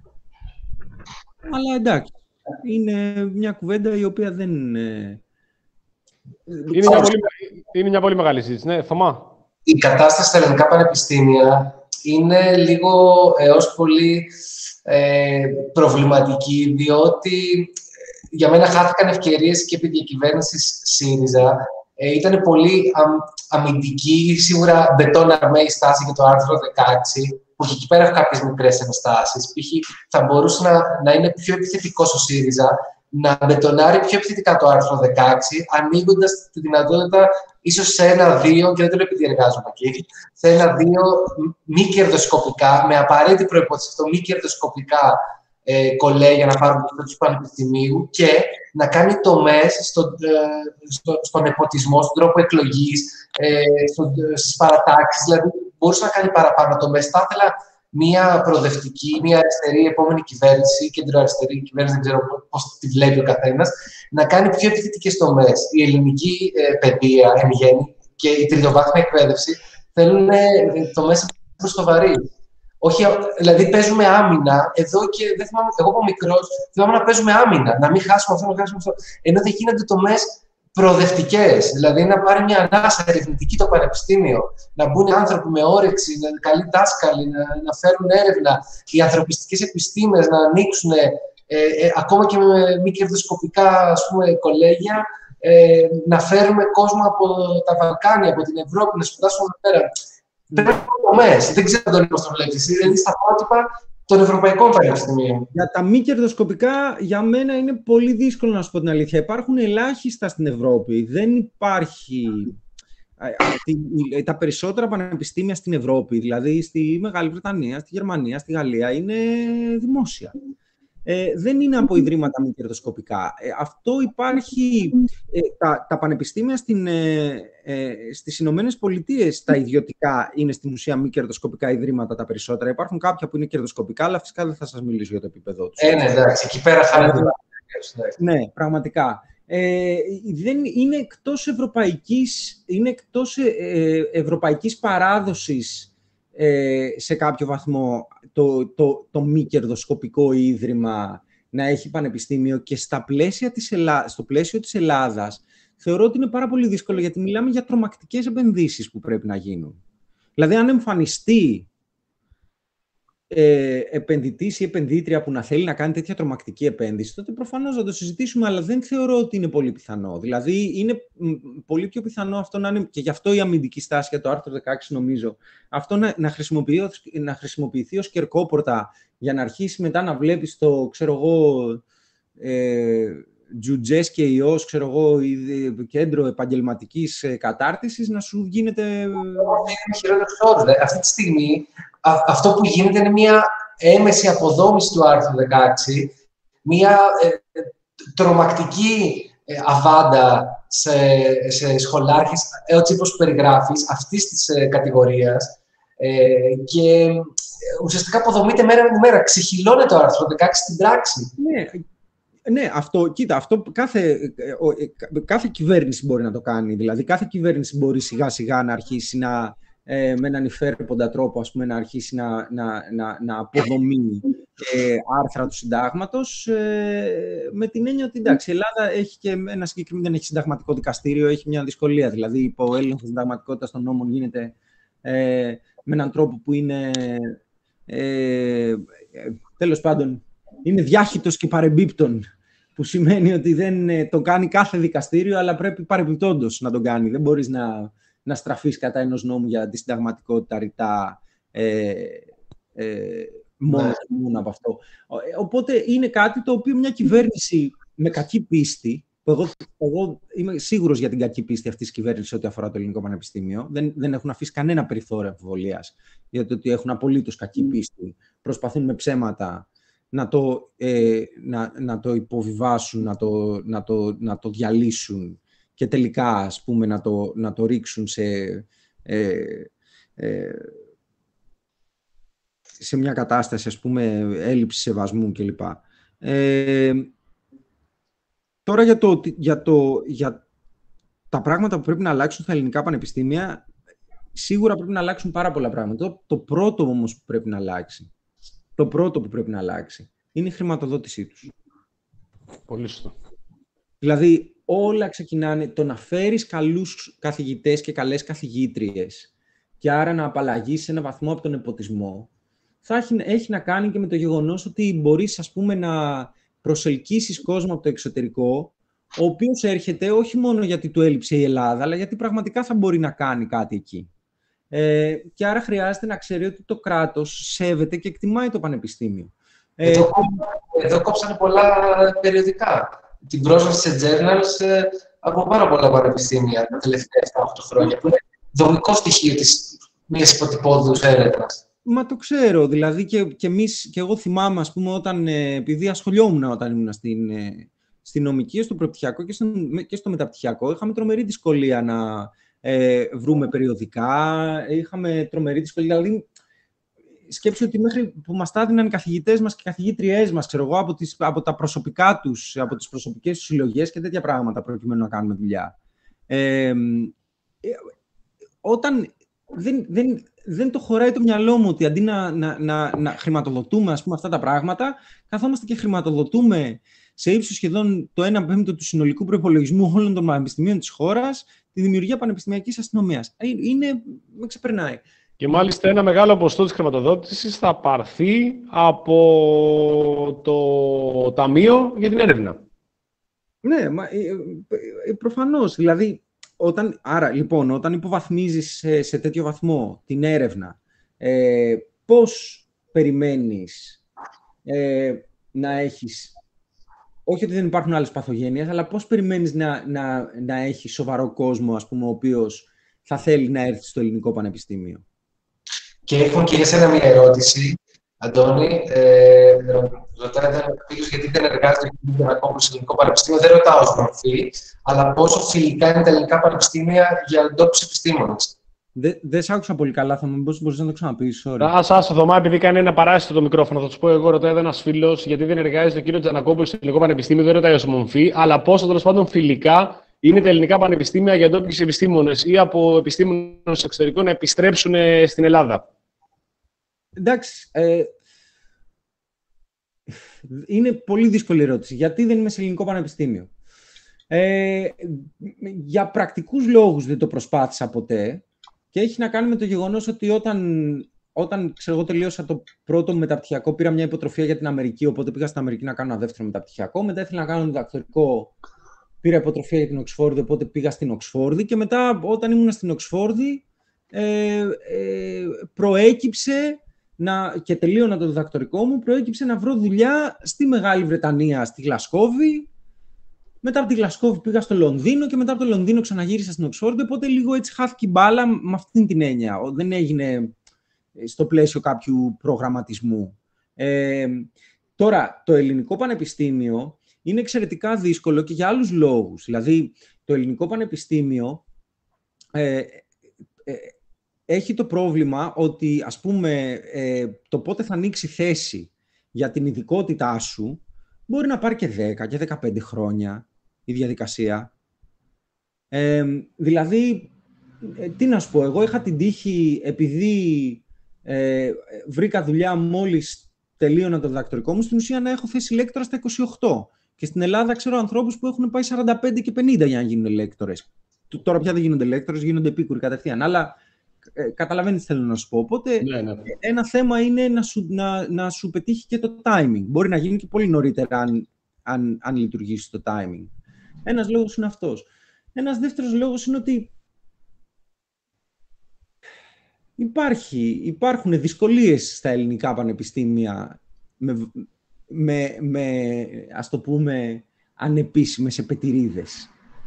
Αλλά εντάξει, είναι μια κουβέντα η οποία δεν... Είναι μια πολύ, είναι μια πολύ μεγάλη συζήτηση. Ναι, Θωμά. Η κατάσταση στα ελληνικά πανεπιστήμια είναι λίγο έως πολύ ε, προβληματική, διότι για μένα χάθηκαν ευκαιρίες και επί διακυβέρνησης ΣΥΡΙΖΑ. Ε, ήταν πολύ αμ, αμυντική, σίγουρα μπετόν αρμέ η στάση για το άρθρο δεκαέξι, που και εκεί πέρα έχουν κάποιες μικρές ενστάσεις. Π.χ. θα μπορούσε να, να είναι πιο επιθετικός ο ΣΥΡΙΖΑ, να μπετονάρει πιο επιθετικά το άρθρο δεκαέξι, ανοίγοντας τη δυνατότητα ίσως σε ένα-δύο, και δεν το λέω επειδή εργάζομαι εκεί, σε ένα-δύο μη κερδοσκοπικά, με απαραίτητη προϋπόθεση αυτό, μη κερδοσκοπικά ε, κολέγια να πάρουν του πανεπιστημίου και να κάνει τομές στο, ε, στο, στον νεποτισμό, στον τρόπο εκλογής, ε, στο, στις παρατάξεις. Δηλαδή, μπορούσε να κάνει παραπάνω τομές. Θα ήθελα μια προοδευτική, μια αριστερή επόμενη κυβέρνηση, κεντροαριστερή κυβέρνηση, δεν ξέρω πώς τη βλέπει ο καθένας, να κάνει πιο επιθετικές τομές. Η ελληνική ε, παιδεία, εν γέννη, και η τριτοβάθμια εκπαίδευση θέλουν ε, τομές προς το βαρύ. Όχι, δηλαδή παίζουμε άμυνα, εδώ και δεν θυμάμαι, εγώ από μικρός θυμάμαι να παίζουμε άμυνα, να μην χάσουμε αυτό, να χάσουμε αυτό. Ενώ δεν γίνονται τομές προοδευτικές. Δηλαδή να πάρει μια ανάσα ερευνητική το πανεπιστήμιο, να μπουν άνθρωποι με όρεξη, να είναι καλοί δάσκαλοι, να, να φέρουν έρευνα, οι ανθρωπιστικές επιστήμες να ανοίξουν, ε, ε, ακόμα και με μη κερδοσκοπικά ας πούμε, κολέγια, ε, να φέρουμε κόσμο από τα Βαλκάνια, από την Ευρώπη, να σπουδάσουν εδώ πέρα. Πρέπει να δομές. Δεν ξέρω αν το βλέπεις. Δηλαδή στα πρότυπα των ευρωπαϊκών πανεπιστημίων. Για τα μη κερδοσκοπικά, για μένα είναι πολύ δύσκολο να σου πω την αλήθεια. Υπάρχουν ελάχιστα στην Ευρώπη. Δεν υπάρχει. Τα περισσότερα πανεπιστήμια στην Ευρώπη, δηλαδή στη Μεγάλη Βρετανία, στη Γερμανία, στη Γαλλία, είναι δημόσια. Ε, δεν είναι από ιδρύματα μη κερδοσκοπικά. Ε, αυτό υπάρχει. Ε, τα, τα πανεπιστήμια στην, ε, ε, στις Ηνωμένες Πολιτείες, τα ιδιωτικά, είναι στην ουσία μη κερδοσκοπικά ιδρύματα τα περισσότερα. Υπάρχουν κάποια που είναι κερδοσκοπικά, αλλά φυσικά δεν θα σας μιλήσω για το επίπεδό τους. Ε, ναι, εντάξει, εκεί πέρα χάρη. Ναι, πραγματικά. Ε, δεν, είναι εκτός ευρωπαϊκής, είναι εκτός ε, ευρωπαϊκής παράδοσης σε κάποιο βαθμό το, το, το μη κερδοσκοπικό ίδρυμα να έχει πανεπιστήμιο, και στα πλαίσια της Ελλά... στο πλαίσιο της Ελλάδας θεωρώ ότι είναι πάρα πολύ δύσκολο, γιατί μιλάμε για τρομακτικές επενδύσεις που πρέπει να γίνουν. Δηλαδή, αν εμφανιστεί ε, επενδυτής ή επενδύτρια που να θέλει να κάνει τέτοια τρομακτική επένδυση, τότε προφανώς θα το συζητήσουμε, αλλά δεν θεωρώ ότι είναι πολύ πιθανό. Δηλαδή, είναι πολύ πιο πιθανό αυτό να είναι, και γι' αυτό η αμυντική στάση για το άρθρο δεκαέξι, νομίζω, αυτό να, να, χρησιμοποιηθεί, να χρησιμοποιηθεί ως κερκόπορτα για να αρχίσει μετά να βλέπεις το, ξέρω εγώ, ε, Τζουτζές και Ιός, ξέρω εγώ, κέντρο επαγγελματικής κατάρτισης, να σου γίνεται... Αυτή τη στιγμή, α, αυτό που γίνεται είναι μια έμεση αποδόμηση του άρθρου δεκαέξι, μια ε, τρομακτική ε, αβάντα σε, σε σχολάρχες, έτσι όπως περιγράφεις, αυτής της ε, κατηγορίας, ε, και ε, ουσιαστικά αποδομείται μέρα με τη μέρα. Ξεχυλώνεται το άρθρο δεκαέξι στην πράξη. Ναι. Ναι, αυτό, κοίτα, αυτό κάθε, κάθε κυβέρνηση μπορεί να το κάνει. Δηλαδή, κάθε κυβέρνηση μπορεί σιγά-σιγά να αρχίσει να, ε, με έναν υφέρποντα τρόπο, ας πούμε, να αρχίσει να, να, να, να αποδομεί ε, άρθρα του συντάγματος, ε, με την έννοια ότι, εντάξει, η Ελλάδα έχει και ένα συγκεκριμένο, δεν έχει συνταγματικό δικαστήριο, έχει μια δυσκολία. Δηλαδή, ο έλεγχος συνταγματικότητας των νόμων γίνεται ε, με έναν τρόπο που είναι, ε, τέλος πάντων, είναι διάχυτος και παρεμπίπτων, που σημαίνει ότι δεν το κάνει κάθε δικαστήριο, αλλά πρέπει παρεμπιπτόντως να τον κάνει. Δεν μπορείς να, να στραφείς κατά ενός νόμου για τη συνταγματικότητα ρητά ε, ε, μόνο, ναι. μόνο από αυτό. Οπότε είναι κάτι το οποίο μια κυβέρνηση με κακή πίστη, που εγώ, εγώ είμαι σίγουρος για την κακή πίστη αυτής της κυβέρνησης ό,τι αφορά το ελληνικό πανεπιστήμιο, δεν, δεν έχουν αφήσει κανένα περιθώριο αμφιβολίας για το ότι έχουν απολύτως κακή πίστη, προσπαθούν με ψέματα να το, ε, να, να το υποβιβάσουν, να το, να, το, να το διαλύσουν και τελικά, ας πούμε, να το, να το ρίξουν σε, ε, ε, σε μια κατάσταση, ας πούμε, έλλειψη σεβασμού κλπ. Ε, τώρα για, το, για, το, για τα πράγματα που πρέπει να αλλάξουν στα ελληνικά πανεπιστήμια, σίγουρα πρέπει να αλλάξουν πάρα πολλά πράγματα. Το, το πρώτο όμως που πρέπει να αλλάξει, Το πρώτο που πρέπει να αλλάξει είναι η χρηματοδότησή τους. Πολύ σωστό. Δηλαδή, όλα ξεκινάνε το να φέρεις καλούς καθηγητές και καλές καθηγήτριες και άρα να απαλλαγείς σε ένα βαθμό από τον νεποτισμό, θα έχει, έχει να κάνει και με το γεγονός ότι μπορείς, ας πούμε, να προσελκύσεις κόσμο από το εξωτερικό, ο οποίος έρχεται όχι μόνο γιατί του έλειψε η Ελλάδα, αλλά γιατί πραγματικά θα μπορεί να κάνει κάτι εκεί. Ε, και άρα χρειάζεται να ξέρει ότι το κράτος σέβεται και εκτιμάει το πανεπιστήμιο. Εδώ, ε, εδώ κόψανε πολλά περιοδικά. Την πρόσβαση σε journals ε, από πάρα πολλά πανεπιστήμια τα τελευταία επτά οκτώ χρόνια, που είναι δομικό στοιχείο της μιας υποτυπώδους έρευνας. Μα το ξέρω, δηλαδή και, και, εμείς, και εγώ θυμάμαι, ας πούμε, όταν, ε, επειδή ασχολιόμουν όταν ήμουν στην, ε, στην νομική, στο προπτυχιακό και στο, και στο μεταπτυχιακό, είχαμε τρομερή δυσκολία να Ε, βρούμε περιοδικά, είχαμε τρομερή δυσκολία. Δηλαδή, σκέψου ότι μέχρι που μας τα έδιναν οι καθηγητές μας και οι καθηγήτριές μας, ξέρω εγώ, από, τις, από τα προσωπικά τους, από τις προσωπικές τους συλλογές και τέτοια πράγματα, προκειμένου να κάνουμε δουλειά. Ε, ε, όταν δεν, δεν, δεν το χωράει το μυαλό μου ότι αντί να, να, να, να χρηματοδοτούμε, ας πούμε, αυτά τα πράγματα, καθόμαστε και χρηματοδοτούμε σε ύψος σχεδόν το ένα πέμπτο του συνολικού προϋπολογισμού όλων των πανεπιστημίων της χώρας, τη δημιουργία πανεπιστημιακής αστυνομίας. Είναι, με ξεπερνάει. Και μάλιστα ένα μεγάλο ποσοστό της χρηματοδότησης θα πάρθει από το Ταμείο για την Έρευνα. Ναι, μα, ε, ε, προφανώς. Δηλαδή, όταν, άρα, λοιπόν, όταν υποβαθμίζεις σε, σε τέτοιο βαθμό την έρευνα, ε, πώς περιμένεις ε, να έχεις, όχι ότι δεν υπάρχουν άλλες παθογένειες, αλλά πώς περιμένεις να, να, να έχεις σοβαρό κόσμο, ας πούμε, ο οποίος θα θέλει να έρθει στο ελληνικό πανεπιστήμιο. Και έχουν και για σένα μια ερώτηση, Αντώνη. Ε, ρωτάει ένα φίλος γιατί δεν εργάζεται και ακόμα στο ελληνικό πανεπιστήμιο. Δεν ρωτάω ως μορφή, αλλά πόσο φιλικά είναι τα ελληνικά πανεπιστήμια για ντόπιους επιστήμονες. Δεν δε σ' άκουσα πολύ καλά, θα μου μπορείς να το ξαναπείς. Άσε, άσε, Θωμά, επειδή κάνει ένα παράσιτο το μικρόφωνο, θα του πω εγώ. Ρωτάει ένα φίλο γιατί δεν εργάζεται ο κύριο Τζανακόπουλος στο ελληνικό πανεπιστήμιο, δεν ρωτάει ως μορφή, αλλά πόσο τέλος πάντων φιλικά είναι τα ελληνικά πανεπιστήμια για ντόπιους επιστήμονες ή από επιστήμονες εξωτερικών να επιστρέψουν στην Ελλάδα. Εντάξει, ε, είναι πολύ δύσκολη ερώτηση. Γιατί δεν είμαι σε ελληνικό πανεπιστήμιο. Ε, για πρακτικούς λόγους δεν το προσπάθησα ποτέ και έχει να κάνει με το γεγονός ότι όταν, όταν ξέρω, εγώ τελείωσα το πρώτο μεταπτυχιακό, πήρα μια υποτροφία για την Αμερική, οπότε πήγα στην Αμερική να κάνω ένα δεύτερο μεταπτυχιακό. Μετά ήθελα να κάνω διδακτορικό, πήρα υποτροφία για την Οξφόρδη, οπότε πήγα στην Οξφόρδη και μετά όταν ήμουν στην Οξφόρδη ε, ε, προέκυψε να, και τελείωνα το διδακτορικό μου, προέκυψε να βρω δουλειά στη Μεγάλη Βρετανία, στη Γλασκόβη. Μετά από τη Γλασκόβη πήγα στο Λονδίνο και μετά από το Λονδίνο ξαναγύρισα στην Οξφόρδη, οπότε λίγο έτσι χάθηκε η μπάλα με αυτήν την έννοια. Δεν έγινε στο πλαίσιο κάποιου προγραμματισμού. Ε, τώρα, το ελληνικό πανεπιστήμιο είναι εξαιρετικά δύσκολο και για άλλους λόγους. Δηλαδή, το ελληνικό πανεπιστήμιο ε, ε, έχει το πρόβλημα ότι, ας πούμε, ε, το πότε θα ανοίξει θέση για την ειδικότητά σου μπορεί να πάρει και δέκα και δεκαπέντε χρόνια η διαδικασία. Ε, δηλαδή, ε, τι να σου πω, εγώ είχα την τύχη, επειδή ε, βρήκα δουλειά μόλις τελείωνα το διδακτορικό μου, στην ουσία να έχω θέση λέκτορα στα είκοσι οκτώ. Και στην Ελλάδα ξέρω ανθρώπους που έχουν πάει σαράντα πέντε και πενήντα για να γίνουν λέκτορες. Τώρα πια δεν γίνονται λέκτορες, γίνονται επίκουροι κατευθείαν. Αλλά ε, καταλαβαίνεις τι θέλω να σου πω. Οπότε ναι, ναι. ένα θέμα είναι να σου, να, να σου πετύχει και το timing. Μπορεί να γίνει και πολύ νωρίτερα αν, αν, αν λειτουργήσει το timing. Ένας λόγος είναι αυτός. Ένας δεύτερος λόγος είναι ότι υπάρχει, υπάρχουν δυσκολίες στα ελληνικά πανεπιστήμια με, με, με ας το πούμε, ανεπίσημες επετηρίδες.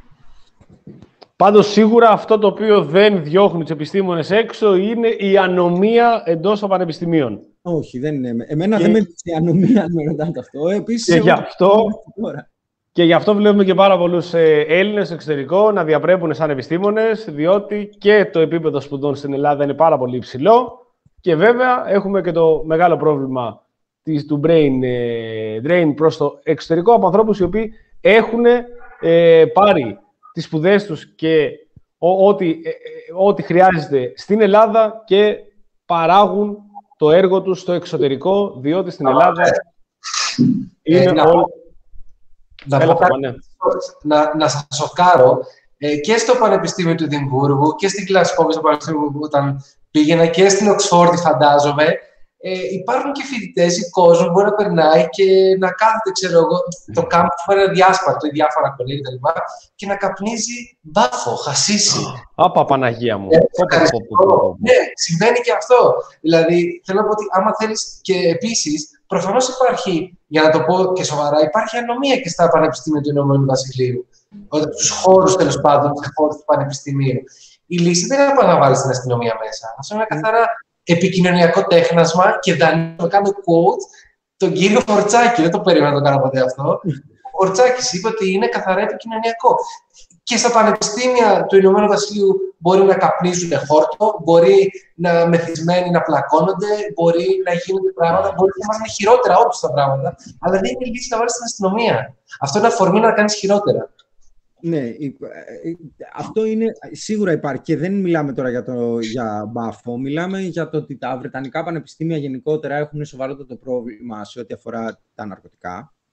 Πάντως, σίγουρα αυτό το οποίο δεν διώχνουν τους επιστήμονες έξω είναι η ανομία εντός των πανεπιστημίων. Όχι, δεν είναι. Εμένα και... δεν με έδειξε η ανομία αν με ρωτάτε αυτό. Επίσης, και, εγώ... γι αυτό, και γι' αυτό βλέπουμε και πάρα πολλούς ε, Έλληνες στο εξωτερικό να διαπρέπουν σαν επιστήμονες, διότι και το επίπεδο σπουδών στην Ελλάδα είναι πάρα πολύ υψηλό και βέβαια έχουμε και το μεγάλο πρόβλημα της, του brain ε, drain προς το εξωτερικό από ανθρώπους οι οποίοι έχουν ε, πάρει τις σπουδές τους και ό,τι, ε, ό,τι χρειάζεται στην Ελλάδα και παράγουν το έργο τους στο εξωτερικό, διότι στην Ελλάδα είναι ε, να, όλο... Να, Έλα, πω, ναι. να, να σας σοκάρω, ε, και στο Πανεπιστήμιο του Εδιμβούργου και στην Γλασκόβη, στο Πανεπιστήμιο που όταν πήγαινα και στην Οξφόρδη φαντάζομαι, Ε, υπάρχουν και φοιτητές ή κόσμο που μπορεί να περνάει και να κάθεται, ξέρω εγώ, το κάμπο που είναι διάσπαρτο ή διάφορα κολλή κτλ. Και να καπνίζει μπάφο, χασίσι. Άπα, Παναγία μου. Ε, ναι, συμβαίνει και αυτό. Δηλαδή, θέλω να πω ότι άμα θέλεις και επίσης, προφανώς υπάρχει, για να το πω και σοβαρά, υπάρχει ανομία και στα πανεπιστήμια του Ηνωμένου Βασιλείου. Στους χώρους, τέλος πάντων, σε χώρους του πανεπιστημίου. Η λύση δεν είναι να παραβάλει την αστυνομία μέσα. Αυτό είναι καθαρά επικοινωνιακό τέχνασμα και δανείζω να κάνω quote τον κύριο Φορτσάκη. Δεν το περίμενα να το κάνω ποτέ αυτό. Ο Φορτσάκης είπε ότι είναι καθαρά επικοινωνιακό. Και στα πανεπιστήμια του Ηνωμένου Βασιλείου μπορεί να καπνίζουν χόρτο, μπορεί να μεθυσμένοι να πλακώνονται, μπορεί να γίνονται πράγματα, μπορεί να είναι χειρότερα όντως τα πράγματα, αλλά δεν είναι λύση να βάλεις την αστυνομία. Αυτό είναι αφορμή να κάνεις χειρότερα. Ναι, αυτό είναι, σίγουρα υπάρχει και δεν μιλάμε τώρα για, το, για μπάφο, μιλάμε για το ότι τα βρετανικά πανεπιστήμια γενικότερα έχουν σοβαρότατο πρόβλημα σε ό,τι αφορά τα ναρκωτικά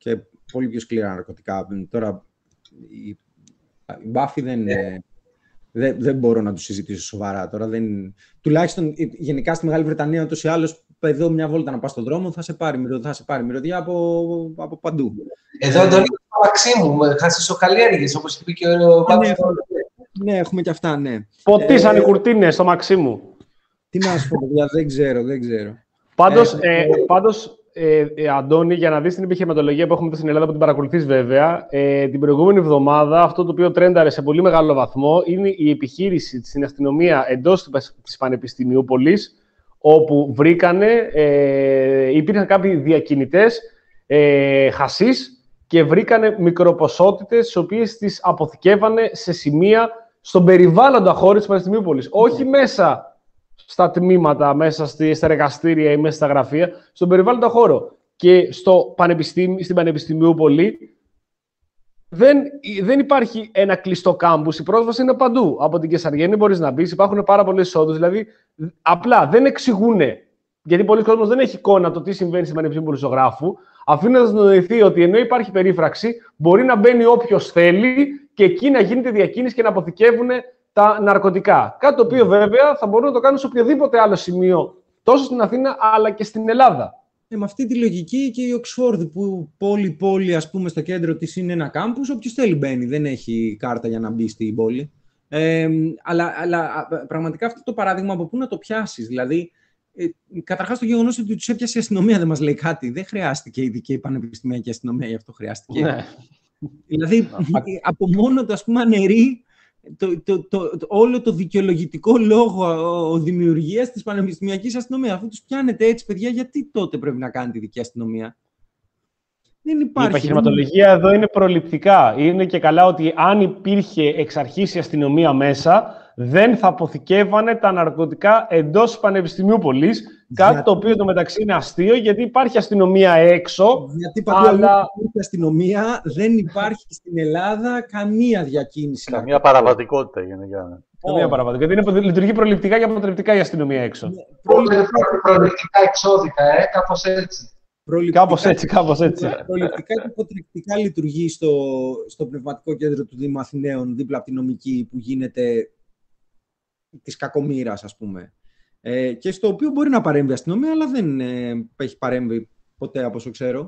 και πολύ πιο σκληρά ναρκωτικά. Τώρα, η, η Buffy δεν, yeah. δεν, δεν μπορώ να του συζητήσω σοβαρά. Τώρα, δεν, τουλάχιστον, γενικά στη Μεγάλη Βρετανία, ούτως ή άλλως, εδώ μια βόλτα να πας στον δρόμο, θα σε πάρει μυρωδιά, θα σε πάρει μυρωδιά από, από παντού. Εδώ, Αντώνη, το Μαξίμου, χασισοκαλλιέργειες, όπως είπε και ο Πάπης. Ναι, ναι, έχουμε και αυτά, ναι. Ποτίσαν ε, οι κουρτίνες στο Μαξίμου. Τι να σου πω, παιδιά, δεν ξέρω, δεν ξέρω. Πάντως, ε, ε, πάντως ε, ε, Αντώνη, για να δεις την επιχειρηματολογία που έχουμε στην Ελλάδα, που την παρακολουθείς βέβαια, ε, την προηγούμενη εβδομάδα αυτό το οποίο τρένταρε σε πολύ μεγάλο βαθμό είναι η επιχείρηση στην αστυνομία εντός της Πανεπιστημιούπολης, όπου βρήκανε, ε, υπήρχαν κάποιοι διακινητές ε, χασίς και βρήκανε μικροποσότητες, τις οποίες τις αποθηκεύανε σε σημεία στον περιβάλλοντα χώρο της Πανεπιστημιούπολης. Mm. Όχι μέσα στα τμήματα, μέσα στα εργαστήρια ή μέσα στα γραφεία, στον περιβάλλοντα χώρο. Και στο πανεπιστήμι, στην Πανεπιστημιούπολη δεν, δεν υπάρχει ένα κλειστό κάμπους, η πρόσβαση είναι παντού. Από την Κεσαριανή μπορείς να μπεις, υπάρχουν πάρα πολλές εισόδους, δηλαδή απλά δεν εξηγούν, γιατί πολλοί κόσμος δεν έχει εικόνα το τι συμβαίνει στην Πανεπιστήμιο Ζωγράφου, αφήνοντας να νοηθεί ότι ενώ υπάρχει περίφραξη, μπορεί να μπαίνει όποιος θέλει και εκεί να γίνεται διακίνηση και να αποθηκεύουν τα ναρκωτικά. Κάτι το οποίο βέβαια θα μπορούν να το κάνουν σε οποιοδήποτε άλλο σημείο, τόσο στην Αθήνα αλλά και στην Ελλάδα. Ε, με αυτή τη λογική και η Οξφόρδη, που πόλη-πόλη, ας πούμε, στο κέντρο της είναι ένα κάμπους, όποιος θέλει μπαίνει, δεν έχει κάρτα για να μπει στην πόλη. Ε, αλλά, αλλά πραγματικά αυτό το παράδειγμα από πού να το πιάσεις, δηλαδή, ε, καταρχάς το γεγονός ότι τους έπιασε η αστυνομία δεν μας λέει κάτι, δεν χρειάστηκε ειδική πανεπιστημιακή αστυνομία, γι' αυτό χρειάστηκε. Ναι. Δηλαδή, από μόνο το, ας πούμε, αναιρεί Το, το, το, το, όλο το δικαιολογητικό λόγο δημιουργίας της πανεπιστημιακής αστυνομίας. Αφού τους πιάνετε έτσι, παιδιά, γιατί τότε πρέπει να κάνετε ειδική αστυνομία? Δεν υπάρχει. Η επιχειρηματολογία εδώ είναι προληπτικά. Είναι και καλά ότι αν υπήρχε εξ αρχής η αστυνομία μέσα, δεν θα αποθηκεύανε τα ναρκωτικά εντός της Πανεπιστημιούπολης. Κάτι γιατί... το οποίο το μεταξύ είναι αστείο, γιατί υπάρχει αστυνομία έξω. Γιατί παντού αλλά... υπάρχει αστυνομία, δεν υπάρχει στην Ελλάδα καμία διακίνηση. Καμία παραβατικότητα γενικά. Καμία παραβατικότητα. Γιατί είναι, λειτουργεί προληπτικά και αποτρεπτικά η αστυνομία έξω. Προληπτικά εξώδικα, ε, κάπως έτσι. Προληπτικά, κάπως έτσι, κάπως έτσι. Προληπτικά και αποτρεπτικά λειτουργεί στο, στο πνευματικό κέντρο του Δήμου Αθηναίων, δίπλα από την νομική που γίνεται της κακομοίρας, ας πούμε. Ε, και στο οποίο μπορεί να παρέμβει η αστυνομία, αλλά δεν ε, έχει παρέμβει ποτέ, από όσο ξέρω.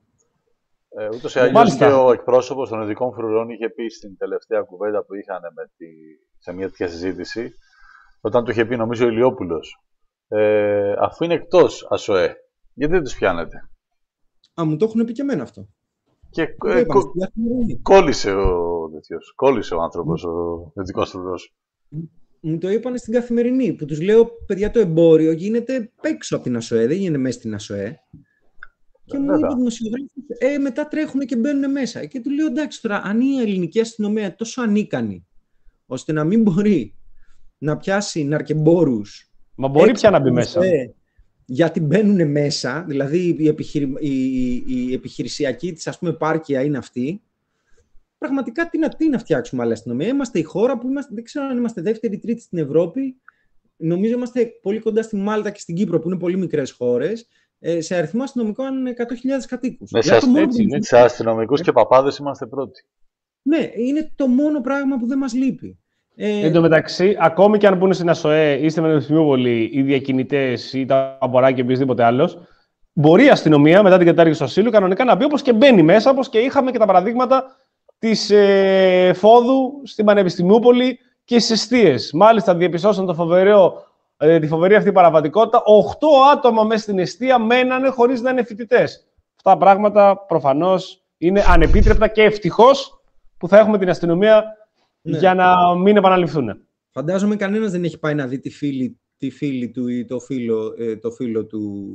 Ε, ούτως ή αλλιώς και ο εκπρόσωπος των Ειδικών Φρουρών είχε πει στην τελευταία κουβέντα που είχαν με τη, σε μια τέτοια συζήτηση, όταν του είχε πει, νομίζω, ο Ηλιόπουλος, ε, αφού είναι εκτός ΑΣΟΕ, γιατί δεν τους πιάνετε? Α, μου το έχουν πει και εμένα αυτό. Και ε, κο, κόλλησε, ο, τέτοιος, κόλλησε ο άνθρωπος, ο Ειδικός Φρουρός. Μου το είπαν στην Καθημερινή, που τους λέω, παιδιά, το εμπόριο γίνεται έξω από την ΑΣΟΕ, δεν γίνεται μέσα στην ΑΣΟΕ. Και μου είπε ο δημοσιογράφος, ε, μετά τρέχουν και μπαίνουν μέσα. Και του λέω, εντάξει, τώρα, αν η ελληνική αστυνομία τόσο ανίκανη, ώστε να μην μπορεί να πιάσει ναρκεμπόρους. Μα μπορεί πια να μπει μέσα. ΑΣΟΕ, γιατί μπαίνουν μέσα, δηλαδή η, επιχειρη... η, η, η επιχειρησιακή της, ας πούμε, επάρκεια είναι αυτή. Πραγματικά τι να, τι να φτιάξουμε άλλη αστυνομία? Είμαστε η χώρα που είμαστε, δεν ξέρω αν είμαστε δεύτερη ή τρίτη στην Ευρώπη. Νομίζω είμαστε πολύ κοντά στη Μάλτα και στην Κύπρο, που είναι πολύ μικρές χώρες, σε αριθμό αστυνομικών εκατό χιλιάδες κατοίκους. Ναι, σε, έτσι, ναι, σε αστυνομικούς και παπάδες είμαστε πρώτοι. Ναι, είναι το μόνο πράγμα που δεν μας λείπει. Ε, Εν τω μεταξύ, ακόμη και αν μπουν στην ΑΣΟΕ ή στην Πανεπιστημιούπολη οι διακινητές ή τα αμποράκια ή οποιοδήποτε άλλος, μπορεί η αστυνομία μετά την κατάργηση του ασύλου κανονικά να μπει, όπως και μπαίνει μέσα, όπως και είχαμε και τα παραδείγματα της ε, Φόδου στην Πανεπιστημιούπολη και στις εστίες. Μάλιστα, διαπιστώσαν το φοβερό, ε, τη φοβερή αυτή παραβατικότητα. Οχτώ άτομα μέσα στην εστία μένανε χωρίς να είναι φοιτητές. Αυτά τα πράγματα προφανώς είναι ανεπίτρεπτα και ευτυχώς που θα έχουμε την αστυνομία, ναι, για να μην επαναληφθούν. Φαντάζομαι κανένας δεν έχει πάει να δει τη φίλη, τη φίλη του ή το φίλο, ε, το φίλο του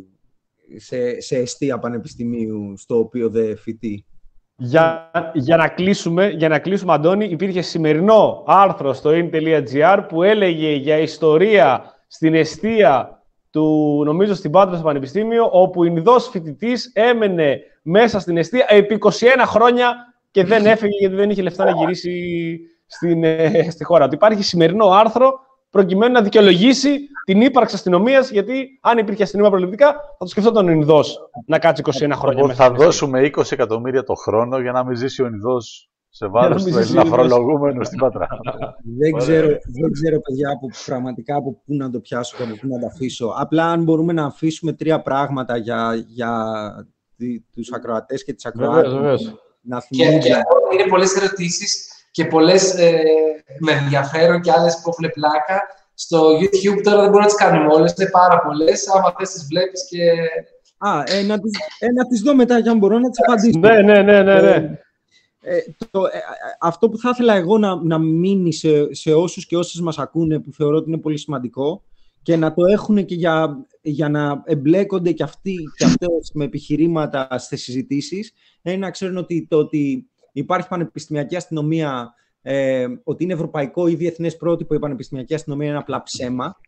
σε, σε εστία πανεπιστημίου στο οποίο δεν φοιτεί. Για, για, να κλείσουμε, για να κλείσουμε, Αντώνη, υπήρχε σημερινό άρθρο στο in τελεία gr που έλεγε για ιστορία στην εστία του, νομίζω στην Πάτρα στο Πανεπιστήμιο, όπου ο Ινδός φοιτητής έμενε μέσα στην εστία επί είκοσι ένα χρόνια και δεν έφυγε γιατί δεν είχε λεφτά να γυρίσει στην, στη χώρα του. Υπάρχει σημερινό άρθρο προκειμένου να δικαιολογήσει την ύπαρξη αστυνομίας, γιατί αν υπήρχε αστυνομία προληπτικά, θα το σκεφτόταν ο Ινδός να κάτσει είκοσι ένα χρόνια μέσα. Θα δώσουμε είκοσι εκατομμύρια το χρόνο για να μην ζήσει ο Ινδός σε βάρος του Έλληνα φορολογούμενου στην Πάτρα. δεν, ξέρω, δεν ξέρω, παιδιά, από, πραγματικά από πού να το πιάσω και από πού να το αφήσω. Απλά αν μπορούμε να αφήσουμε τρία πράγματα για, για τους ακροατές και τις ακροάτες. Να και, και είναι πολλές ερωτήσεις και πολλές ε, με ενδιαφέρον και άλλες που έχουν πλάκα. Στο YouTube τώρα δεν μπορώ να τις κάνουμε όλες, είναι πάρα πολλές. Άμα θες τις βλέπεις και... Α, ε, να, τις, ε, να τις δω μετά για να μπορώ να τις απαντήσω. Ναι, ναι, ναι, ναι, ναι. Ε, το, ε, αυτό που θα ήθελα εγώ να, να μείνει σε, σε όσους και όσες μας ακούνε, που θεωρώ ότι είναι πολύ σημαντικό, και να το έχουν και για, για να εμπλέκονται και αυτοί και αυτές με επιχειρήματα στις συζητήσεις, είναι να ξέρουν ότι, το, ότι υπάρχει πανεπιστημιακή αστυνομία, ε, ότι είναι ευρωπαϊκό ή διεθνές πρότυπο η πανεπιστημιακή αστυνομία είναι απλά ψέμα.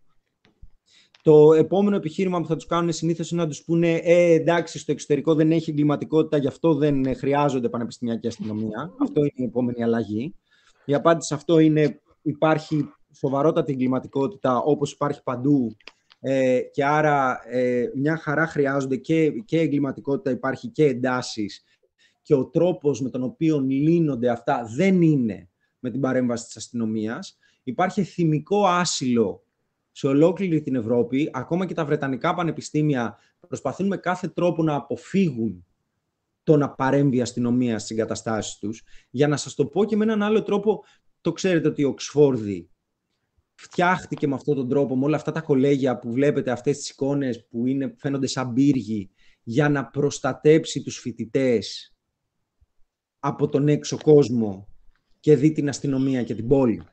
Το επόμενο επιχείρημα που θα τους κάνουν συνήθως είναι να τους πούνε ε, εντάξει, στο εξωτερικό δεν έχει εγκληματικότητα, γι' αυτό δεν χρειάζονται πανεπιστημιακή αστυνομία. Αυτό είναι η επόμενη αλλαγή. Η απάντηση σε αυτό είναι υπάρχει σοβαρότατη εγκληματικότητα όπως υπάρχει παντού ε, και άρα ε, μια χαρά χρειάζονται και, και εγκληματικότητα, υπάρχει και εντάσεις και ο τρόπος με τον οποίο λύνονται αυτά δεν είναι με την παρέμβαση της αστυνομίας. Υπάρχει εθιμικό άσυλο σε ολόκληρη την Ευρώπη, ακόμα και τα βρετανικά πανεπιστήμια προσπαθούν με κάθε τρόπο να αποφύγουν το να παρέμβει η αστυνομία στις εγκαταστάσεις τους. Για να σας το πω και με έναν άλλο τρόπο, το ξέρετε ότι η Οξφόρδη φτιάχτηκε με αυτόν τον τρόπο, με όλα αυτά τα κολέγια που βλέπετε, αυτές τις εικόνες που είναι, φαίνονται σαν πύργοι, για να προστατέψει τους φοιτητές από τον έξω κόσμο και δει την αστυνομία και την πόλη.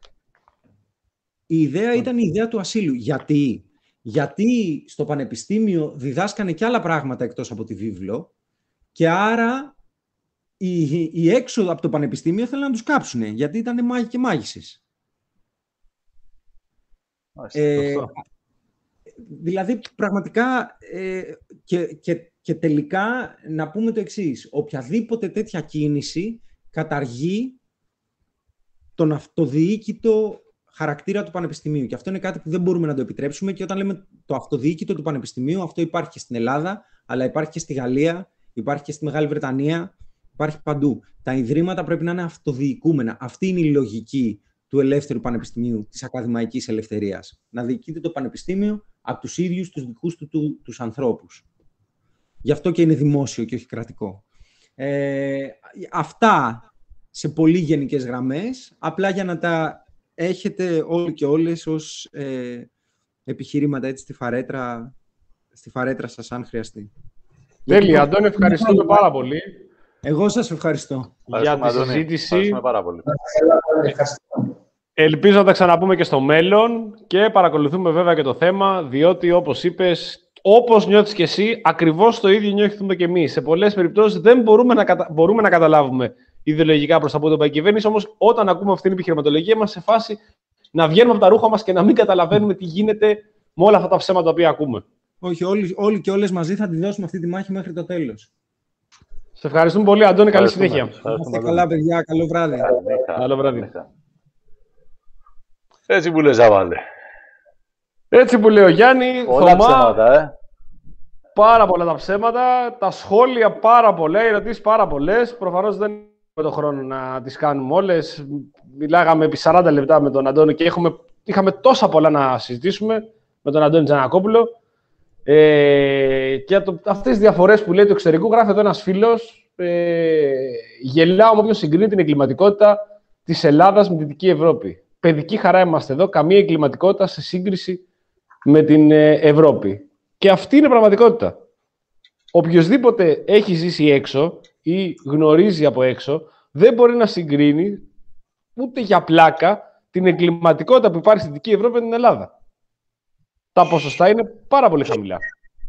Η ιδέα ήταν η ιδέα του ασύλου. Γιατί? Γιατί στο πανεπιστήμιο διδάσκανε και άλλα πράγματα εκτός από τη βίβλο και άρα οι, οι έξω από το πανεπιστήμιο ήθελαν να τους κάψουν, γιατί ήταν μάγοι και μάγισσες. Ε, δηλαδή, πραγματικά ε, και, και, και τελικά να πούμε το εξής. Οποιαδήποτε τέτοια κίνηση καταργεί τον αυτοδιοίκητο χαρακτήρα του πανεπιστημίου. Και αυτό είναι κάτι που δεν μπορούμε να το επιτρέψουμε. Και όταν λέμε το αυτοδιοίκητο του πανεπιστημίου, αυτό υπάρχει και στην Ελλάδα, αλλά υπάρχει και στη Γαλλία, υπάρχει και στη Μεγάλη Βρετανία, υπάρχει παντού. Τα ιδρύματα πρέπει να είναι αυτοδιοικούμενα. Αυτή είναι η λογική του ελεύθερου πανεπιστημίου, της ακαδημαϊκής ελευθερίας. Να διοικείται το πανεπιστήμιο από τους ίδιους τους δικούς του, του τους ανθρώπους. Γι' αυτό και είναι δημόσιο και όχι κρατικό. Ε, αυτά σε πολύ γενικές γραμμές, απλά για να τα έχετε όλοι και όλες ως ε, επιχειρήματα έτσι, στη, φαρέτρα, στη φαρέτρα σας, αν χρειαστεί. Τέλεια, Αντώνη, ευχαριστούμε πάρα πολύ. Εγώ σας ευχαριστώ. Για τη συζήτηση. Πάρα πολύ. Ελπίζω να τα ξαναπούμε και στο μέλλον και παρακολουθούμε βέβαια και το θέμα, διότι όπως είπες, όπως νιώθεις και εσύ, ακριβώς το ίδιο νιώθουμε και εμείς. Σε πολλές περιπτώσεις δεν μπορούμε να, κατα... μπορούμε να καταλάβουμε ιδεολογικά προς τα που το πάει η κυβέρνηση, όμως όταν ακούμε αυτή την επιχειρηματολογία είμαστε σε φάση να βγαίνουμε από τα ρούχα μας και να μην καταλαβαίνουμε τι γίνεται με όλα αυτά τα ψέματα τα οποία ακούμε. Όχι, όλοι, όλοι και όλες μαζί θα τη δώσουμε αυτή τη μάχη μέχρι το τέλος. Σε ευχαριστούμε πολύ, Αντώνη. Καλή συνέχεια. Είστε καλά, παιδιά. Καλό βράδυ. Καλό βράδυ. Έτσι που λες, Ζαβάλε. Έτσι που λέει ο Γιάννη. Πολλά Θωμά, ψέματα, ε. Πάρα πολλά τα ψέματα. Τα σχόλια πάρα πολλά. Οι ερωτήσεις πάρα πολλές. Προφανώς δεν έχουμε το χρόνο να τις κάνουμε όλες. Μιλάγαμε επί σαράντα λεπτά με τον Αντώνη και έχουμε, είχαμε τόσα πολλά να συζητήσουμε με τον Αντώνη Τζανακόπουλο. Ε, και το, αυτές τις διαφορές που λέει του εξωτερικού, γράφει εδώ ένας φίλος, ε, γελάω με όποιον συγκρίνει την εγκληματικότητα της Ελλάδας με τη Δυτική Ευρώπη. Παιδική χαρά είμαστε εδώ, καμία εγκληματικότητα σε σύγκριση με την ε, Ευρώπη. Και αυτή είναι πραγματικότητα. Οποιοςδήποτε έχει ζήσει έξω ή γνωρίζει από έξω, δεν μπορεί να συγκρίνει ούτε για πλάκα την εγκληματικότητα που υπάρχει στη Δυτική Ευρώπη με την Ελλάδα. Τα ποσοστά είναι πάρα πολύ χαμηλά.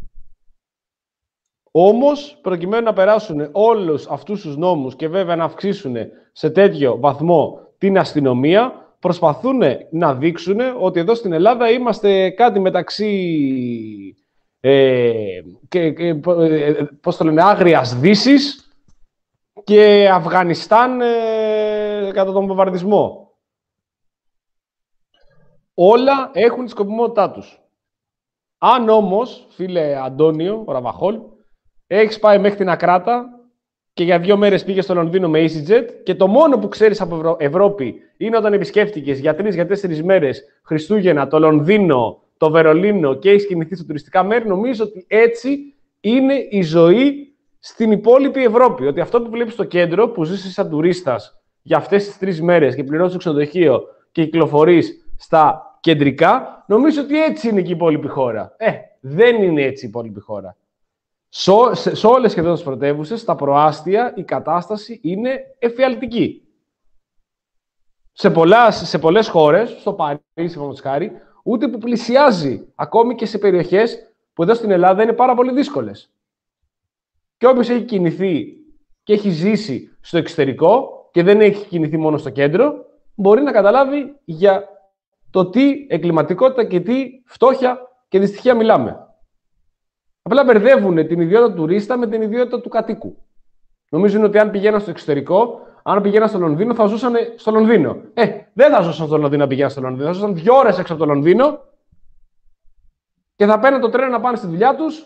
Όμως, προκειμένου να περάσουν όλους αυτούς τους νόμους και βέβαια να αυξήσουν σε τέτοιο βαθμό την αστυνομία, προσπαθούν να δείξουν ότι εδώ στην Ελλάδα είμαστε κάτι μεταξύ ε, και, και, πώς το λένε, Άγριας Δύσης και Αφγανιστάν ε, κατά τον βομβαρδισμό. Όλα έχουν τη σκοπιμότητά τους. Αν όμως, φίλε Αντώνιο, ο Ραβαχόλ, έχεις πάει μέχρι την Ακράτα και για δύο μέρες πήγες στο Λονδίνο με EasyJet και το μόνο που ξέρεις από Ευρω... Ευρώπη είναι όταν επισκέφτηκες για τρεις, για τέσσερις μέρες Χριστούγεννα, το Λονδίνο, το Βερολίνο και έχεις κινηθεί στα τουριστικά μέρη, νομίζω ότι έτσι είναι η ζωή στην υπόλοιπη Ευρώπη. Ότι αυτό που βλέπεις στο κέντρο, που ζήσεις σαν τουρίστας για αυτές τις τρεις μέρες και πληρώνεις το ξενοδοχείο και κυκλοφορείς στα κεντρικά, νομίζω ότι έτσι είναι και η υπόλοιπη χώρα. Ε, δεν είναι έτσι η υπόλοιπη χώρα. Σε, σε, σε όλες σχεδόν τις πρωτεύουσες, στα προάστια, η κατάσταση είναι εφιαλτική. Σε, πολλά, σε πολλές χώρες, στο Παρίσι, παραδείγματος χάρη, ούτε που πλησιάζει, ακόμη και σε περιοχές που εδώ στην Ελλάδα είναι πάρα πολύ δύσκολες. Και όποιος έχει κινηθεί και έχει ζήσει στο εξωτερικό και δεν έχει κινηθεί μόνο στο κέντρο, μπορεί να καταλάβει για το τι εγκληματικότητα και τι φτώχεια και δυστυχία μιλάμε. Απλά μπερδεύουν την ιδιότητα του τουρίστα με την ιδιότητα του κατοίκου. Νομίζουν ότι αν πηγαίναν στο εξωτερικό, αν πηγαίναν στο Λονδίνο, θα ζούσαν στο Λονδίνο. Ε, δεν θα ζούσαν στο Λονδίνο αν πηγαίναν στο Λονδίνο. Θα ζούσαν δύο ώρες έξω από το Λονδίνο και θα παίρνουν το τρένο να πάνε στη δουλειά τους.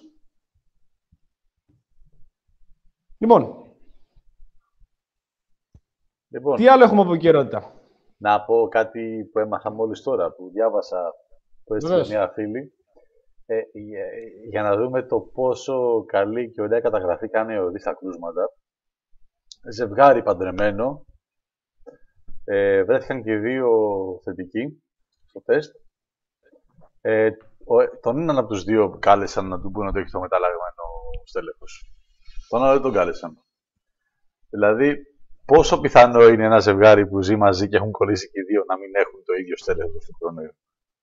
Λοιπόν, λοιπόν, τι άλλο έχουμε από επικαιρότητα? Να πω κάτι που έμαθα μόλις τώρα, που διάβασα, που έστειλε μια φίλη, ε, για, για να δούμε το πόσο καλή και ωραία καταγραφή κάνει ο Δη στα κρούσματα. Ζευγάρι παντρεμένο, ε, βρέθηκαν και δύο θετικοί στο τεστ. Ε, ο, τον έναν από τους δύο κάλεσαν να του πούνε ότι έχει το μεταλλαγμένο στέλεχος. Τον άλλο δεν τον κάλεσαν. Δηλαδή, πόσο πιθανό είναι ένα ζευγάρι που ζει μαζί και έχουν κολλήσει και οι δύο να μην έχουν το ίδιο στέλεχος του κορονοϊού?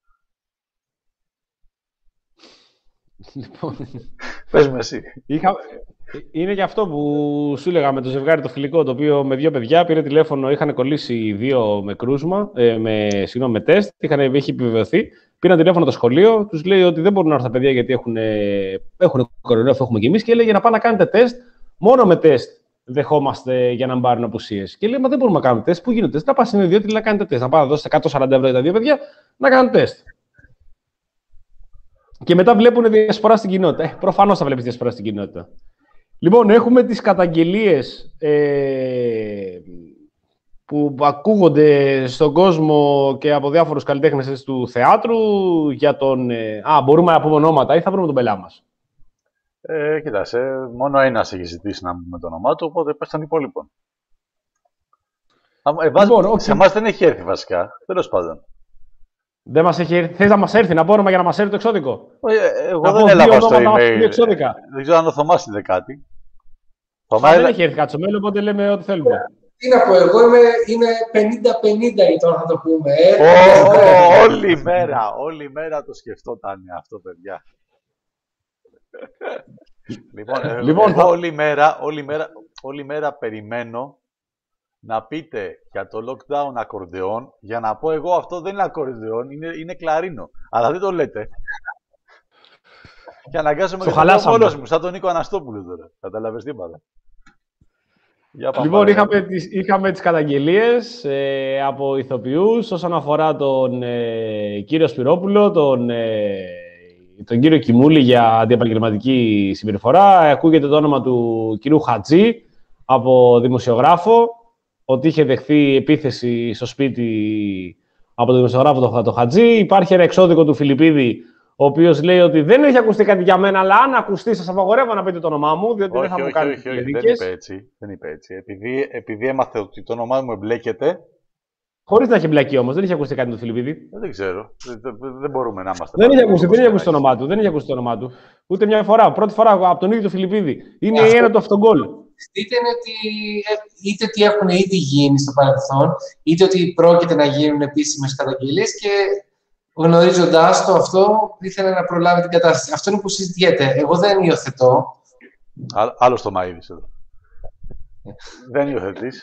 Λοιπόν, πες με εσύ. Είχα... Είναι και αυτό που σου έλεγα με το ζευγάρι το φιλικό, το οποίο με δύο παιδιά πήρε τηλέφωνο, είχαν κολλήσει οι δύο με κρούσμα, ε, με, συγγνώμη, με τεστ, είχαν, είχε επιβεβαιωθεί. Πήραν τηλέφωνο το σχολείο, τους λέει ότι δεν μπορούν να έρθουν τα παιδιά γιατί έχουν, έχουν κορονοϊό, αυτό έχουμε και εμείς, και έλεγε να πάνε να κάνετε τεστ, μόνο με τεστ δεχόμαστε για να μην πάρουν απουσίες. Και λέει, μα δεν μπορούμε να κάνουμε τεστ, πού γίνονται τεστ, να πας στην ιδιότητα να κάνετε τεστ, να πάνε να δώσετε εκατόν σαράντα ευρώ για τα δύο παιδιά, να κάνουν τεστ. Και μετά βλέπουν διασπορά στην κοινότητα. Ε, προφανώς θα βλέπεις διασπορά στην κοινότητα. Λοιπόν, έχουμε τις καταγγελίες ε, που ακούγονται στον κόσμο και από διάφορους καλλιτέχνες του θεάτρου για τον... Ε, α, μπορούμε να πούμε ονόματα ή θα βρούμε τον πελά μας? Ε, κοίτασε, μόνο ένας έχει ζητήσει να πούμε το όνομά του, οπότε πες τον υπόλοιπο. Ε, λοιπόν, okay. Σε εμάς δεν έχει έρθει βασικά, τέλος πάντων. Δεν μας έχει έρθει. Θες να μας έρθει, να πω όνομα για να μας έρθει το εξώδικο? Ε, εγώ να δεν έλαβα στο email. Δεν ξέρω αν ο Θωμάς είδε κάτι. Θωμά, δεν έχει έρθει κάτι στο μέλλον, οπότε λέμε ό,τι θέλουμε. Τι να πω, εγώ είμαι, είμαι πενήντα πενήντα ή τώρα θα το πούμε. Ε. Oh, oh, όλη μέρα, όλη μέρα το σκεφτόταν αυτό, παιδιά. λοιπόν, λοιπόν θα... όλη, μέρα, όλη, μέρα, όλη μέρα περιμένω να πείτε για το lockdown ακορντεόν, για να πω εγώ αυτό δεν είναι ακορντεόν, είναι, είναι κλαρίνο. Αλλά δεν το λέτε. Και αναγκάζομαι και το πω όλος μου, σαν τον Νίκο Αναστόπουλο τώρα. Καταλαβες τίποτα. Λοιπόν, είχαμε τις, είχαμε τις καταγγελίες ε, από ηθοποιούς όσον αφορά τον ε, κύριο Σπυρόπουλο, τον, ε, τον κύριο Κιμούλη για αντιεπαγγελματική συμπεριφορά. Ακούγεται το όνομα του κυρίου Χατζή από δημοσιογράφο, ότι είχε δεχθεί επίθεση στο σπίτι από τον δημοσιογράφο τον το Χατζή. Υπάρχει ένα εξώδικο του Φιλιππίδη, ο οποίος λέει ότι δεν έχει ακουστεί κάτι για μένα, αλλά αν ακουστεί, σας απαγορεύω να πείτε το όνομά μου, διότι όχι, δεν θα όχι, μου κάνει όχι, όχι, δεν είπε έτσι. Δεν είπε έτσι. Επειδή, επειδή έμαθε ότι το όνομά μου εμπλέκεται. Χωρίς να έχει μπλακεί όμως, δεν είχε ακουστεί κάτι του Φιλιππίδη. Δεν ξέρω. Δεν, δεν μπορούμε να είμαστε. Δεν είχε ακουστεί, δεν είχε ακουστεί το όνομά του. Δεν είχε ακουστεί το όνομά του. Ούτε μια φορά. Πρώτη φορά από τον ίδιο του Φιλιππίδη. Είναι η ένα του αυτογκόλ. Είτε είναι ότι, είτε ότι έχουν ήδη γίνει στο παρελθόν, είτε ότι πρόκειται να γίνουν επίσημες καταγγελίες και γνωρίζοντας το αυτό, ήθελε να προλάβει την κατάσταση. Αυτό είναι που συζητιέται. Εγώ δεν υιοθετώ. Άλλο το Μαΐδης εδώ. Δεν υιοθετείς.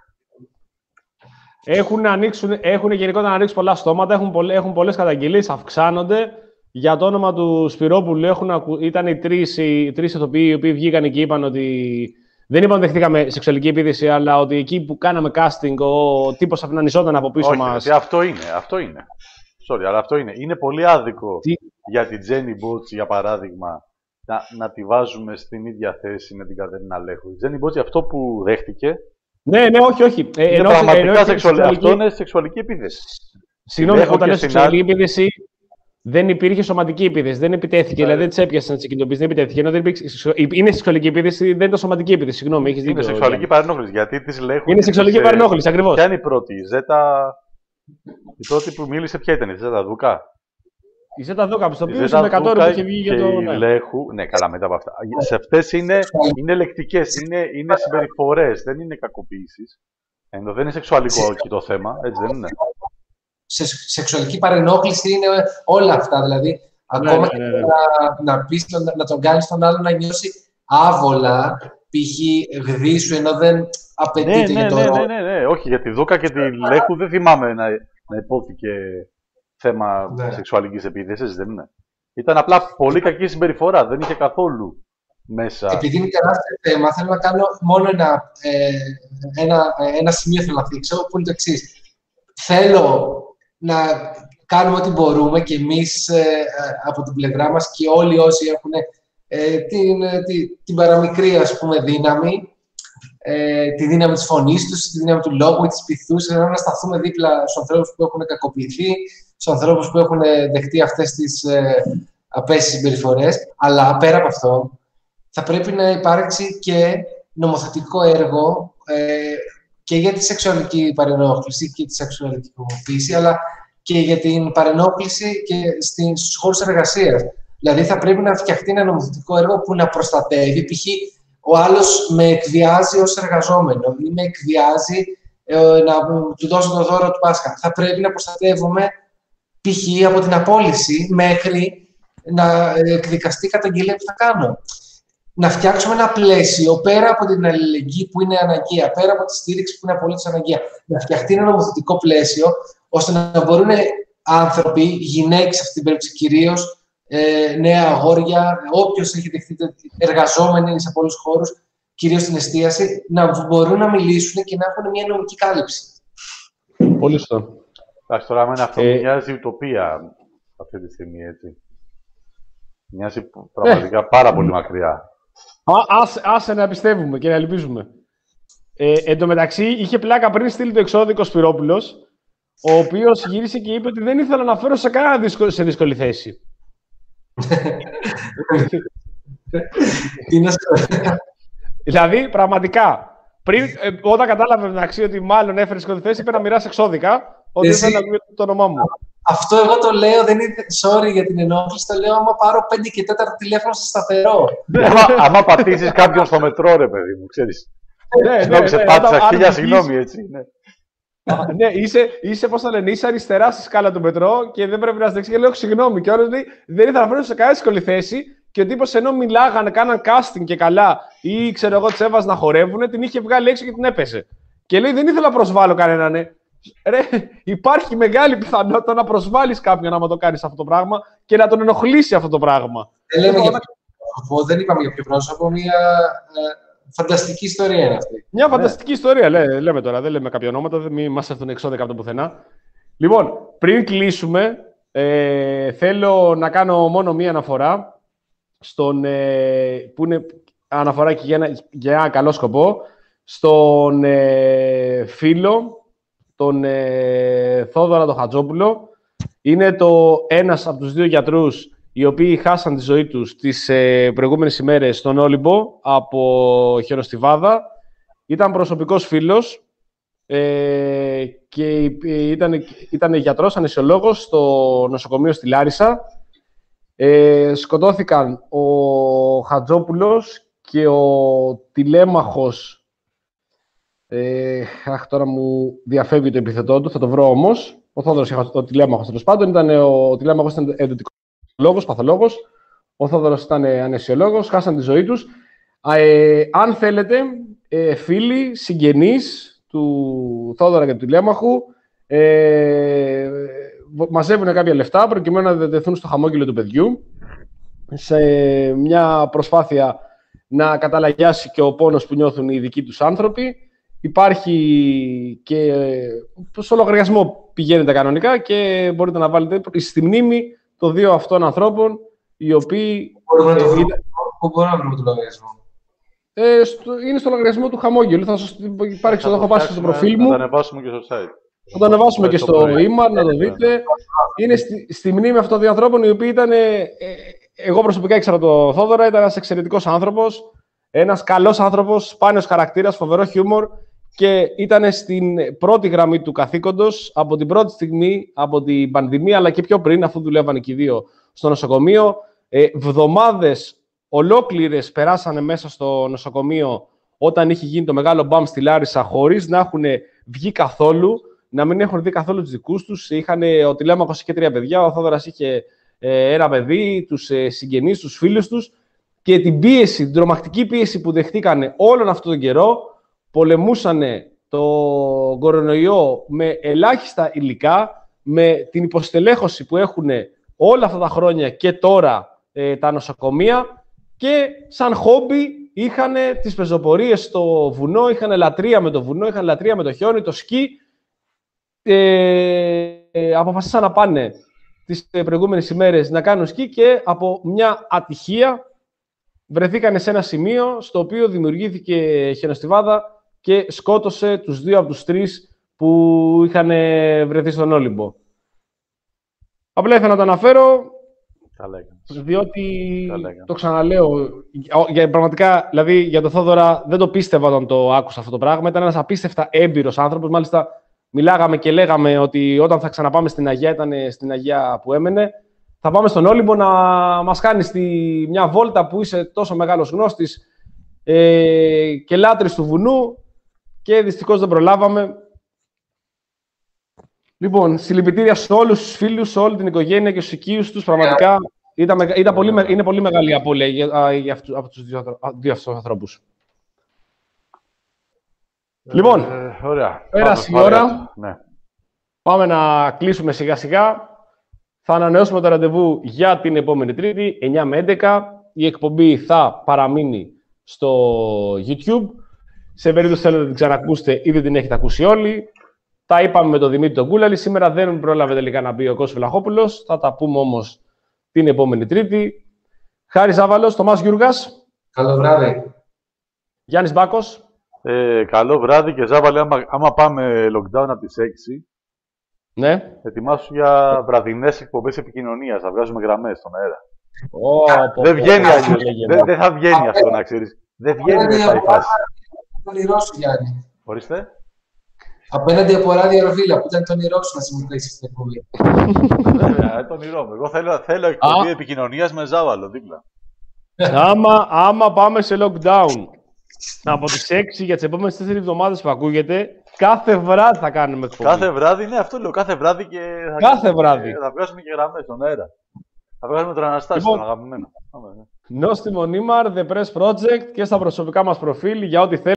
Έχουν, ανοίξουν, έχουν γενικότερα να ανοίξουν πολλά στόματα, έχουν, πολλές, έχουν πολλές καταγγελίες, αυξάνονται. Για το όνομα του Σπυρόπουλου έχουν, ήταν οι τρεις, οι τρεις ηθοποιοί οι οποίοι βγήκαν και είπαν ότι δεν είπαν ότι δεχτήκαμε σεξουαλική επίθεση, αλλά ότι εκεί που κάναμε casting ο τύπος αφινανιζόταν από πίσω όχι, μας. Αυτό είναι, αυτό είναι. sorry, αλλά αυτό είναι. Είναι πολύ άδικο Τι? για την Jenny Butch, για παράδειγμα, να, να τη βάζουμε στην ίδια θέση με την Κατερίνα Λέχου. Η Jenny Butch αυτό που δέχτηκε. Ναι, ναι, όχι, όχι. Ε, είναι ενώ, πραγματικά ενώ, σεξουαλική... σεξουαλική... Αυτό είναι σεξουαλική επίθεση. Συγγνώμη, Έχω όταν και λέω στην σεξουαλική άλλη- επίθεση, δεν υπήρχε σωματική επίθεση. Δεν επιτέθηκε, Ναι. δηλαδή δεν τι έπιασε να τι κινητοποιήσει, δεν επιτέθηκε. Ενώ δεν υπήρξε... Είναι σεξουαλική επίθεση, δεν είναι σωματική επίθεση. Συγγνώμη, έχει δίκιο. Είναι σεξουαλική παρενόχληση. Γιατί τη Λέχου. Είναι και σεξουαλική της, ε, παρενόχληση, ακριβώς. Ποια είναι η πρώτη, η Ζέτα. Η πρώτη που μίλησε, ποια ήταν, η Ζέτα Δούκα. Η Ζέτα Δούκα, στο Η οποίο Ζέτα με εκατό Δούκα που είχε βγει για και το. η Ναι. Λέχου. Ναι, καλά, μετά από αυτά. Σε αυτές είναι, είναι λεκτικές, είναι, είναι συμπεριφορές, δεν είναι κακοποίησεις. Ενώ δεν είναι σεξουαλικό εκεί το θέμα, έτσι δεν είναι. Σε σεξουαλική παρενόχληση είναι όλα αυτά. Δηλαδή, ακόμα ναι, ναι, ναι. και να, να, πεις, τον- να τον κάνει τον άλλο να νιώσει άβολα, π.χ. γδίσου, ενώ δεν Ναι, απαιτείται ναι, για το ναι, ρόλο. ναι, ναι, ναι, όχι, για τη Δούκα και τη Λέχου δεν θυμάμαι να, να υπόθηκε θέμα Ναι. σεξουαλικής επίθεσης, δεν είναι. Ήταν απλά πολύ κακή συμπεριφορά, δεν είχε καθόλου μέσα. Επειδή είναι τεράστιο θέμα, θέλω να κάνω μόνο ένα, ε, ένα, ένα σημείο θέλω να θίξω, που είναι το εξής. Θέλω να κάνουμε ό,τι μπορούμε και εμείς ε, από την πλευρά μας και όλοι όσοι έχουν ε, την, ε, τη- την παραμικρή, ας πούμε, δύναμη, ε, τη δύναμη της φωνής τους, τη δύναμη του λόγου ή της πυθούς, δηλαδή να σταθούμε δίπλα στους ανθρώπους που έχουν κακοποιηθεί, στους ανθρώπους που έχουν δεχτεί αυτές τις ε, απέσιες συμπεριφορές. Αλλά πέρα από αυτό, θα πρέπει να υπάρξει και νομοθετικό έργο ε, και για τη σεξουαλική παρενόχληση και τη σεξουαλική τρομοποίηση, αλλά και για την παρενόχληση και στην- στους χώρους εργασίας. Δηλαδή, θα πρέπει να φτιαχτεί ένα νομοθετικό έργο που να προστατεύει. Π.χ. ο άλλος με εκβιάζει ως εργαζόμενο ή με εκβιάζει ε, να του δώσω το δώρο του Πάσχα. Θα πρέπει να προστατεύουμε π.χ. από την απόλυση μέχρι να εκδικαστεί η καταγγελία που θα κάνω. Να φτιάξουμε ένα πλαίσιο πέρα από την αλληλεγγύη που είναι αναγκαία, πέρα από τη στήριξη που είναι απολύτως αναγκαία. Να φτιαχτεί ένα νομοθετικό πλαίσιο ώστε να μπορούν άνθρωποι, γυναίκες αυτή την περίπτωση κυρίως, ε, νέα αγόρια, όποιος έχει δεχτεί εργαζόμενοι σε πολλούς χώρους, κυρίως στην εστίαση, να μπορούν να μιλήσουν και να έχουν μια νομική κάλυψη. Πολύ σωστό. Εντάξει, τώρα με αυτό Ε, μοιάζει ουτοπία αυτή τη στιγμή, έτσι. Μοιάζει πραγματικά πάρα πολύ μακριά. Α, άσε, άσε να πιστεύουμε και να ελπίζουμε. Ε, εν τω μεταξύ, είχε πλάκα πριν στείλει το εξώδικο ο Σπυρόπουλος, ο οποίος γύρισε και είπε ότι δεν ήθελα να φέρω σε κανένα δύσκολη, σε δύσκολη θέση. Τι να σου Δηλαδή, πραγματικά, πριν, ε, όταν κατάλαβε μεταξύ ότι μάλλον έφερε σε δύσκολη θέση, είπε να μοιράσει εξώδικα, ότι δεν Εσύ- θέλω να ακούγεται το όνομά μου. Αυτό εγώ το λέω, δεν είναι sorry για την ενόχληση, το λέω άμα πάρω πέντε και τέταρτο τηλέφωνο σε σταθερό. άμα, άμα πατήσεις κάποιον στο μετρό, ρε παιδί μου, ξέρεις. Ναι, Συγγνώμη, σε ναι, πάτησα, όταν- χίλια αν συγγνώμη, έτσι. Ναι. Α, ναι, είσαι, είσαι, πώς θα λένε, είσαι αριστερά στη σκάλα του μετρό και δεν πρέπει να είσαι δεξιά. Και λέω συγγνώμη. Και όλος λέει δεν ήθελα να φέρω σε κανένα δύσκολη θέση. Και ο τύπος ενώ μιλάγανε, κάναν casting και καλά, ή ξέρω εγώ, τις έβαζε να χορεύουν, την είχε βγάλει έξω και την έπεσε. Και λέει δεν ήθελα να προσβάλλω κανέναν. Ναι. Ρε, υπάρχει μεγάλη πιθανότητα να προσβάλλεις κάποιον άμα το κάνεις αυτό το πράγμα και να τον ενοχλήσει αυτό το πράγμα. Δεν λέμε Λοιπόν, για ποιο πρόσωπο, δεν είπαμε για ποιο πρόσωπο, μια ε, φανταστική ιστορία είναι αυτή. Μια φανταστική ιστορία, λέ, λέμε τώρα. Δεν λέμε κάποια ονόματα, δεν μην μας έρθουν εξώδικα από το πουθενά. Λοιπόν, πριν κλείσουμε, ε, θέλω να κάνω μόνο μία αναφορά, στον, ε, που είναι αναφορά και για ένα, για ένα καλό σκοπό, στον ε, φίλο, τον ε, Θόδωρα τον Χατζόπουλο. Είναι το ένας από τους δύο γιατρούς οι οποίοι χάσαν τη ζωή τους τις ε, προηγούμενες ημέρες στον Όλυμπο από χιονοστιβάδα. Ήταν προσωπικός φίλος ε, και ήταν, ήταν γιατρός, αναισιολόγος στο νοσοκομείο στη Λάρισα. Ε, σκοτώθηκαν ο Χατζόπουλος και ο τηλέμαχος. Ε, αχ, τώρα μου διαφεύγει το επιθετό του, θα το βρω όμως. Ο Θόδωρος, ο τηλέμαχος τέλος πάντων, ήταν, ο, ο τηλέμαχος ήταν εντατικολόγος, παθολόγος. Ο Θόδωρος ήταν αναισιολόγος, χάσαν τη ζωή τους. Ε, αν θέλετε, ε, φίλοι, συγγενείς του Θόδωρα και του τηλέμαχου, ε, μαζεύουν κάποια λεφτά προκειμένου να δεδεθούν στο χαμόγελο του παιδιού σε μια προσπάθεια να καταλαγιάσει και ο πόνος που νιώθουν οι δικοί τους άνθρωποι. Υπάρχει και στο λογαριασμό πηγαίνετε κανονικά και μπορείτε να βάλετε στη μνήμη των δύο αυτών ανθρώπων, οι οποίοι... Μπορούμε να το ε, βρούμε. ήταν- Πού μπορούμε να βρούμε το λογαριασμό? ε, στο- είναι στο λογαριασμό του Χαμόγελου. Θα σας υπάρχει, Θα το το έχω πάρει στο φτιάξουμε, προφίλ Να μου. το ανεβάσουμε και στο site. Θα το ανεβάσουμε και Το στο πρωί. email, να το Ναι. δείτε. Είναι στη, στη μνήμη αυτών των δύο ανθρώπων, οι οποίοι ήταν. Ε, ε, εγώ προσωπικά ήξερα τον Θόδωρα, ήταν ένας εξαιρετικός άνθρωπος. Ένας καλός άνθρωπος, σπάνιος χαρακτήρας, φοβερό χιούμορ και ήταν στην πρώτη γραμμή του καθήκοντος από την πρώτη στιγμή, από την πανδημία, αλλά και πιο πριν, αφού δουλεύανε και οι δύο στο νοσοκομείο. Ε, βδομάδες ολόκληρες περάσανε μέσα στο νοσοκομείο όταν είχε γίνει το μεγάλο μπαμ στη Λάρισα, χωρίς να έχουν βγει καθόλου, να μην έχουν δει καθόλου τους δικούς τους. Είχαν, ο Τηλέμαχος είχε τρία παιδιά, ο Θόδωρας είχε ε, ένα παιδί, τους ε, συγγενείς, τους φίλους τους, και την πίεση, την τρομακτική πίεση που δεχτήκανε όλον αυτόν τον καιρό, πολεμούσαν το κορονοϊό με ελάχιστα υλικά, με την υποστελέχωση που έχουν όλα αυτά τα χρόνια και τώρα ε, τα νοσοκομεία, και σαν χόμπι είχαν τις πεζοπορίες στο βουνό, είχαν λατρεία με το βουνό, είχαν λατρεία με το χιόνι, το σκι. Ε, ε, αποφασίσαν να πάνε τις προηγούμενες ημέρες να κάνουν σκι και από μια ατυχία βρεθήκανε σε ένα σημείο στο οποίο δημιουργήθηκε χιονοστιβάδα και σκότωσε τους δύο από τους τρεις που είχαν βρεθεί στον Όλυμπο. Απλά ήθελα να το αναφέρω, Καλά έκανες. διότι Καλά έκανες. το ξαναλέω, για, πραγματικά, δηλαδή για τον Θόδωρα δεν το πίστευα όταν το άκουσα αυτό το πράγμα. Ήταν ένας απίστευτα έμπειρος άνθρωπος. Μάλιστα, μιλάγαμε και λέγαμε ότι όταν θα ξαναπάμε στην Αγία, ήταν στην Αγία που έμενε, θα πάμε στον Όλυμπο να μας κάνεις τη, μια βόλτα που είσαι τόσο μεγάλος γνώστης ε, και λάτρης του βουνού, και δυστυχώς δεν προλάβαμε. Λοιπόν, συλληπιτήρια σε όλους τους φίλους, σε όλη την οικογένεια και στους οικείους τους. Πραγματικά ήταν, μεγα- ήταν πολύ, με- είναι πολύ μεγάλη η απώλεια για, α, για αυτούς, από τους δύο, ανθρω- α, δύο αυτούς ανθρώπους. Λοιπόν, Ε, ωραία. πέρασε Πάμε η ώρα. παρακάτω. Ναι. πάμε να κλείσουμε σιγά σιγά. Θα ανανεώσουμε το ραντεβού για την επόμενη Τρίτη, εννιά με έντεκα. Η εκπομπή θα παραμείνει στο YouTube. Σε περίπτωση θέλετε να την ξανακούσετε, ήδη την έχετε ακούσει όλοι. Τα είπαμε με τον Δημήτρη τον Κούλαλη. Σήμερα δεν πρόλαβε τελικά να μπει ο Κώστας Βλαχόπουλος. Θα τα πούμε όμως την επόμενη Τρίτη. Χάρης Ζάβαλος, Τομάς Γιούργας, Καλό βράδυ. Γιάννης Μπάκος. Ε, καλό βράδυ και Ζάβαλε, άμα, άμα πάμε lockdown από τις έξι, Ναι. ετοιμάσου για βραδινές εκπομπές επικοινωνίας. Θα βγάζουμε γραμμές στον αέρα. Ω, πω, Δεν πω, βγαίνει πω, αλλιώς. λέγεται. Δεν, δεν θα βγαίνει αυτό, να ξέρεις. Δεν βγαίνει μετά η φάση. Το όνειρό σου, Γιάννη. Ορίστε. Απέναντι από ράδιο Ροβίλα, που ήταν το όνειρό σου να συμμετέχει στην εκπομπή. Βέβαια, ε, τον όνειρό μου. Εγώ θέλω, θέλω εκπομπή επικοινωνίας με Ζάβαλο δίπλα. άμα, άμα πάμε σε lockdown από τις έξι για τις επόμενες τέσσερις εβδομάδες που ακούγεται, κάθε βράδυ θα κάνουμε εκπομπή. Κάθε βράδυ, ναι, αυτό λέω. Κάθε βράδυ και θα, Κάθε κάνουμε- βράδυ. θα βγάζουμε και γραμμές στον αέρα. Θα βγάζουμε τον Αναστάση, Λοιπόν. τον αγαπημένο. Πάμε, ναι. Νόστιμο Νίμαρ, The Press Project και στα προσωπικά μας προφίλ για ό,τι θέλετε.